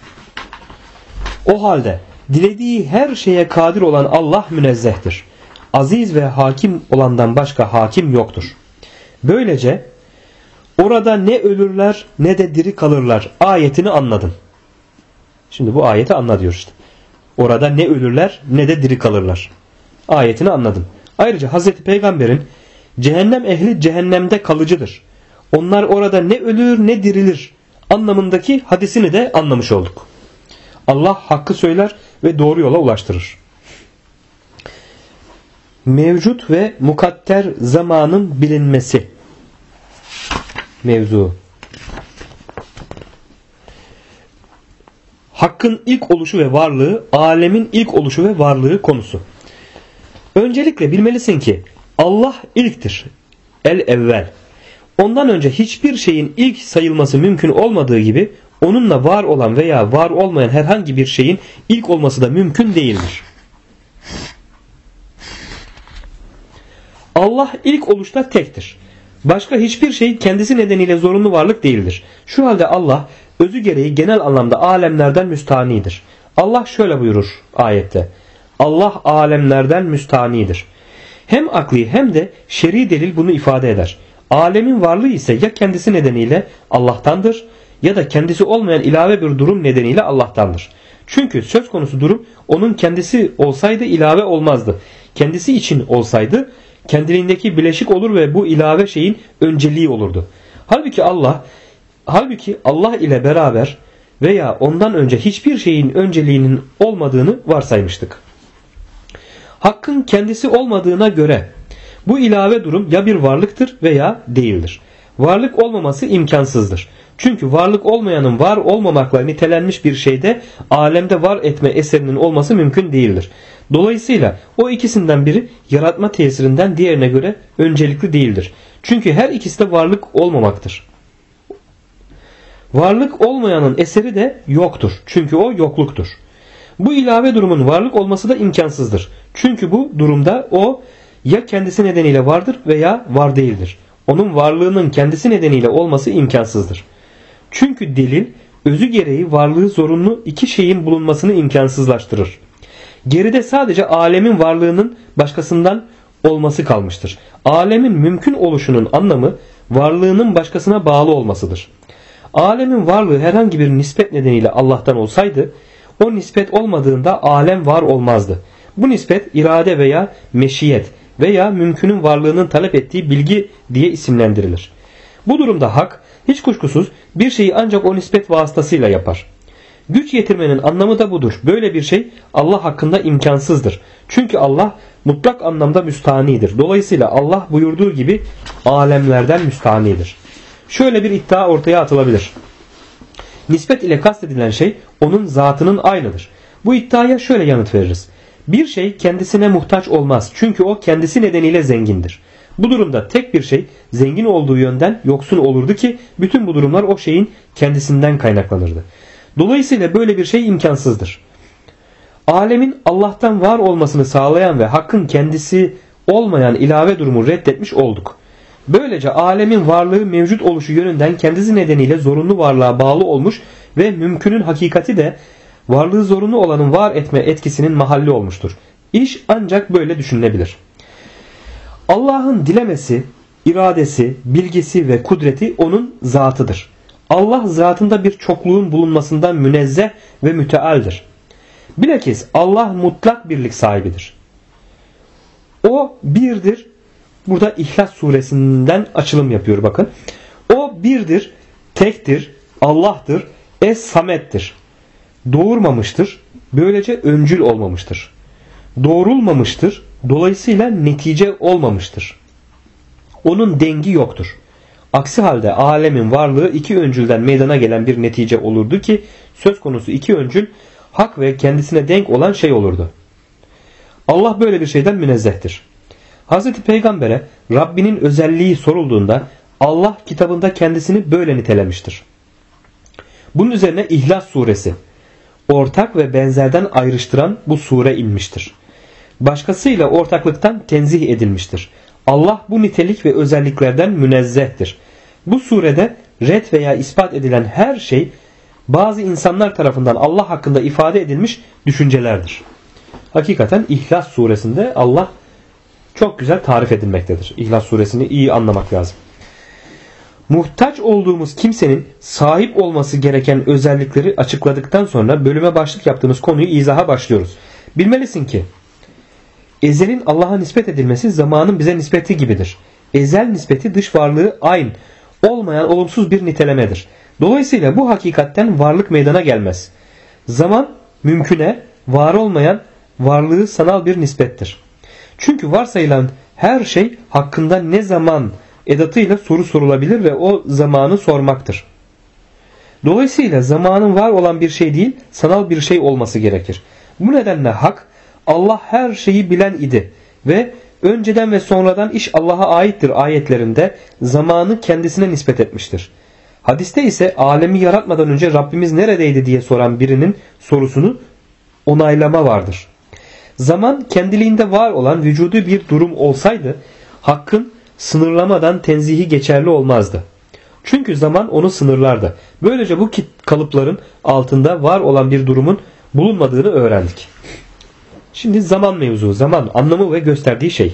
O halde dilediği her şeye kadir olan Allah münezzehtir. Aziz ve hakim olandan başka hakim yoktur. Böylece orada ne ölürler ne de diri kalırlar ayetini anladın. Şimdi bu ayeti anla diyor işte. Orada ne ölürler ne de diri kalırlar. Ayetini anladım. Ayrıca Hazreti Peygamber'in cehennem ehli cehennemde kalıcıdır. Onlar orada ne ölür ne dirilir anlamındaki hadisini de anlamış olduk. Allah hakkı söyler ve doğru yola ulaştırır. Mevcut ve mukadder zamanın bilinmesi mevzu. Hakkın ilk oluşu ve varlığı, alemin ilk oluşu ve varlığı konusu. Öncelikle bilmelisin ki Allah ilktir. El-evvel. Ondan önce hiçbir şeyin ilk sayılması mümkün olmadığı gibi onunla var olan veya var olmayan herhangi bir şeyin ilk olması da mümkün değildir. Allah ilk oluşta tektir. Başka hiçbir şey kendisi nedeniyle zorunlu varlık değildir. Şu halde Allah özü gereği genel anlamda alemlerden müstahnidir. Allah şöyle buyurur ayette. Allah alemlerden müstahnidir. Hem akli hem de şer'i delil bunu ifade eder. Alemin varlığı ise ya kendisi nedeniyle Allah'tandır ya da kendisi olmayan ilave bir durum nedeniyle Allah'tandır. Çünkü söz konusu durum onun kendisi olsaydı ilave olmazdı. Kendisi için olsaydı kendiliğindeki bileşik olur ve bu ilave şeyin önceliği olurdu. Halbuki Allah ile beraber veya ondan önce hiçbir şeyin önceliğinin olmadığını varsaymıştık. Hakkın kendisi olmadığına göre bu ilave durum ya bir varlıktır veya değildir. Varlık olmaması imkansızdır. Çünkü varlık olmayanın var olmamakla nitelenmiş bir şeyde alemde var etme eserinin olması mümkün değildir. Dolayısıyla o ikisinden biri yaratma tesirinden diğerine göre öncelikli değildir. Çünkü her ikisi de varlık olmamaktır. Varlık olmayanın eseri de yoktur. Çünkü o yokluktur. Bu ilave durumun varlık olması da imkansızdır. Çünkü bu durumda o ya kendisi nedeniyle vardır veya var değildir. Onun varlığının kendisi nedeniyle olması imkansızdır. Çünkü delil özü gereği varlığı zorunlu iki şeyin bulunmasını imkansızlaştırır. Geride sadece alemin varlığının başkasından olması kalmıştır. Alemin mümkün oluşunun anlamı varlığının başkasına bağlı olmasıdır. Alemin varlığı herhangi bir nispet nedeniyle Allah'tan olsaydı o nispet olmadığında alem var olmazdı. Bu nispet irade veya meşiyet veya mümkünün varlığının talep ettiği bilgi diye isimlendirilir. Bu durumda hak hiç kuşkusuz bir şeyi ancak o nispet vasıtasıyla yapar. Güç yetirmenin anlamı da budur. Böyle bir şey Allah hakkında imkansızdır. Çünkü Allah mutlak anlamda müstahnidir. Dolayısıyla Allah buyurduğu gibi alemlerden müstahnidir. Şöyle bir iddia ortaya atılabilir. Nispet ile kastedilen şey onun zatının aynıdır. Bu iddiaya şöyle yanıt veririz. Bir şey kendisine muhtaç olmaz. Çünkü o kendisi nedeniyle zengindir. Bu durumda tek bir şey zengin olduğu yönden yoksun olurdu ki bütün bu durumlar o şeyin kendisinden kaynaklanırdı. Dolayısıyla böyle bir şey imkansızdır. alemin Allah'tan var olmasını sağlayan ve hakkın kendisi olmayan ilave durumu reddetmiş olduk. Böylece alemin varlığı mevcut oluşu yönünden kendisi nedeniyle zorunlu varlığa bağlı olmuş ve mümkünün hakikati de varlığı zorunlu olanın var etme etkisinin mahalli olmuştur. İş ancak böyle düşünülebilir. Allah'ın dilemesi, iradesi, bilgisi ve kudreti onun zatıdır. Allah zatında bir çokluğun bulunmasından münezzeh ve mütealdir. Bilakis Allah mutlak birlik sahibidir. O birdir. Burada İhlas suresinden açılım yapıyor bakın. O birdir, tektir, Allah'tır, Es-Samet'tir. Doğurmamıştır, böylece öncül olmamıştır. Doğrulmamıştır, dolayısıyla netice olmamıştır. Onun dengi yoktur. Aksi halde alemin varlığı iki öncülden meydana gelen bir netice olurdu ki söz konusu iki öncül hak ve kendisine denk olan şey olurdu. Allah böyle bir şeyden münezzehtir. Hz. Peygamber'e Rabbinin özelliği sorulduğunda Allah kitabında kendisini böyle nitelemiştir. Bunun üzerine İhlas suresi, ortak ve benzerden ayrıştıran bu sure inmiştir. Başkasıyla ortaklıktan tenzih edilmiştir. Allah bu nitelik ve özelliklerden münezzehtir. Bu surede red veya ispat edilen her şey bazı insanlar tarafından Allah hakkında ifade edilmiş düşüncelerdir. Hakikaten İhlas suresinde Allah çok güzel tarif edilmektedir. İhlas suresini iyi anlamak lazım. Muhtaç olduğumuz kimsenin sahip olması gereken özellikleri açıkladıktan sonra bölüme başlık yaptığımız konuyu izaha başlıyoruz. Bilmelisin ki ezelin Allah'a nispet edilmesi zamanın bize nispeti gibidir. Ezel nispeti dış varlığı ayn olmayan olumsuz bir nitelemedir. Dolayısıyla bu hakikatten varlık meydana gelmez. Zaman mümküne var olmayan varlığı sanal bir nispettir. Çünkü varsayılan her şey hakkında ne zaman edatıyla soru sorulabilir ve o zamanı sormaktır. Dolayısıyla zamanın var olan bir şey değil, sanal bir şey olması gerekir. Bu nedenle hak, Allah her şeyi bilen idi ve önceden ve sonradan iş Allah'a aittir ayetlerinde zamanı kendisine nispet etmiştir. Hadiste ise alemi yaratmadan önce Rabbimiz neredeydi diye soran birinin sorusunu onaylama vardır. Zaman kendiliğinde var olan vücudu bir durum olsaydı hakkın sınırlamadan tenzihi geçerli olmazdı. Çünkü zaman onu sınırlardı. Böylece bu kalıpların altında var olan bir durumun bulunmadığını öğrendik. Şimdi zaman mevzu, zaman anlamı ve gösterdiği şey.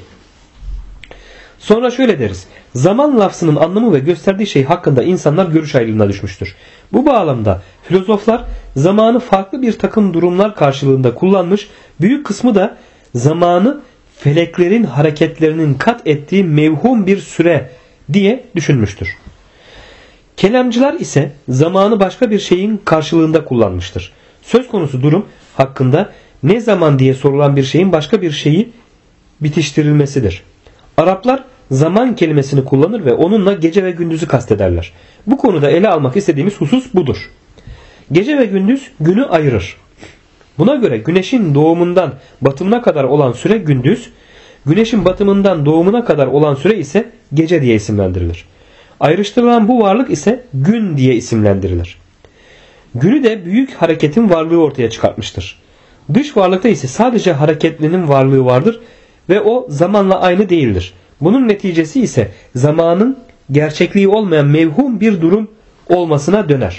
Sonra şöyle deriz. Zaman lafzının anlamı ve gösterdiği şey hakkında insanlar görüş ayrılığına düşmüştür. Bu bağlamda filozoflar zamanı farklı bir takım durumlar karşılığında kullanmış, büyük kısmı da zamanı feleklerin hareketlerinin kat ettiği mevhum bir süre diye düşünmüştür. Kelamcılar ise zamanı başka bir şeyin karşılığında kullanmıştır. Söz konusu durum hakkında ne zaman diye sorulan bir şeyin başka bir şeyi bitiştirilmesidir. Araplar zaman kelimesini kullanır ve onunla gece ve gündüzü kastederler. Bu konuda ele almak istediğimiz husus budur. Gece ve gündüz günü ayırır. Buna göre güneşin doğumundan batımına kadar olan süre gündüz, güneşin batımından doğumuna kadar olan süre ise gece diye isimlendirilir. Ayrıştırılan bu varlık ise gün diye isimlendirilir. Günü de büyük hareketin varlığı ortaya çıkartmıştır. Dış varlıkta ise sadece hareketlinin varlığı vardır ve o zamanla aynı değildir. Bunun neticesi ise zamanın gerçekliği olmayan mevhum bir durum olmasına döner.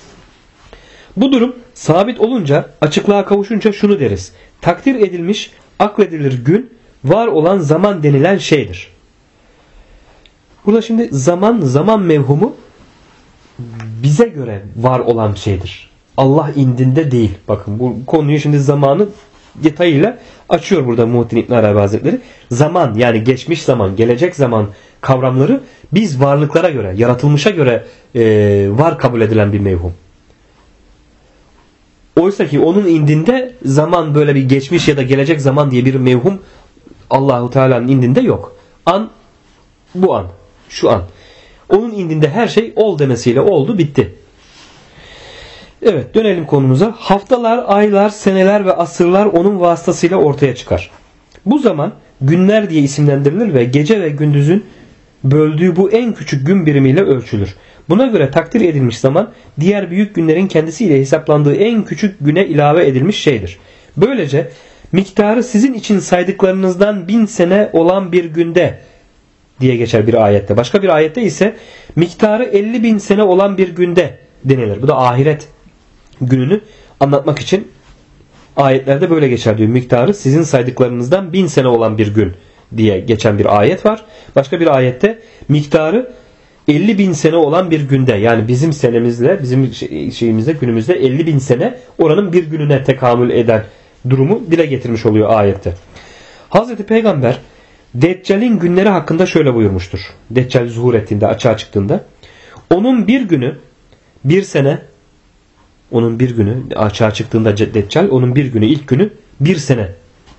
Bu durum sabit olunca, açıklığa kavuşunca şunu deriz. Takdir edilmiş, akledilir gün, var olan zaman denilen şeydir. Burada şimdi zaman mevhumu bize göre var olan şeydir. Allah indinde değil. Bakın bu konuyu şimdi zamanı detayıyla açıyor burada Muhittin İbn Arabi Hazretleri. Zaman yani geçmiş zaman, gelecek zaman kavramları biz varlıklara göre, yaratılmışa göre var kabul edilen bir mevhum. Oysa ki onun indinde zaman böyle bir geçmiş ya da gelecek zaman diye bir mevhum Allahu Teala'nın indinde yok. An bu an, şu an. Onun indinde her şey ol demesiyle oldu, bitti. Evet, dönelim konumuza. Haftalar, aylar, seneler ve asırlar onun vasıtasıyla ortaya çıkar. Bu zaman günler diye isimlendirilir ve gece ve gündüzün böldüğü bu en küçük gün birimiyle ölçülür. Buna göre takdir edilmiş zaman diğer büyük günlerin kendisiyle hesaplandığı en küçük güne ilave edilmiş şeydir. Böylece miktarı sizin için saydıklarınızdan 1000 sene olan bir günde diye geçer bir ayette. Başka bir ayette ise miktarı 50.000 sene olan bir günde denilir. Bu da ahiret gününü anlatmak için ayetlerde böyle geçer diyor. Miktarı sizin saydıklarınızdan 1000 sene olan bir gün diye geçen bir ayet var. Başka bir ayette miktarı 50.000 sene olan bir günde, yani bizim senemizle, bizim şeyimizde, günümüzde 50.000 sene oranın bir gününe tekamül eden durumu dile getirmiş oluyor ayette. Hazreti Peygamber Deccal'in günleri hakkında şöyle buyurmuştur. Deccal zuhur ettiğinde, açığa çıktığında, onun bir günü bir sene, onun bir günü açığa çıktığında Deccal, onun bir günü, ilk günü bir sene,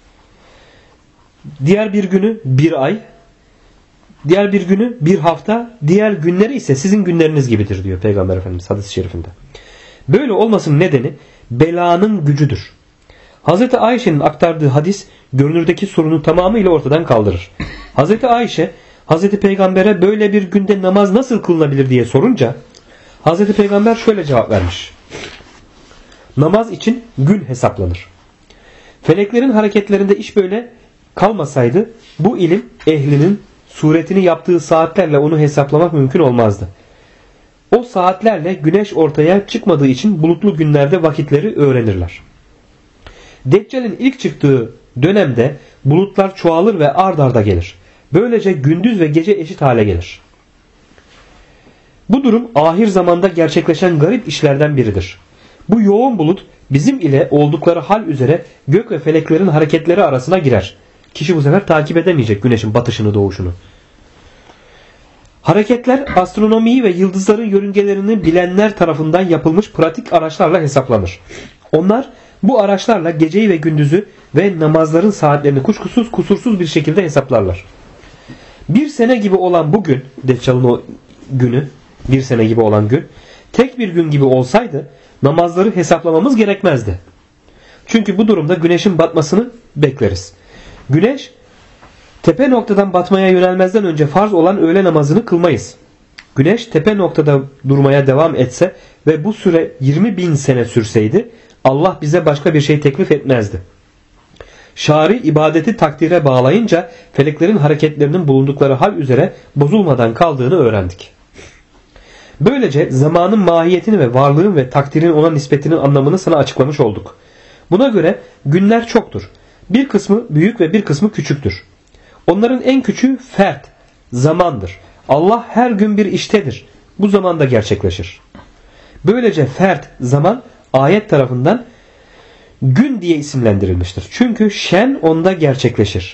diğer bir günü bir ay, diğer bir günü bir hafta, diğer günleri ise sizin günleriniz gibidir diyor Peygamber Efendimiz hadis-i şerifinde. Böyle olmasının nedeni belanın gücüdür. Hazreti Ayşe'nin aktardığı hadis görünürdeki sorunu tamamıyla ortadan kaldırır. Hazreti Ayşe Hazreti Peygamber'e böyle bir günde namaz nasıl kılınabilir diye sorunca Hazreti Peygamber şöyle cevap vermiş. Namaz için gün hesaplanır. Feleklerin hareketlerinde iş böyle kalmasaydı bu ilim ehlinin suretini yaptığı saatlerle onu hesaplamak mümkün olmazdı. O saatlerle güneş ortaya çıkmadığı için bulutlu günlerde vakitleri öğrenirler. Deccal'in ilk çıktığı dönemde bulutlar çoğalır ve ard arda gelir. Böylece gündüz ve gece eşit hale gelir. Bu durum ahir zamanda gerçekleşen garip işlerden biridir. Bu yoğun bulut bizim ile oldukları hal üzere gök ve feleklerin hareketleri arasına girer. Kişi bu sefer takip edemeyecek güneşin batışını, doğuşunu. Hareketler astronomiyi ve yıldızların yörüngelerini bilenler tarafından yapılmış pratik araçlarla hesaplanır. Onlar bu araçlarla geceyi ve gündüzü ve namazların saatlerini kuşkusuz kusursuz bir şekilde hesaplarlar. Bir sene gibi olan bu gün, Deccal'ın o günü, bir sene gibi olan gün, tek bir gün gibi olsaydı namazları hesaplamamız gerekmezdi. Çünkü bu durumda güneşin batmasını bekleriz. Güneş tepe noktadan batmaya yönelmezden önce farz olan öğle namazını kılmayız. Güneş tepe noktada durmaya devam etse ve bu süre 20.000 sene sürseydi Allah bize başka bir şey teklif etmezdi. Şari ibadeti takdire bağlayınca feleklerin hareketlerinin bulundukları hal üzere bozulmadan kaldığını öğrendik. Böylece zamanın mahiyetini ve varlığın ve takdirin ona nispetinin anlamını sana açıklamış olduk. Buna göre günler çoktur. Bir kısmı büyük ve bir kısmı küçüktür. Onların en küçüğü fert, zamandır. Allah her gün bir iştedir. Bu zamanda gerçekleşir. Böylece fert, zaman ayet tarafından gün diye isimlendirilmiştir. Çünkü şen onda gerçekleşir.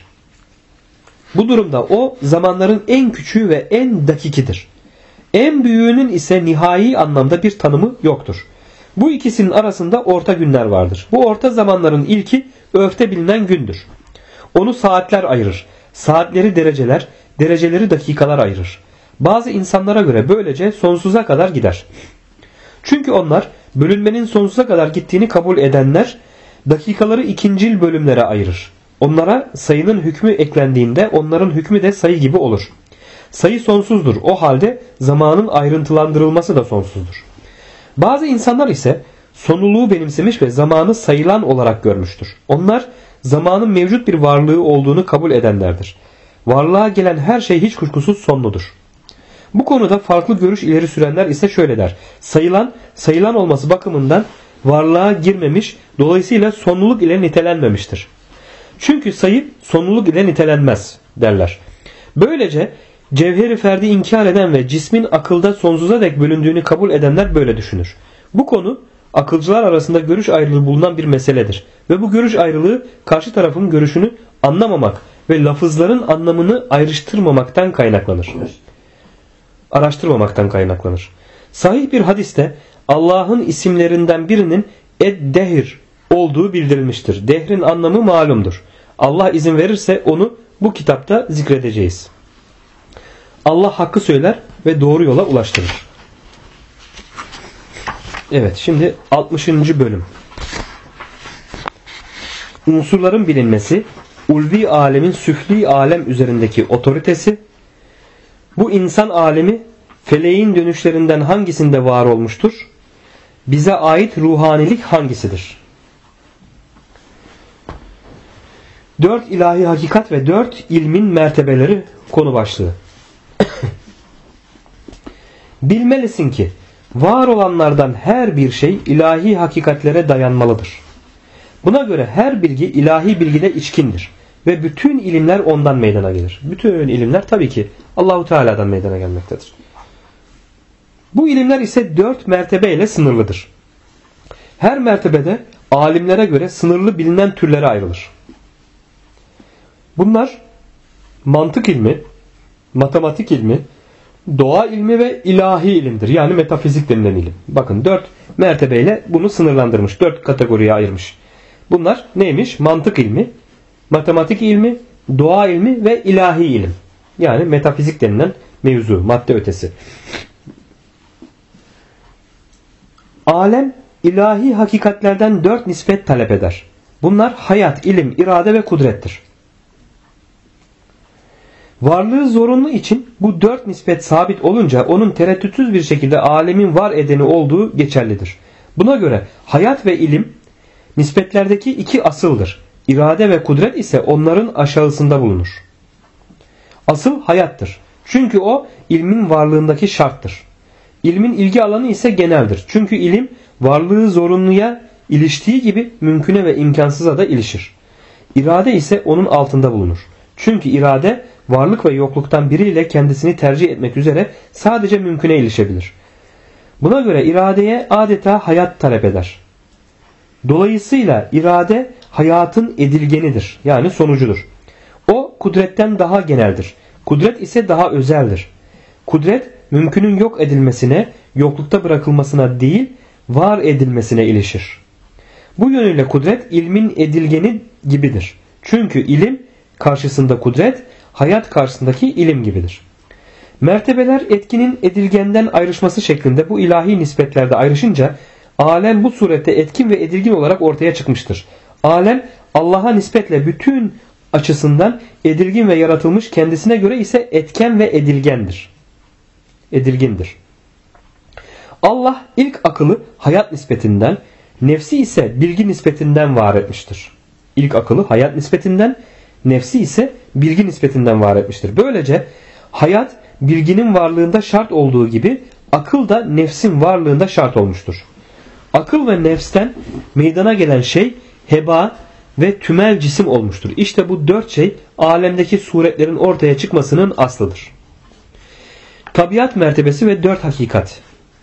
Bu durumda o zamanların en küçüğü ve en dakikidir. En büyüğünün ise nihai anlamda bir tanımı yoktur. Bu ikisinin arasında orta günler vardır. Bu orta zamanların ilki öfte bilinen gündür. Onu saatler ayırır. Saatleri dereceler, dereceleri dakikalar ayırır. Bazı insanlara göre böylece sonsuza kadar gider. Çünkü onlar bölünmenin sonsuza kadar gittiğini kabul edenler dakikaları ikincil bölümlere ayırır. Onlara sayının hükmü eklendiğinde onların hükmü de sayı gibi olur. Sayı sonsuzdur. O halde zamanın ayrıntılandırılması da sonsuzdur. Bazı insanlar ise sonluluğu benimsemiş ve zamanı sayılan olarak görmüştür. Onlar zamanın mevcut bir varlığı olduğunu kabul edenlerdir. Varlığa gelen her şey hiç kuşkusuz sonludur. Bu konuda farklı görüş ileri sürenler ise şöyle der. Sayılan olması bakımından varlığa girmemiş, dolayısıyla sonluluk ile nitelenmemiştir. Çünkü sayı sonluluk ile nitelenmez derler. Böylece cevheri ferdi inkar eden ve cismin akılda sonsuza dek bölündüğünü kabul edenler böyle düşünür. Bu konu akılcılar arasında görüş ayrılığı bulunan bir meseledir. Ve bu görüş ayrılığı karşı tarafın görüşünü anlamamak ve lafızların anlamını araştırmamaktan kaynaklanır. Sahih bir hadiste Allah'ın isimlerinden birinin Ed-Dehir olduğu bildirilmiştir. Dehrin anlamı malumdur. Allah izin verirse onu bu kitapta zikredeceğiz. Allah hakkı söyler ve doğru yola ulaştırır. Evet, şimdi 60. bölüm. Unsurların bilinmesi, ulvi alemin süfli alem üzerindeki otoritesi, bu insan alemi feleğin dönüşlerinden hangisinde var olmuştur? Bize ait ruhanilik hangisidir? 4 ilahi hakikat ve 4 ilmin mertebeleri konu başlığı. Bilmelisin ki var olanlardan her bir şey ilahi hakikatlere dayanmalıdır. Buna göre her bilgi ilahi bilgide içkindir ve bütün ilimler ondan meydana gelir. Bütün ilimler tabii ki Allahu Teala'dan meydana gelmektedir. Bu ilimler ise 4 mertebeyle sınırlıdır. Her mertebede alimlere göre sınırlı bilinen türlere ayrılır. Bunlar mantık ilmi, matematik ilmi, doğa ilmi ve ilahi ilimdir. Yani metafizik denilen ilim. Bakın 4 mertebeyle bunu sınırlandırmış. 4 kategoriye ayırmış. Bunlar neymiş? Mantık ilmi, matematik ilmi, doğa ilmi ve ilahi ilim. Yani metafizik denilen mevzu, madde ötesi. Alem ilahi hakikatlerden 4 nispet talep eder. Bunlar hayat, ilim, irade ve kudrettir. Varlığı zorunlu için bu 4 nispet sabit olunca onun tereddütsüz bir şekilde alemin var edeni olduğu geçerlidir. Buna göre hayat ve ilim nispetlerdeki 2 asıldır. İrade ve kudret ise onların aşağısında bulunur. Asıl hayattır. Çünkü o ilmin varlığındaki şarttır. İlmin ilgi alanı ise geneldir. Çünkü ilim varlığı zorunluya iliştiği gibi mümküne ve imkansıza da ilişir. İrade ise onun altında bulunur. Çünkü irade varlık ve yokluktan biriyle kendisini tercih etmek üzere sadece mümküne ilişebilir. Buna göre iradeye adeta hayat talep eder. Dolayısıyla irade hayatın edilgenidir. Yani sonucudur. O kudretten daha geneldir. Kudret ise daha özeldir. Kudret mümkünün yok edilmesine, yoklukta bırakılmasına değil, var edilmesine ilişir. Bu yönüyle kudret ilmin edilgeni gibidir. Çünkü ilim karşısında kudret, hayat karşısındaki ilim gibidir. Mertebeler etkinin edilgenden ayrışması şeklinde bu ilahi nispetlerde ayrışınca alem bu surette etkin ve edilgin olarak ortaya çıkmıştır. Alem Allah'a nispetle bütün açısından edilgin ve yaratılmış, kendisine göre ise etken ve edilgindir. Allah ilk akıllı hayat nispetinden, nefsi ise bilgi nispetinden var etmiştir. İlk akıllı hayat nispetinden, nefsi ise bilgi nispetinden var etmiştir. Böylece hayat bilginin varlığında şart olduğu gibi akıl da nefsin varlığında şart olmuştur. Akıl ve nefsten meydana gelen şey heba ve tümel cisim olmuştur. İşte bu 4 şey alemdeki suretlerin ortaya çıkmasının aslıdır. Tabiat mertebesi ve 4 hakikat.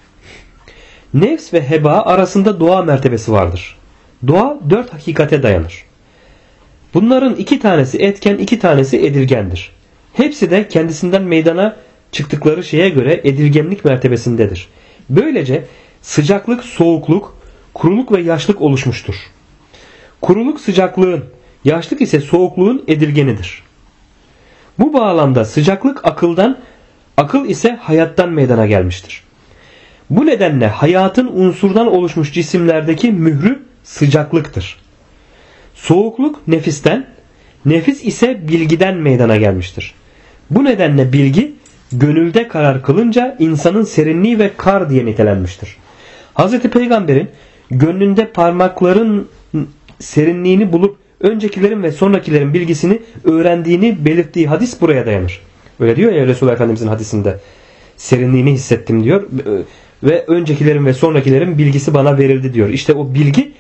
Nefs ve heba arasında doğa mertebesi vardır. Doğa 4 hakikate dayanır. Bunların 2 tanesi etken, 2 tanesi edilgendir. Hepsi de kendisinden meydana çıktıkları şeye göre edilgenlik mertebesindedir. Böylece sıcaklık, soğukluk, kuruluk ve yaşlık oluşmuştur. Kuruluk sıcaklığın, yaşlık ise soğukluğun edilgenidir. Bu bağlamda sıcaklık akıldan, akıl ise hayattan meydana gelmiştir. Bu nedenle hayatın unsurdan oluşmuş cisimlerdeki mührü sıcaklıktır. Soğukluk nefisten, nefis ise bilgiden meydana gelmiştir. Bu nedenle bilgi gönülde karar kılınca insanın serinliği ve kar diye nitelenmiştir. Hz. Peygamber'in gönlünde parmakların serinliğini bulup öncekilerin ve sonrakilerin bilgisini öğrendiğini belirttiği hadis buraya dayanır. Öyle diyor ya Resulullah Efendimizin hadisinde. Serinliğini hissettim diyor ve öncekilerin ve sonrakilerin bilgisi bana verildi diyor. İşte o bilgi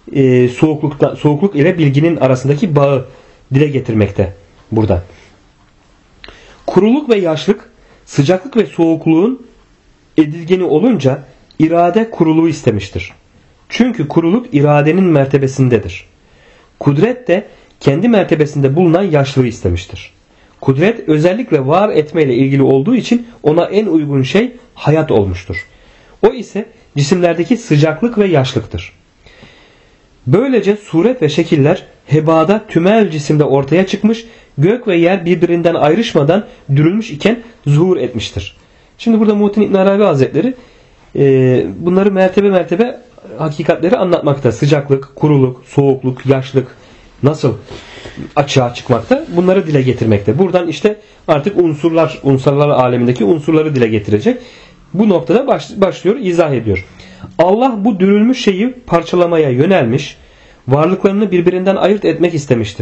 soğukluk ile bilginin arasındaki bağı dile getirmekte burada. Kuruluk ve yaşlık, sıcaklık ve soğukluğun edilgeni olunca irade kuruluğu istemiştir. Çünkü kuruluk iradenin mertebesindedir. Kudret de kendi mertebesinde bulunan yaşlığı istemiştir. Kudret özellikle var etmeyle ilgili olduğu için ona en uygun şey hayat olmuştur. O ise cisimlerdeki sıcaklık ve yaşlıktır. Böylece suret ve şekiller hebada tümel cisimde ortaya çıkmış, gök ve yer birbirinden ayrışmadan dürülmüş iken zuhur etmiştir. Şimdi burada Muhittin İbn Arabi Hazretleri bunları mertebe mertebe hakikatleri anlatmakta. Sıcaklık, kuruluk, soğukluk, yaşlık nasıl açığa çıkmakta? Bunları dile getirmekte. Buradan işte artık unsurlar alemindeki unsurları dile getirecek. Bu noktada başlıyor, izah ediyor. Allah bu dürülmüş şeyi parçalamaya yönelmiş, varlıklarını birbirinden ayırt etmek istemiştir.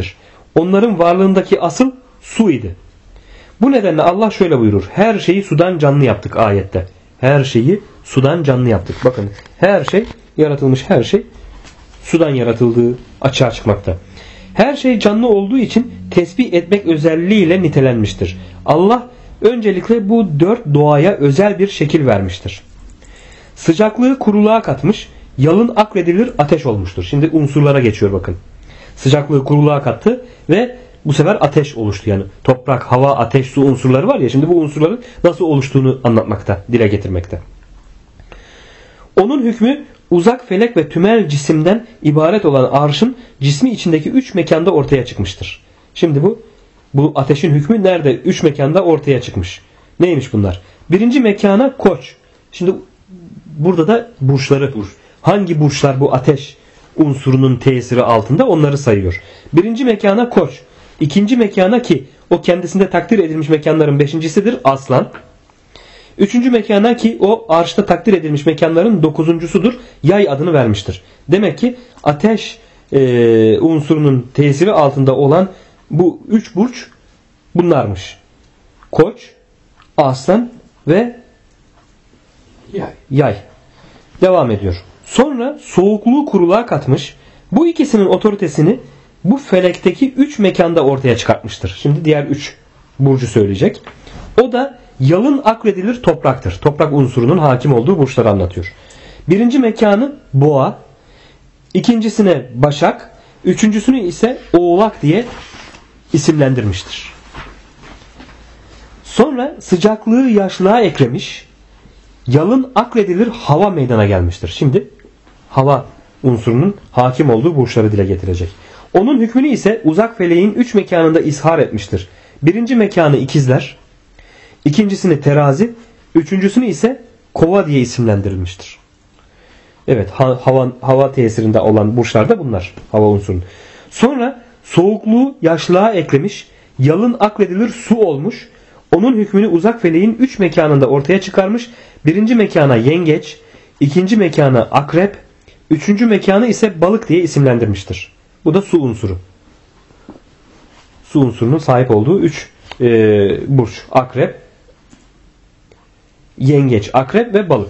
onların varlığındaki asıl su idi. Bu nedenle Allah şöyle buyurur. Her şeyi sudan canlı yaptık ayette. Her şeyi sudan canlı yaptık. Bakın her şey, yaratılmış her şey sudan yaratıldığı açığa çıkmakta. Her şey canlı olduğu için tesbih etmek özelliğiyle nitelenmiştir. Allah öncelikle bu 4 doğaya özel bir şekil vermiştir. Sıcaklığı kuruluğa katmış, yalın akredilir ateş olmuştur. Şimdi unsurlara geçiyor bakın. Sıcaklığı kuruluğa kattı ve bu sefer ateş oluştu. Yani toprak, hava, ateş, su unsurları var ya, şimdi bu unsurların nasıl oluştuğunu anlatmakta, dile getirmekte. Onun hükmü uzak felek ve tümel cisimden ibaret olan arşın cismi içindeki 3 mekanda ortaya çıkmıştır. Şimdi bu ateşin hükmü nerede? 3 mekanda ortaya çıkmış. Neymiş bunlar? Birinci mekana Koç. Şimdi burada da burçları. Hangi burçlar bu ateş unsurunun tesiri altında, onları sayıyor. Birinci mekana Koç. İkinci mekana, ki o kendisinde takdir edilmiş mekanların beşincisidir, Aslan. Üçüncü mekana, ki o arşta takdir edilmiş mekanların dokuzuncusudur, Yay adını vermiştir. Demek ki ateş unsurunun tesiri altında olan bu 3 burç bunlarmış. Koç, Aslan ve Yay. Devam ediyor. Sonra soğukluğu kuruluğa katmış. Bu ikisinin otoritesini bu felekteki 3 mekanda ortaya çıkartmıştır. Şimdi diğer 3 burcu söyleyecek. O da yalın akredilir topraktır. Toprak unsurunun hakim olduğu burçları anlatıyor. Birinci mekanı Boğa, ikincisine Başak, üçüncüsünü ise Oğlak diye isimlendirmiştir. Sonra sıcaklığı yaşlığa eklemiş, yalın akredilir hava meydana gelmiştir. Şimdi hava unsurunun hakim olduğu burçları dile getirecek. Onun hükmünü ise uzak feleğin 3 mekanında izhar etmiştir. Birinci mekanı ikizler, ikincisini terazi, üçüncüsünü ise kova diye isimlendirilmiştir. Evet, hava tesirinde olan burçlar da bunlar, hava unsurunun. Sonra soğukluğu yaşlığa eklemiş, yalın akredilir su olmuş. Onun hükmünü uzak feleğin 3 mekanında ortaya çıkarmış. Birinci mekana yengeç, ikinci mekana akrep, üçüncü mekanı ise balık diye isimlendirmiştir. Bu da su unsuru. Su unsurunun sahip olduğu 3 burç. Akrep, yengeç, akrep ve balık.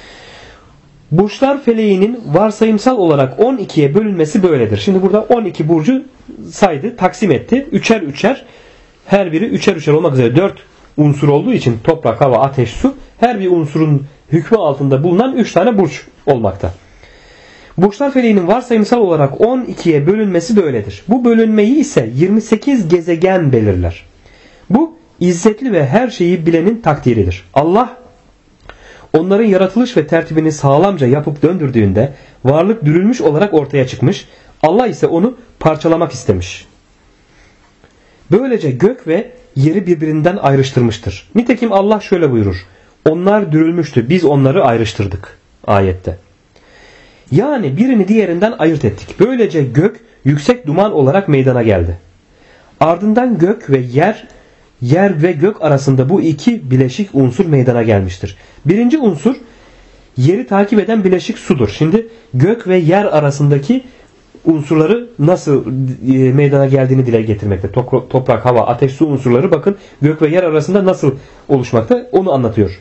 Burçlar feleğinin varsayımsal olarak 12'ye bölünmesi böyledir. Şimdi burada 12 burcu saydı, taksim etti. Üçer üçer, her biri üçer üçer olmak üzere 4 unsur olduğu için toprak, hava, ateş, su, her bir unsurun hükmü altında bulunan 3 tane burç olmakta. Burçlar feleğinin varsayımsal olarak 12'ye bölünmesi böyledir. Bu bölünmeyi ise 28 gezegen belirler. Bu izzetli ve her şeyi bilenin takdiridir. Allah onların yaratılış ve tertibini sağlamca yapıp döndürdüğünde varlık dürülmüş olarak ortaya çıkmış. Allah ise onu parçalamak istemiş. Böylece gök ve yeri birbirinden ayrıştırmıştır. Nitekim Allah şöyle buyurur. Onlar dürülmüştü, biz onları ayrıştırdık. Ayette. Yani birini diğerinden ayırt ettik. Böylece gök yüksek duman olarak meydana geldi. Ardından gök ve yer ve gök arasında bu iki bileşik unsur meydana gelmiştir. Birinci unsur yeri takip eden bileşik sudur. Şimdi gök ve yer arasındaki unsurları nasıl meydana geldiğini dile getirmekte. Toprak, hava, ateş, su unsurları bakın gök ve yer arasında nasıl oluşmakta onu anlatıyor.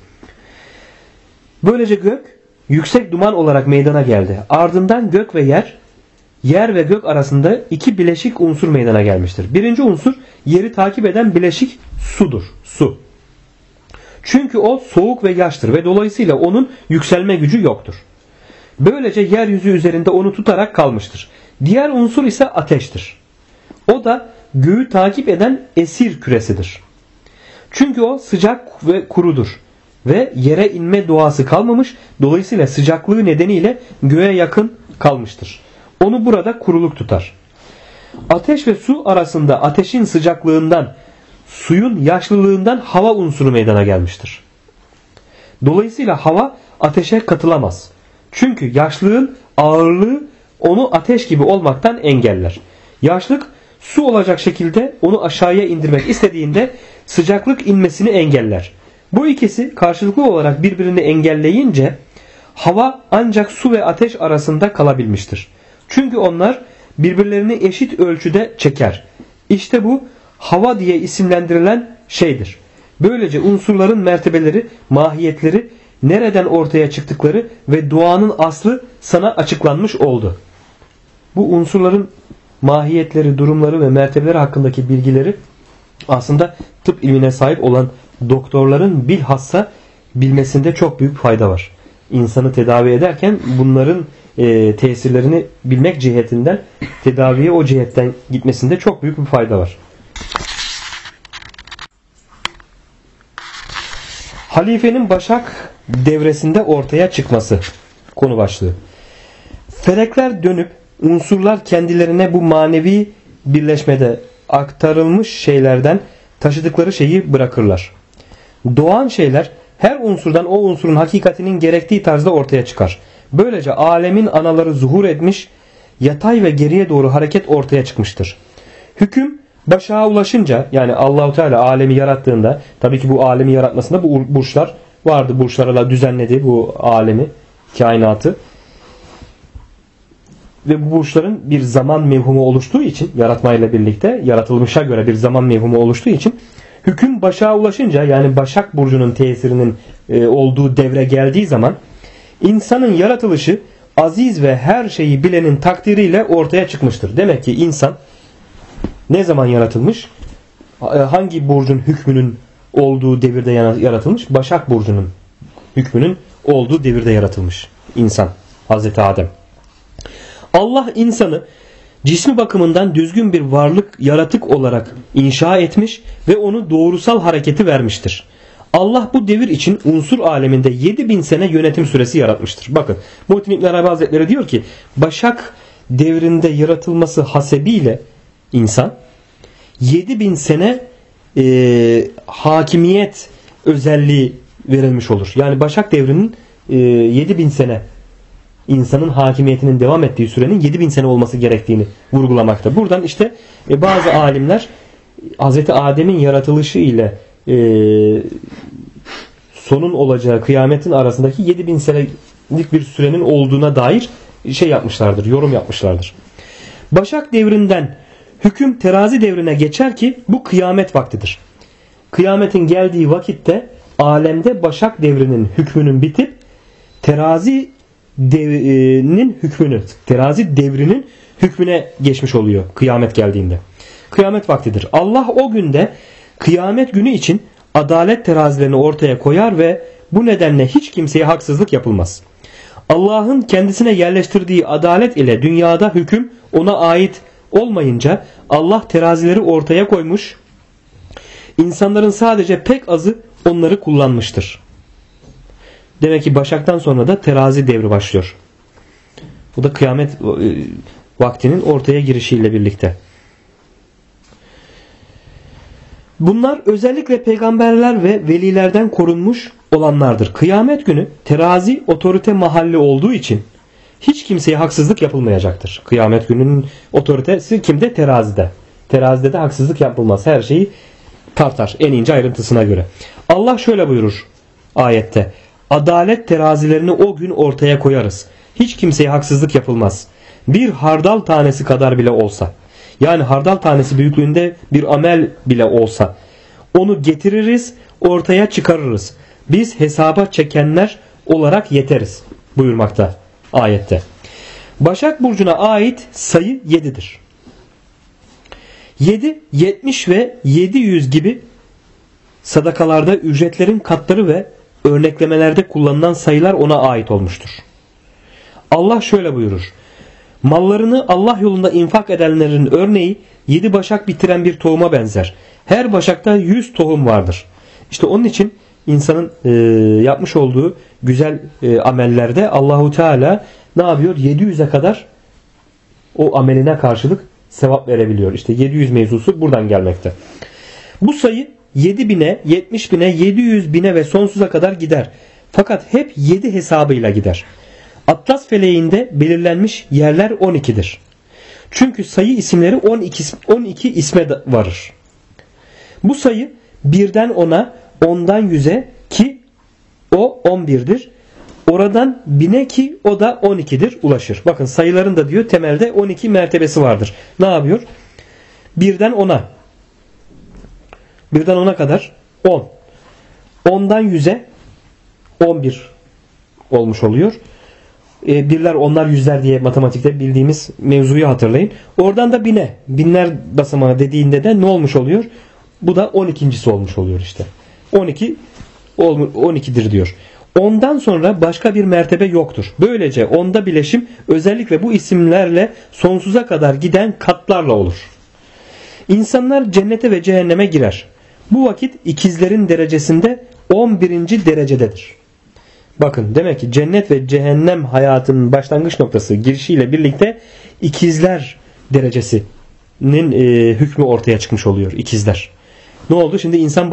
Böylece gök yüksek duman olarak meydana geldi. Ardından gök ve yer ve gök arasında iki bileşik unsur meydana gelmiştir. Birinci unsur yeri takip eden bileşik sudur. Su. Çünkü o soğuk ve yaştır ve dolayısıyla onun yükselme gücü yoktur. Böylece yeryüzü üzerinde onu tutarak kalmıştır. Diğer unsur ise ateştir. O da göğü takip eden esir küresidir. Çünkü o sıcak ve kurudur. Ve yere inme doğası kalmamış, dolayısıyla sıcaklığı nedeniyle göğe yakın kalmıştır. Onu burada kuruluk tutar. Ateş ve su arasında ateşin sıcaklığından, suyun yaşlılığından hava unsuru meydana gelmiştir. Dolayısıyla hava ateşe katılamaz. Çünkü yaşlığın ağırlığı onu ateş gibi olmaktan engeller. Yaşlık su olacak şekilde onu aşağıya indirmek istediğinde sıcaklık inmesini engeller. Bu ikisi karşılıklı olarak birbirini engelleyince hava ancak su ve ateş arasında kalabilmiştir. Çünkü onlar birbirlerini eşit ölçüde çeker. İşte bu hava diye isimlendirilen şeydir. Böylece unsurların mertebeleri, mahiyetleri, nereden ortaya çıktıkları ve doğanın aslı sana açıklanmış oldu. Bu unsurların mahiyetleri, durumları ve mertebeleri hakkındaki bilgileri aslında tıp ilmine sahip olan doktorların bilhassa bilmesinde çok büyük fayda var. İnsanı tedavi ederken bunların tesirlerini bilmek cihetinden tedaviye o cihetten gitmesinde çok büyük bir fayda var. Halifenin Başak devresinde ortaya çıkması konu başlığı. Felekler dönüp unsurlar kendilerine bu manevi birleşmede aktarılmış şeylerden taşıdıkları şeyi bırakırlar. Doğan şeyler her unsurdan o unsurun hakikatinin gerektiği tarzda ortaya çıkar. Böylece alemin anaları zuhur etmiş, yatay ve geriye doğru hareket ortaya çıkmıştır. Hüküm başağa ulaşınca, yani Allahu Teala alemi yarattığında, tabii ki bu alemi yaratmasında bu burçlar vardı. Burçlarla düzenledi bu alemi, kainatı. Ve bu burçların bir zaman mevhumu oluştuğu için, yaratmayla birlikte yaratılmışa göre bir zaman mevhumu oluştuğu için hüküm başağa ulaşınca, yani Başak Burcu'nun tesirinin olduğu devre geldiği zaman insanın yaratılışı aziz ve her şeyi bilenin takdiriyle ortaya çıkmıştır. Demek ki insan ne zaman yaratılmış? Hangi burcun hükmünün olduğu devirde yaratılmış? Başak Burcu'nun hükmünün olduğu devirde yaratılmış insan, Hazreti Adem. Allah insanı cismi bakımından düzgün bir varlık, yaratık olarak inşa etmiş ve onu doğrusal hareketi vermiştir. Allah bu devir için unsur aleminde 7000 sene yönetim süresi yaratmıştır. Bakın Muhittin İbn Arabi Hazretleri diyor ki Başak devrinde yaratılması hasebiyle insan 7000 sene hakimiyet özelliği verilmiş olur. Yani Başak devrinin 7000 sene insanın hakimiyetinin devam ettiği sürenin 7000 sene olması gerektiğini vurgulamakta. Buradan işte bazı alimler Hazreti Adem'in yaratılışı ile sonun olacağı kıyametin arasındaki 7000 senelik bir sürenin olduğuna dair şey yapmışlardır, yorum yapmışlardır. Başak devrinden hüküm terazi devrine geçer ki bu kıyamet vaktidir. Kıyametin geldiği vakitte alemde Başak devrinin hükmünün bitip terazi devrinin hükmüne geçmiş oluyor kıyamet geldiğinde. Kıyamet vaktidir. Allah o günde kıyamet günü için adalet terazilerini ortaya koyar ve bu nedenle hiç kimseye haksızlık yapılmaz. Allah'ın kendisine yerleştirdiği adalet ile dünyada hüküm ona ait olmayınca Allah terazileri ortaya koymuş, insanların sadece pek azı onları kullanmıştır. Demek ki Başak'tan sonra da terazi devri başlıyor. Bu da kıyamet vaktinin ortaya girişiyle birlikte. Bunlar özellikle peygamberler ve velilerden korunmuş olanlardır. Kıyamet günü terazi otorite mahalli olduğu için hiç kimseye haksızlık yapılmayacaktır. Kıyamet gününün otoritesi kimde? Terazide. Terazide de haksızlık yapılmaz. Her şeyi tartar en ince ayrıntısına göre. Allah şöyle buyurur ayette. Adalet terazilerini o gün ortaya koyarız. Hiç kimseye haksızlık yapılmaz. Bir hardal tanesi kadar bile olsa. Yani hardal tanesi büyüklüğünde bir amel bile olsa. Onu getiririz, ortaya çıkarırız. Biz hesaba çekenler olarak yeteriz buyurmakta ayette. Başak Burcu'na ait sayı 7'dir. 7, 70 ve 700 gibi sadakalarda ücretlerin katları ve örneklemelerde kullanılan sayılar ona ait olmuştur. Allah şöyle buyurur. Mallarını Allah yolunda infak edenlerin örneği 7 başak bitiren bir tohuma benzer. Her başakta 100 tohum vardır. İşte onun için insanın yapmış olduğu güzel amellerde Allahu Teala ne yapıyor? 700'e kadar o ameline karşılık sevap verebiliyor. İşte 700 mevzusu buradan gelmekte. Bu sayı 7.000'e, 70.000'e, 700.000'e ve sonsuza kadar gider. Fakat hep 7 hesabıyla gider. Atlas feleğinde belirlenmiş yerler 12'dir. Çünkü sayı isimleri 12 isme varır. Bu sayı 1'den 10'a, 10'dan 100'e ki o 11'dir. Oradan 1000'e ki o da 12'dir ulaşır. Bakın sayıların da diyor temelde 12 mertebesi vardır. Ne yapıyor? birden 10'a. Birden 10'a kadar 10. 10'dan 100'e 11 olmuş oluyor. Birler, onlar, yüzler diye matematikte bildiğimiz mevzuyu hatırlayın. Oradan da 1000'e. Binler basamağı dediğinde de ne olmuş oluyor? Bu da 12.'si olmuş oluyor işte. 12'dir diyor. Ondan sonra başka bir mertebe yoktur. Böylece onda bileşim özellikle bu isimlerle sonsuza kadar giden katlarla olur. İnsanlar cennete ve cehenneme girer. Bu vakit ikizlerin derecesinde 11. derecededir. Bakın, demek ki cennet ve cehennem hayatının başlangıç noktası girişiyle birlikte ikizler derecesinin hükmü ortaya çıkmış oluyor. İkizler. Ne oldu? Şimdi insan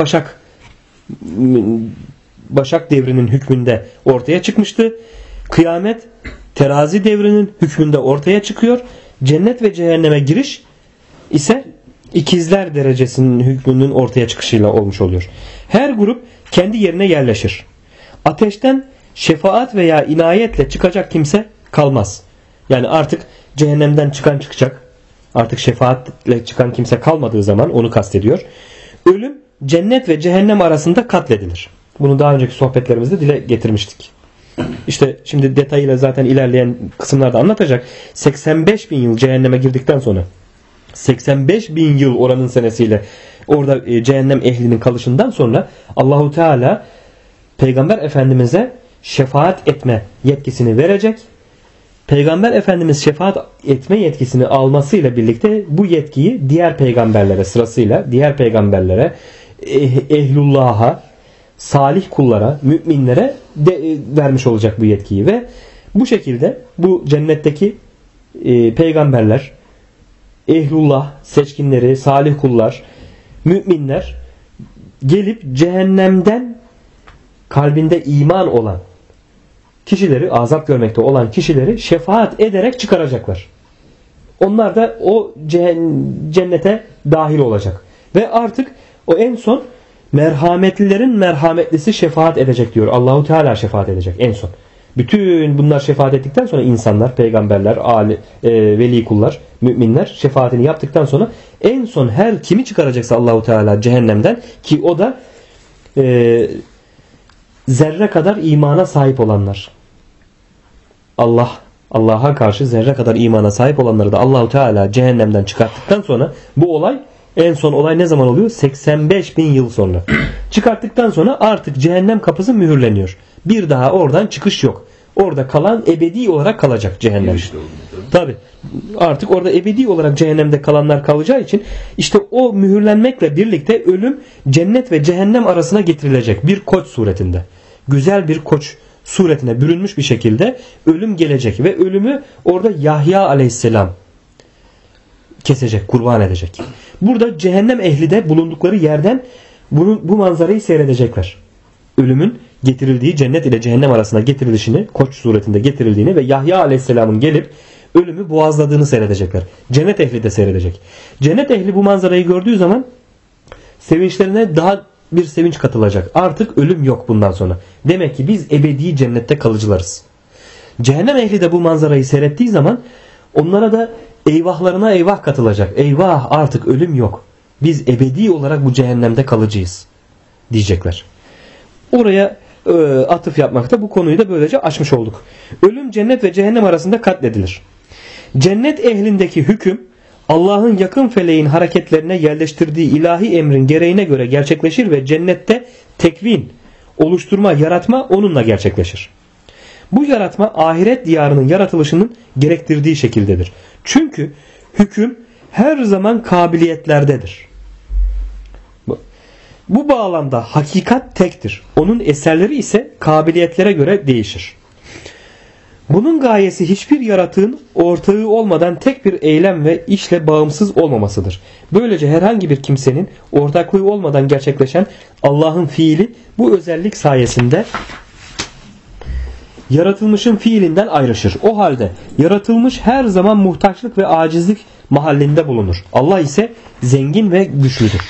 Başak devrinin hükmünde ortaya çıkmıştı. Kıyamet terazi devrinin hükmünde ortaya çıkıyor. Cennet ve cehenneme giriş ise ikizler derecesinin hükmünün ortaya çıkışıyla olmuş oluyor. Her grup kendi yerine yerleşir. Ateşten şefaat veya inayetle çıkacak kimse kalmaz. Yani artık cehennemden çıkan çıkacak. Artık şefaatle çıkan kimse kalmadığı zaman onu kastediyor. Ölüm cennet ve cehennem arasında katledilir. Bunu daha önceki sohbetlerimizde dile getirmiştik. İşte şimdi detayıyla zaten ilerleyen kısımlarda anlatacak. 85.000 yıl cehenneme girdikten sonra 85.000 yıl oranın senesiyle orada cehennem ehlinin kalışından sonra Allahu Teala Peygamber Efendimiz'e şefaat etme yetkisini verecek. Peygamber Efendimiz şefaat etme yetkisini almasıyla birlikte bu yetkiyi diğer peygamberlere sırasıyla ehlullah'a, salih kullara, müminlere vermiş olacak bu yetkiyi ve bu şekilde bu cennetteki peygamberler, ehlullah, seçkinleri, salih kullar, müminler gelip cehennemden kalbinde iman olan kişileri, azap görmekte olan kişileri şefaat ederek çıkaracaklar. Onlar da o cennete dahil olacak. Ve artık o en son merhametlilerin merhametlisi şefaat edecek diyor. Allahu Teala şefaat edecek en son. Bütün bunlar şefaat ettikten sonra insanlar, peygamberler, veli kullar, müminler şefaatini yaptıktan sonra en son her kimi çıkaracaksa Allahu Teala cehennemden, ki o da zerre kadar imana sahip olanlar. Allah'a karşı zerre kadar imana sahip olanları da Allahu Teala cehennemden çıkarttıktan sonra, bu olay, en son olay ne zaman oluyor? 85.000 yıl sonra. Çıkarttıktan sonra artık cehennem kapısı mühürleniyor. Bir daha oradan çıkış yok. Orada kalan ebedi olarak kalacak cehennem. Tabi. Artık orada ebedi olarak cehennemde kalanlar kalacağı için işte o mühürlenmekle birlikte ölüm cennet ve cehennem arasına getirilecek bir koç suretinde. Güzel bir koç suretine bürünmüş bir şekilde ölüm gelecek ve ölümü orada Yahya aleyhisselam kesecek, kurban edecek. Burada cehennem ehli de bulundukları yerden bu manzarayı seyredecekler. Ölümün getirildiği, cennet ile cehennem arasına getirilişini, koç suretinde getirildiğini ve Yahya aleyhisselamın gelip ölümü boğazladığını seyredecekler. Cennet ehli de seyredecek. Cennet ehli bu manzarayı gördüğü zaman sevinçlerine daha bir sevinç katılacak. Artık ölüm yok bundan sonra. Demek ki biz ebedi cennette kalıcılarız. Cehennem ehli de bu manzarayı seyrettiği zaman onlara da eyvahlarına eyvah katılacak. Eyvah, artık ölüm yok. Biz ebedi olarak bu cehennemde kalıcıyız diyecekler. Oraya atıf yapmakta, bu konuyu da böylece açmış olduk. Ölüm cennet ve cehennem arasında katledilir. Cennet ehlindeki hüküm Allah'ın yakın feleğin hareketlerine yerleştirdiği ilahi emrin gereğine göre gerçekleşir ve cennette tekvin, oluşturma, yaratma onunla gerçekleşir. Bu yaratma ahiret diyarının yaratılışının gerektirdiği şekildedir. Çünkü hüküm her zaman kabiliyetlerdedir. Bu bağlamda hakikat tektir. Onun eserleri ise kabiliyetlere göre değişir. Bunun gayesi hiçbir yaratığın ortağı olmadan tek bir eylem ve işle bağımsız olmamasıdır. Böylece herhangi bir kimsenin ortaklığı olmadan gerçekleşen Allah'ın fiili bu özellik sayesinde yaratılmışın fiilinden ayrışır. O halde yaratılmış her zaman muhtaçlık ve acizlik mahallinde bulunur. Allah ise zengin ve güçlüdür.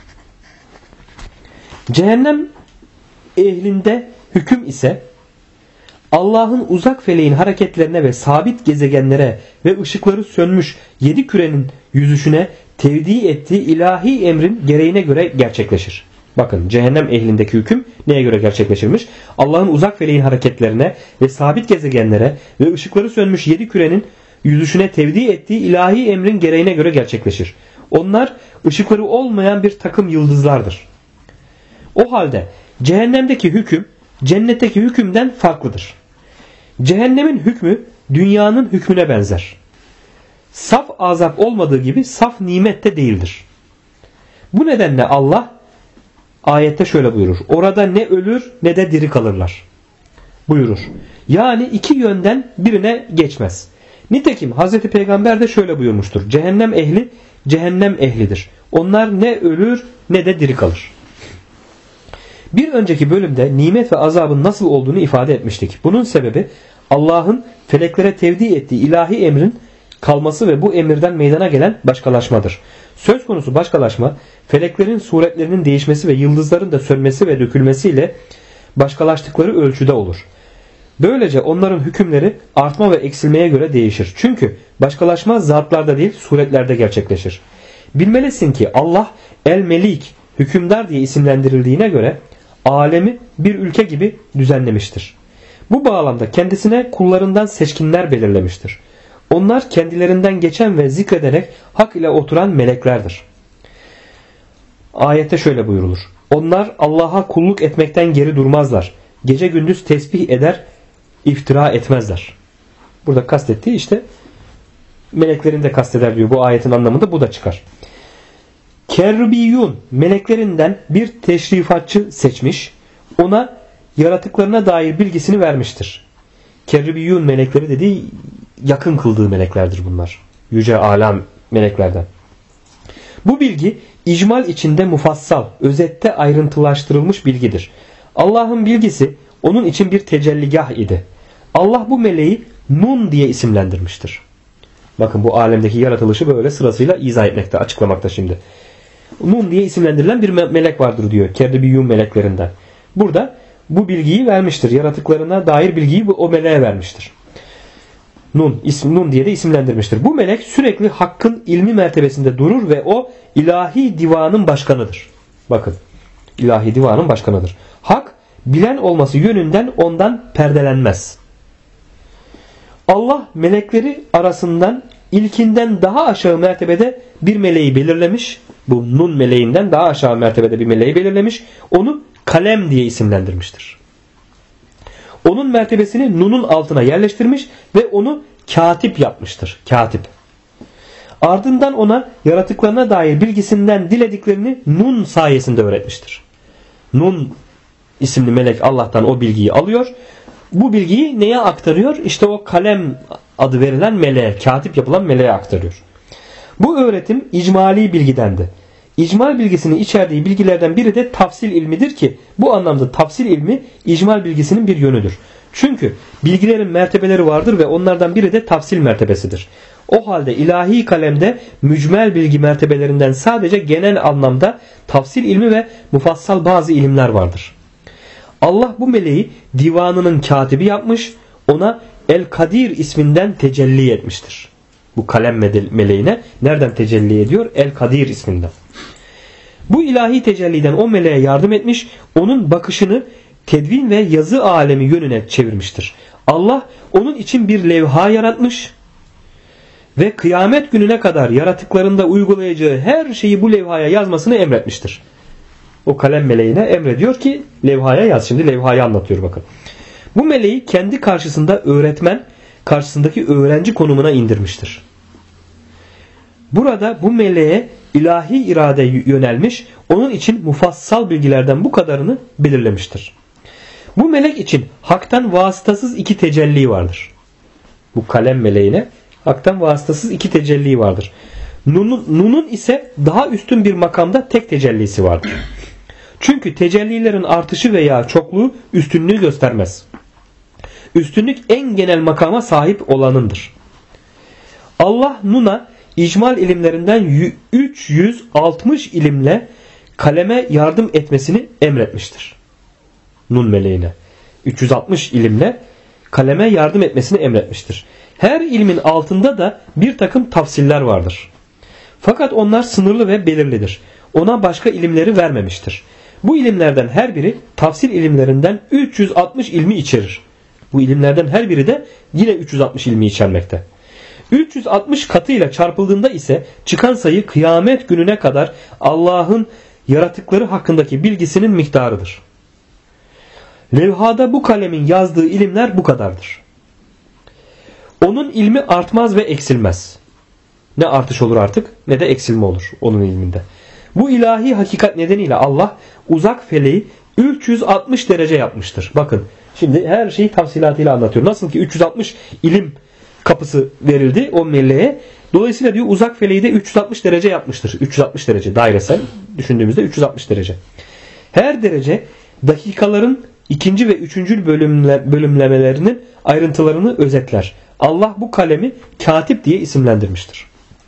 Cehennem ehlinde hüküm ise Allah'ın uzak feleğin hareketlerine ve sabit gezegenlere ve ışıkları sönmüş 7 kürenin yüzüşüne tevdi ettiği ilahi emrin gereğine göre gerçekleşir. Bakın, cehennem ehlindeki hüküm neye göre gerçekleşirmiş? Allah'ın uzak feleğin hareketlerine ve sabit gezegenlere ve ışıkları sönmüş 7 kürenin yüzüşüne tevdi ettiği ilahi emrin gereğine göre gerçekleşir. Onlar ışıkları olmayan bir takım yıldızlardır. O halde cehennemdeki hüküm cennetteki hükümden farklıdır. Cehennemin hükmü dünyanın hükmüne benzer. Saf azap olmadığı gibi saf nimet de değildir. Bu nedenle Allah ayette şöyle buyurur. Orada ne ölür ne de diri kalırlar buyurur. Yani iki yönden birine geçmez. Nitekim Hazreti Peygamber de şöyle buyurmuştur. Cehennem ehli cehennem ehlidir. Onlar ne ölür ne de diri kalır. Bir önceki bölümde nimet ve azabın nasıl olduğunu ifade etmiştik. Bunun sebebi Allah'ın feleklere tevdi ettiği ilahi emrin kalması ve bu emirden meydana gelen başkalaşmadır. Söz konusu başkalaşma, feleklerin suretlerinin değişmesi ve yıldızların da sönmesi ve dökülmesiyle başkalaştıkları ölçüde olur. Böylece onların hükümleri artma ve eksilmeye göre değişir. Çünkü başkalaşma zatlarda değil suretlerde gerçekleşir. Bilmelisin ki Allah El-Melik, hükümdar diye isimlendirildiğine göre alemi bir ülke gibi düzenlemiştir. Bu bağlamda kendisine kullarından seçkinler belirlemiştir. Onlar kendilerinden geçen ve zikrederek hak ile oturan meleklerdir. Ayette şöyle buyurulur. Onlar Allah'a kulluk etmekten geri durmazlar. Gece gündüz tesbih eder, iftira etmezler. Burada kastettiği işte meleklerin de kasteder diyor. Bu ayetin anlamında bu da çıkar. Kerbiyun meleklerinden bir teşrifatçı seçmiş. Ona yaratıklarına dair bilgisini vermiştir. Kerbiyun melekleri dediği yakın kıldığı meleklerdir bunlar. Yüce alam meleklerden. Bu bilgi icmal içinde mufassal, özette ayrıntılaştırılmış bilgidir. Allah'ın bilgisi onun için bir tecelligah idi. Allah bu meleği Nun diye isimlendirmiştir. Bakın bu alemdeki yaratılışı böyle sırasıyla izah etmekte, açıklamakta şimdi. Nun diye isimlendirilen bir melek vardır diyor. Kerbiyun meleklerinden. Burada bu bilgiyi vermiştir. Yaratıklarına dair bilgiyi o meleğe vermiştir. Nun diye de isimlendirmiştir. Bu melek sürekli hakkın ilmi mertebesinde durur ve o ilahi divanın başkanıdır. Bakın, ilahi divanın başkanıdır. Hak bilen olması yönünden ondan perdelenmez. Allah melekleri arasından ilkinden daha aşağı mertebede bir meleği belirlemiş. Bu Nun meleğinden daha aşağı mertebede bir meleği belirlemiş. Onu kalem diye isimlendirmiştir. Onun mertebesini Nun'un altına yerleştirmiş ve onu katip yapmıştır. Katip. Ardından ona yaratıklarına dair bilgisinden dilediklerini Nun sayesinde öğretmiştir. Nun isimli melek Allah'tan o bilgiyi alıyor. Bu bilgiyi neye aktarıyor? İşte o kalem adı verilen meleğe, katip yapılan meleğe aktarıyor. Bu öğretim icmali bilgidendi. İcmal bilgisinin içerdiği bilgilerden biri de tafsil ilmidir ki bu anlamda tafsil ilmi icmal bilgisinin bir yönüdür. Çünkü bilgilerin mertebeleri vardır ve onlardan biri de tafsil mertebesidir. O halde ilahi kalemde mücmel bilgi mertebelerinden sadece genel anlamda tafsil ilmi ve mufassal bazı ilimler vardır. Allah bu meleği divanının katibi yapmış, ona El-Kadir isminden tecelli etmiştir. Bu kalem meleğine nereden tecelli ediyor? El-Kadir isminden. Bu ilahi tecelliden o meleğe yardım etmiş, onun bakışını tedvin ve yazı alemi yönüne çevirmiştir. Allah onun için bir levha yaratmış ve kıyamet gününe kadar yaratıklarında uygulayacağı her şeyi bu levhaya yazmasını emretmiştir. O kalem meleğine emrediyor ki levhaya yaz. Şimdi levhayı anlatıyor bakın. Bu meleği kendi karşısında öğretmen, karşısındaki öğrenci konumuna indirmiştir. Burada bu meleğe ilahi irade yönelmiş, onun için mufassal bilgilerden bu kadarını belirlemiştir. Bu melek için haktan vasıtasız iki tecelli vardır. Bu kalem meleğine haktan vasıtasız iki tecelli vardır. Nun'un ise daha üstün bir makamda tek tecellisi vardır. Çünkü tecellilerin artışı veya çokluğu üstünlüğü göstermez. Üstünlük en genel makama sahip olanındır. Allah Nun'a icmal ilimlerinden 360 ilimle kaleme yardım etmesini emretmiştir. Nun meleğine 360 ilimle kaleme yardım etmesini emretmiştir. Her ilmin altında da bir takım tafsiller vardır. Fakat onlar sınırlı ve belirlidir. Ona başka ilimleri vermemiştir. Bu ilimlerden her biri tafsir ilimlerinden 360 ilmi içerir. Bu ilimlerden her biri de yine 360 ilmi içermekte. 360 katıyla çarpıldığında ise çıkan sayı kıyamet gününe kadar Allah'ın yaratıkları hakkındaki bilgisinin miktarıdır. Levhada bu kalemin yazdığı ilimler bu kadardır. Onun ilmi artmaz ve eksilmez. Ne artış olur artık ne de eksilme olur onun ilminde. Bu ilahi hakikat nedeniyle Allah uzak feleği 360 derece yapmıştır. Bakın şimdi her şeyi tafsilatıyla anlatıyor. Nasıl ki 360 ilim kapısı verildi o meleğe. Dolayısıyla diyor uzak feleği de 360 derece yapmıştır. 360 derece dairesel düşündüğümüzde 360 derece. Her derece dakikaların ikinci ve üçüncü bölümlemelerinin ayrıntılarını özetler. Allah bu kalemi katip diye isimlendirmiştir.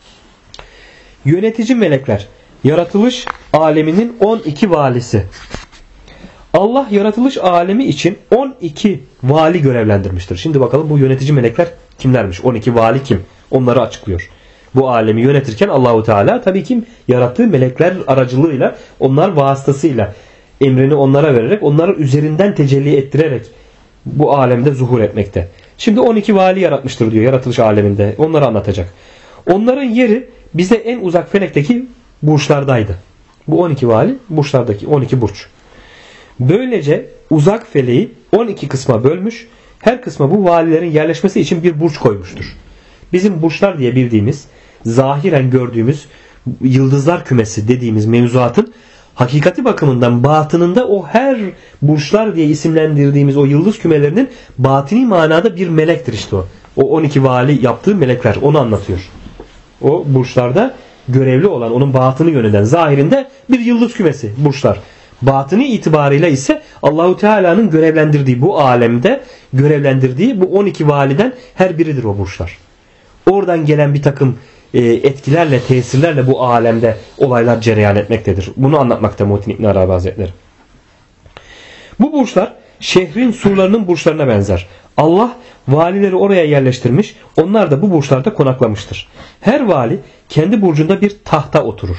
Yönetici melekler, yaratılış aleminin 12 valisi. Allah yaratılış alemi için 12 vali görevlendirmiştir. Şimdi bakalım bu yönetici melekler kimlermiş? 12 vali kim? Onları açıklıyor. Bu alemi yönetirken Allahu Teala tabii ki yarattığı melekler aracılığıyla, onlar vasıtasıyla emrini onlara vererek, onları üzerinden tecelli ettirerek bu alemde zuhur etmekte. Şimdi 12 vali yaratmıştır diyor yaratılış aleminde. Onları anlatacak. Onların yeri bize en uzak felekteki burçlardaydı. Bu 12 vali burçlardaki 12 burç. Böylece uzak feleği 12 kısma bölmüş. Her kısma bu valilerin yerleşmesi için bir burç koymuştur. Bizim burçlar diye bildiğimiz, zahiren gördüğümüz yıldızlar kümesi dediğimiz mevzuatın hakikati bakımından batınında o her burçlar diye isimlendirdiğimiz o yıldız kümelerinin batini manada bir melektir işte o. O 12 vali yaptığı melekler onu anlatıyor. O burçlarda görevli olan onun batını yöneten zahirinde bir yıldız kümesi burçlar. Batını itibarıyla ise Allahu Teala'nın görevlendirdiği bu alemde görevlendirdiği bu 12 validen her biridir o burçlar. Oradan gelen bir takım etkilerle, tesirlerle bu alemde olaylar cereyan etmektedir. Bunu anlatmakta Muhittin İbn Arabi Hazretleri. Bu burçlar şehrin surlarının burçlarına benzer. Allah valileri oraya yerleştirmiş, onlar da bu burçlarda konaklamıştır. Her vali kendi burcunda bir tahta oturur.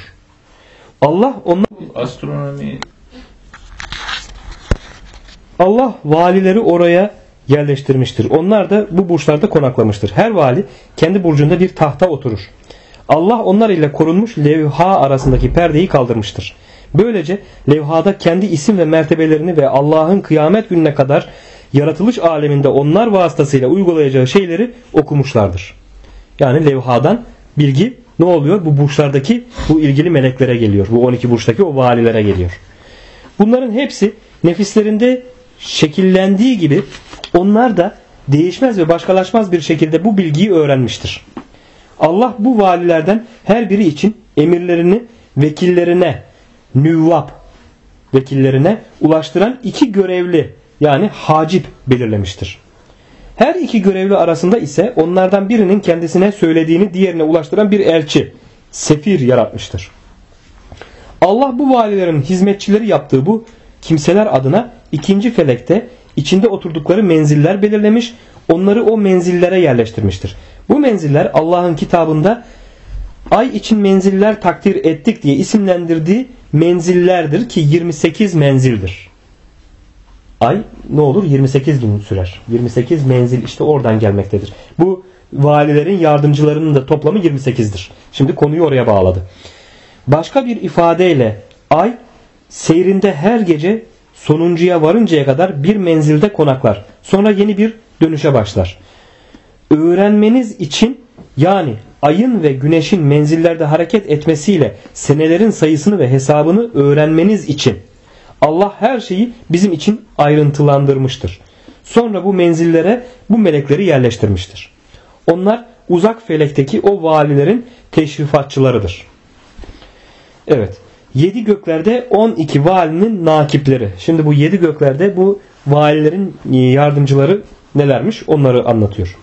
Allah valileri oraya yerleştirmiştir. Onlar da bu burçlarda konaklamıştır. Her vali kendi burcunda bir tahta oturur. Allah onlar ile korunmuş levha arasındaki perdeyi kaldırmıştır. Böylece levhada kendi isim ve mertebelerini ve Allah'ın kıyamet gününe kadar yaratılış aleminde onlar vasıtasıyla uygulayacağı şeyleri okumuşlardır. Yani levhadan bilgi ne oluyor? Bu burçlardaki bu ilgili meleklere geliyor. Bu 12 burçtaki o valilere geliyor. Bunların hepsi nefislerinde şekillendiği gibi onlar da değişmez ve başkalaşmaz bir şekilde bu bilgiyi öğrenmiştir. Allah bu valilerden her biri için emirlerini vekillerine, nüvvab vekillerine ulaştıran iki görevli yani hacip belirlemiştir. Her iki görevli arasında ise onlardan birinin kendisine söylediğini diğerine ulaştıran bir elçi, sefir yaratmıştır. Allah bu valilerin hizmetçileri yaptığı bu kimseler adına ikinci felekte içinde oturdukları menziller belirlemiş, onları o menzillere yerleştirmiştir. Bu menziller Allah'ın kitabında ay için menziller takdir ettik diye isimlendirdiği menzillerdir ki 28 menzildir. Ay ne olur 28 gün sürer. 28 menzil işte oradan gelmektedir. Bu valilerin yardımcılarının da toplamı 28'dir. Şimdi konuyu oraya bağladı. Başka bir ifadeyle ay seyrinde her gece sonuncuya varıncaya kadar bir menzilde konaklar. Sonra yeni bir dönüşe başlar. Öğrenmeniz için yani ayın ve güneşin menzillerde hareket etmesiyle senelerin sayısını ve hesabını öğrenmeniz için Allah her şeyi bizim için ayrıntılandırmıştır. Sonra bu menzillere bu melekleri yerleştirmiştir. Onlar uzak felekteki o valilerin teşrifatçılarıdır. Evet. 7 göklerde 12 valinin nakipleri. Şimdi bu 7 göklerde bu valilerin yardımcıları nelermiş onları anlatıyor.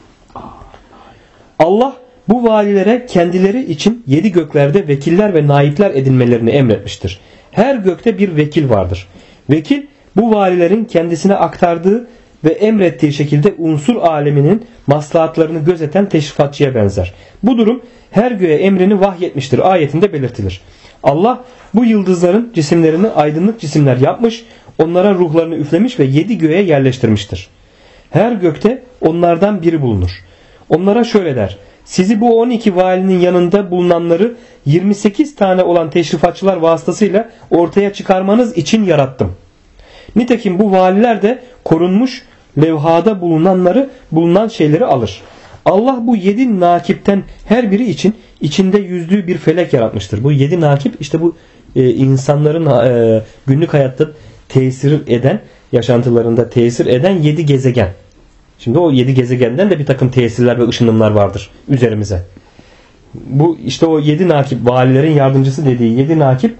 Allah bu valilere kendileri için 7 göklerde vekiller ve naipler edinmelerini emretmiştir. Her gökte bir vekil vardır. Vekil bu valilerin kendisine aktardığı ve emrettiği şekilde unsur aleminin maslahatlarını gözeten teşrifatçıya benzer. Bu durum her göğe emrini vahyetmiştir ayetinde belirtilir. Allah bu yıldızların cisimlerini aydınlık cisimler yapmış, onlara ruhlarını üflemiş ve 7 göğe yerleştirmiştir. Her gökte onlardan biri bulunur. Onlara şöyle der: sizi bu 12 valinin yanında bulunanları 28 tane olan teşrifatçılar vasıtasıyla ortaya çıkarmanız için yarattım. Nitekim bu valiler de korunmuş levhada bulunan şeyleri alır. Allah bu 7 nakipten her biri için içinde yüzdüğü bir felek yaratmıştır. Bu 7 nakip işte bu insanların günlük hayatta tesir eden, yaşantılarında tesir eden 7 gezegen. Şimdi o 7 gezegenden de bir takım tesirler ve ışınımlar vardır üzerimize. Bu işte o 7 nakip, valilerin yardımcısı dediği 7 nakip,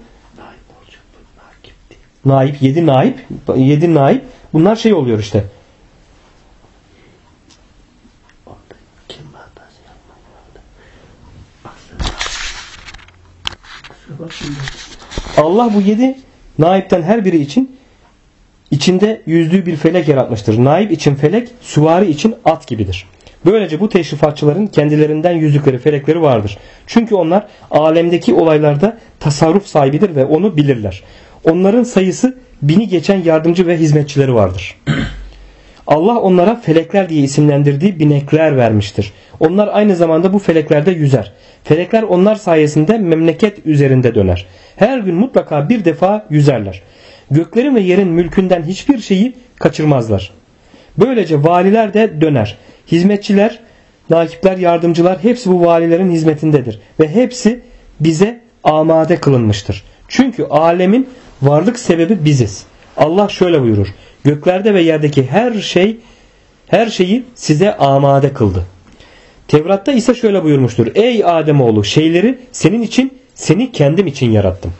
naip, 7 naip bunlar şey oluyor işte. Allah bu 7 naipten her biri için içinde yüzdüğü bir felek yaratmıştır. Naip için felek, süvari için at gibidir. Böylece bu teşrifatçıların kendilerinden yüzdükleri felekleri vardır. Çünkü onlar alemdeki olaylarda tasarruf sahibidir ve onu bilirler. Onların sayısı 1000'i geçen yardımcı ve hizmetçileri vardır. Allah onlara felekler diye isimlendirdiği binekler vermiştir. Onlar aynı zamanda bu feleklerde yüzer. Felekler onlar sayesinde memleket üzerinde döner. Her gün mutlaka bir defa yüzerler. Göklerin ve yerin mülkünden hiçbir şeyi kaçırmazlar. Böylece valiler de döner. Hizmetçiler, nakipler, yardımcılar hepsi bu valilerin hizmetindedir. Ve hepsi bize amade kılınmıştır. Çünkü alemin varlık sebebi biziz. Allah şöyle buyurur: göklerde ve yerdeki her şeyi size amade kıldı. Tevrat'ta ise şöyle buyurmuştur: ey Ademoğlu, şeyleri senin için, seni kendim için yarattım.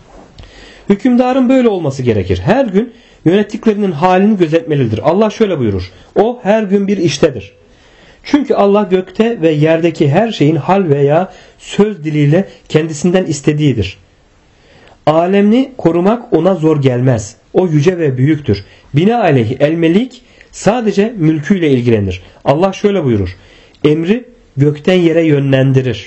Hükümdarın böyle olması gerekir. Her gün yönettiklerinin halini gözetmelidir. Allah şöyle buyurur: o her gün bir iştedir. Çünkü Allah gökte ve yerdeki her şeyin hal veya söz diliyle kendisinden istediğidir. Alemini korumak ona zor gelmez. O yüce ve büyüktür. Binaenaleyh el-Melik sadece mülküyle ilgilenir. Allah şöyle buyurur: emri gökten yere yönlendirir.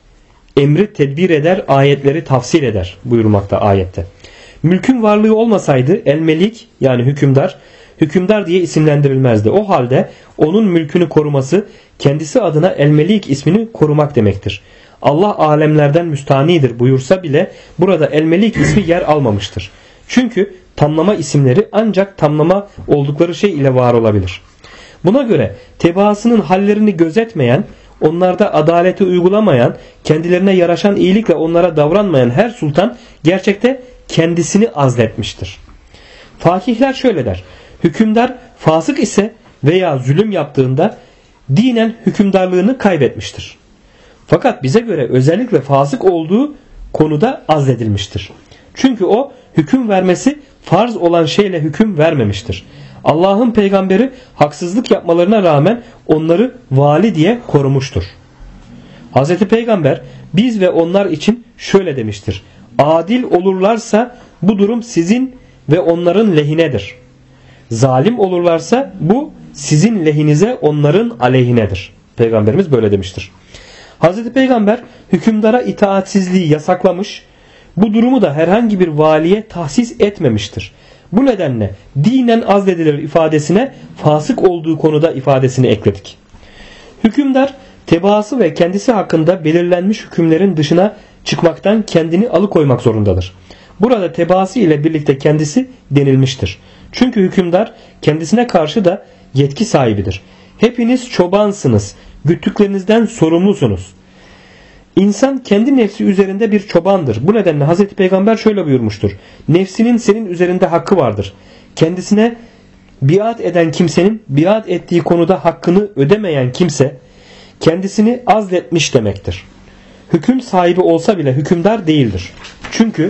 Emri tedbir eder, ayetleri tafsil eder buyurmakta ayette. Mülkün varlığı olmasaydı el-Melik yani hükümdar diye isimlendirilmezdi. O halde onun mülkünü koruması kendisi adına el-Melik ismini korumak demektir. Allah alemlerden müstanidir buyursa bile burada el-Melik ismi yer almamıştır. Çünkü tamlama isimleri ancak tamlama oldukları şey ile var olabilir. Buna göre tebaasının hallerini gözetmeyen, onlarda adaleti uygulamayan, kendilerine yaraşan iyilikle onlara davranmayan her sultan gerçekte kendisini azletmiştir. Fakihler şöyle der: hükümdar fasık ise veya zulüm yaptığında dinen hükümdarlığını kaybetmiştir. Fakat bize göre özellikle fasık olduğu konuda azledilmiştir. Çünkü o hüküm vermesi farz olan şeyle hüküm vermemiştir. Allah'ın peygamberi haksızlık yapmalarına rağmen onları vali diye korumuştur. Hz. Peygamber biz ve onlar için şöyle demiştir: adil olurlarsa bu durum sizin ve onların lehinedir. Zalim olurlarsa bu sizin lehinize, onların aleyhinedir. Peygamberimiz böyle demiştir. Hz. Peygamber hükümdara itaatsizliği yasaklamış, bu durumu da herhangi bir valiye tahsis etmemiştir. Bu nedenle dinen azledilir ifadesine fasık olduğu konuda ifadesini ekledik. Hükümdar tebaası ve kendisi hakkında belirlenmiş hükümlerin dışına çıkmaktan kendini alıkoymak zorundadır. Burada tebaası ile birlikte kendisi denilmiştir. Çünkü hükümdar kendisine karşı da yetki sahibidir. Hepiniz çobansınız, güttüklerinizden sorumlusunuz. İnsan kendi nefsi üzerinde bir çobandır. Bu nedenle Hz. Peygamber şöyle buyurmuştur: nefsinin senin üzerinde hakkı vardır. Kendisine biat eden kimsenin biat ettiği konuda hakkını ödemeyen kimse kendisini azletmiş demektir. Hüküm sahibi olsa bile hükümdar değildir. Çünkü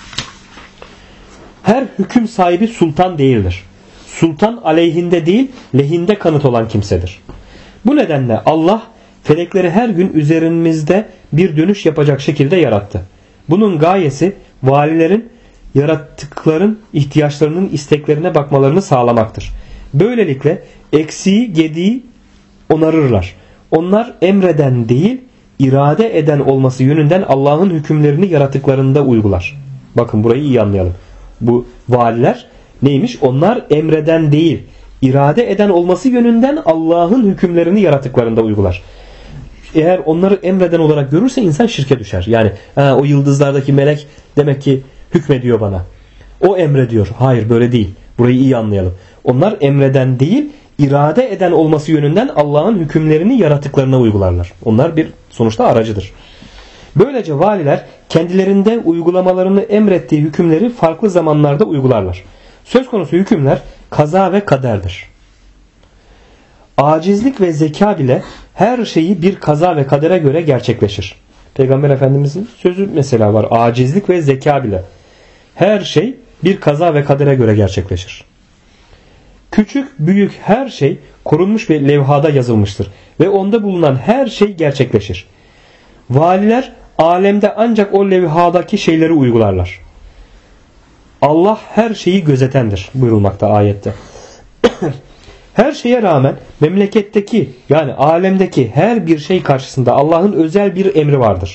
her hüküm sahibi sultan değildir. Sultan aleyhinde değil, lehinde kanıt olan kimsedir. Bu nedenle Allah felekleri her gün üzerimizde bir dönüş yapacak şekilde yarattı. Bunun gayesi valilerin yarattıkların ihtiyaçlarının isteklerine bakmalarını sağlamaktır. Böylelikle eksiği, gediği onarırlar. Onlar emreden değil, irade eden olması yönünden Allah'ın hükümlerini yaratıklarında uygular. Bakın burayı iyi anlayalım. Bu valiler neymiş? Onlar emreden değil, irade eden olması yönünden Allah'ın hükümlerini yaratıklarında uygular. Eğer onları emreden olarak görürse insan şirke düşer. Yani o yıldızlardaki melek demek ki hükmediyor bana. O emrediyor. Hayır, böyle değil. Burayı iyi anlayalım. Onlar emreden değil, irade eden olması yönünden Allah'ın hükümlerini yaratıklarına uygularlar. Onlar bir sonuçta aracıdır. Böylece valiler kendilerinde uygulamalarını emrettiği hükümleri farklı zamanlarda uygularlar. Söz konusu hükümler kaza ve kaderdir. Acizlik ve zeka bile her şeyi bir kaza ve kadere göre gerçekleşir. Peygamber Efendimizin sözü mesela var. Acizlik ve zeka bile her şey bir kaza ve kadere göre gerçekleşir. Küçük, büyük her şey korunmuş bir levhada yazılmıştır ve onda bulunan her şey gerçekleşir. Valiler alemde ancak o levhadaki şeyleri uygularlar. Allah her şeyi gözetendir buyurulmakta ayette. Her şeye rağmen memleketteki yani alemdeki her bir şey karşısında Allah'ın özel bir emri vardır.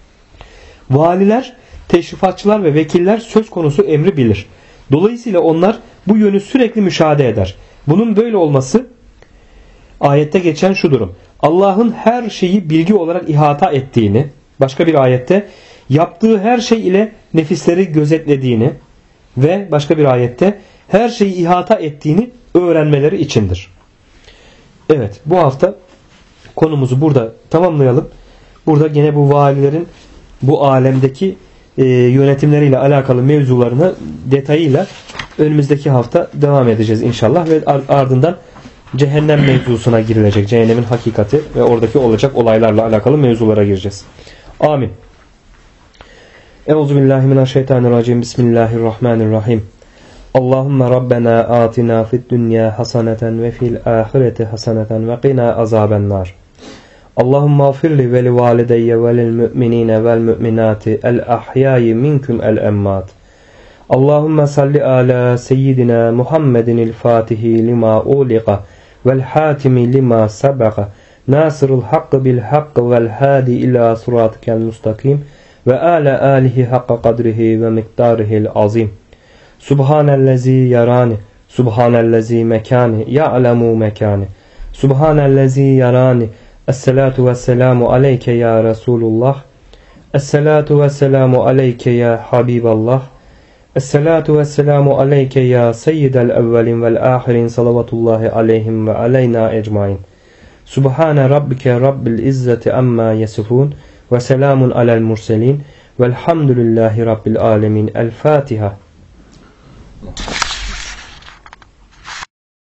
Valiler, teşrifatçılar ve vekiller söz konusu emri bilir. Dolayısıyla onlar bu yönü sürekli müşahede eder. Bunun böyle olması ayette geçen şu durum. Allah'ın her şeyi bilgi olarak ihata ettiğini, başka bir ayette yaptığı her şey ile nefisleri gözetlediğini ve başka bir ayette her şeyi ihata ettiğini öğrenmeleri içindir. Evet, bu hafta konumuzu burada tamamlayalım. Burada gene bu valilerin bu alemdeki yönetimleriyle alakalı mevzularını detayıyla önümüzdeki hafta devam edeceğiz inşallah ve ardından cehennem mevzusuna girilecek. Cehennemin hakikati ve oradaki olacak olaylarla alakalı mevzulara gireceğiz. Amin. Euzubillahimineşşeytanirracim. Bismillahirrahmanirrahim. Allahümme Rabbena atina fid dünya hasaneten ve fil ahireti hasaneten ve qina azabennar. Allahümme afirli ve li valideyye ve lil müminine vel müminati el ahyayi minkum el emmat. Allahümme salli ala seyyidina Muhammedin il fatihi lima uliqa vel hatimi lima sabaka nasırul hakkı bil hakkı vel hadi ila suratikel mustakim ve ala alihi hakka kadrihi ve miktarihil azim. Subhanellezi yarani, subhanellezi mekani, ya'lemu mekani. Subhanellezi yarani. Esselatu vesselamu aleyke ya Resulullah. Esselatu vesselamu aleyke ya Habiballah. Esselatu vesselamu aleyke ya seyyidel evvelin vel ahirin salavatullahi aleyhim ve aleyna ecmain. Subhane rabbike rabbil izzeti amma yasifun ve selamun alel murselin velhamdülillahi rabbil alemin. El Fatiha.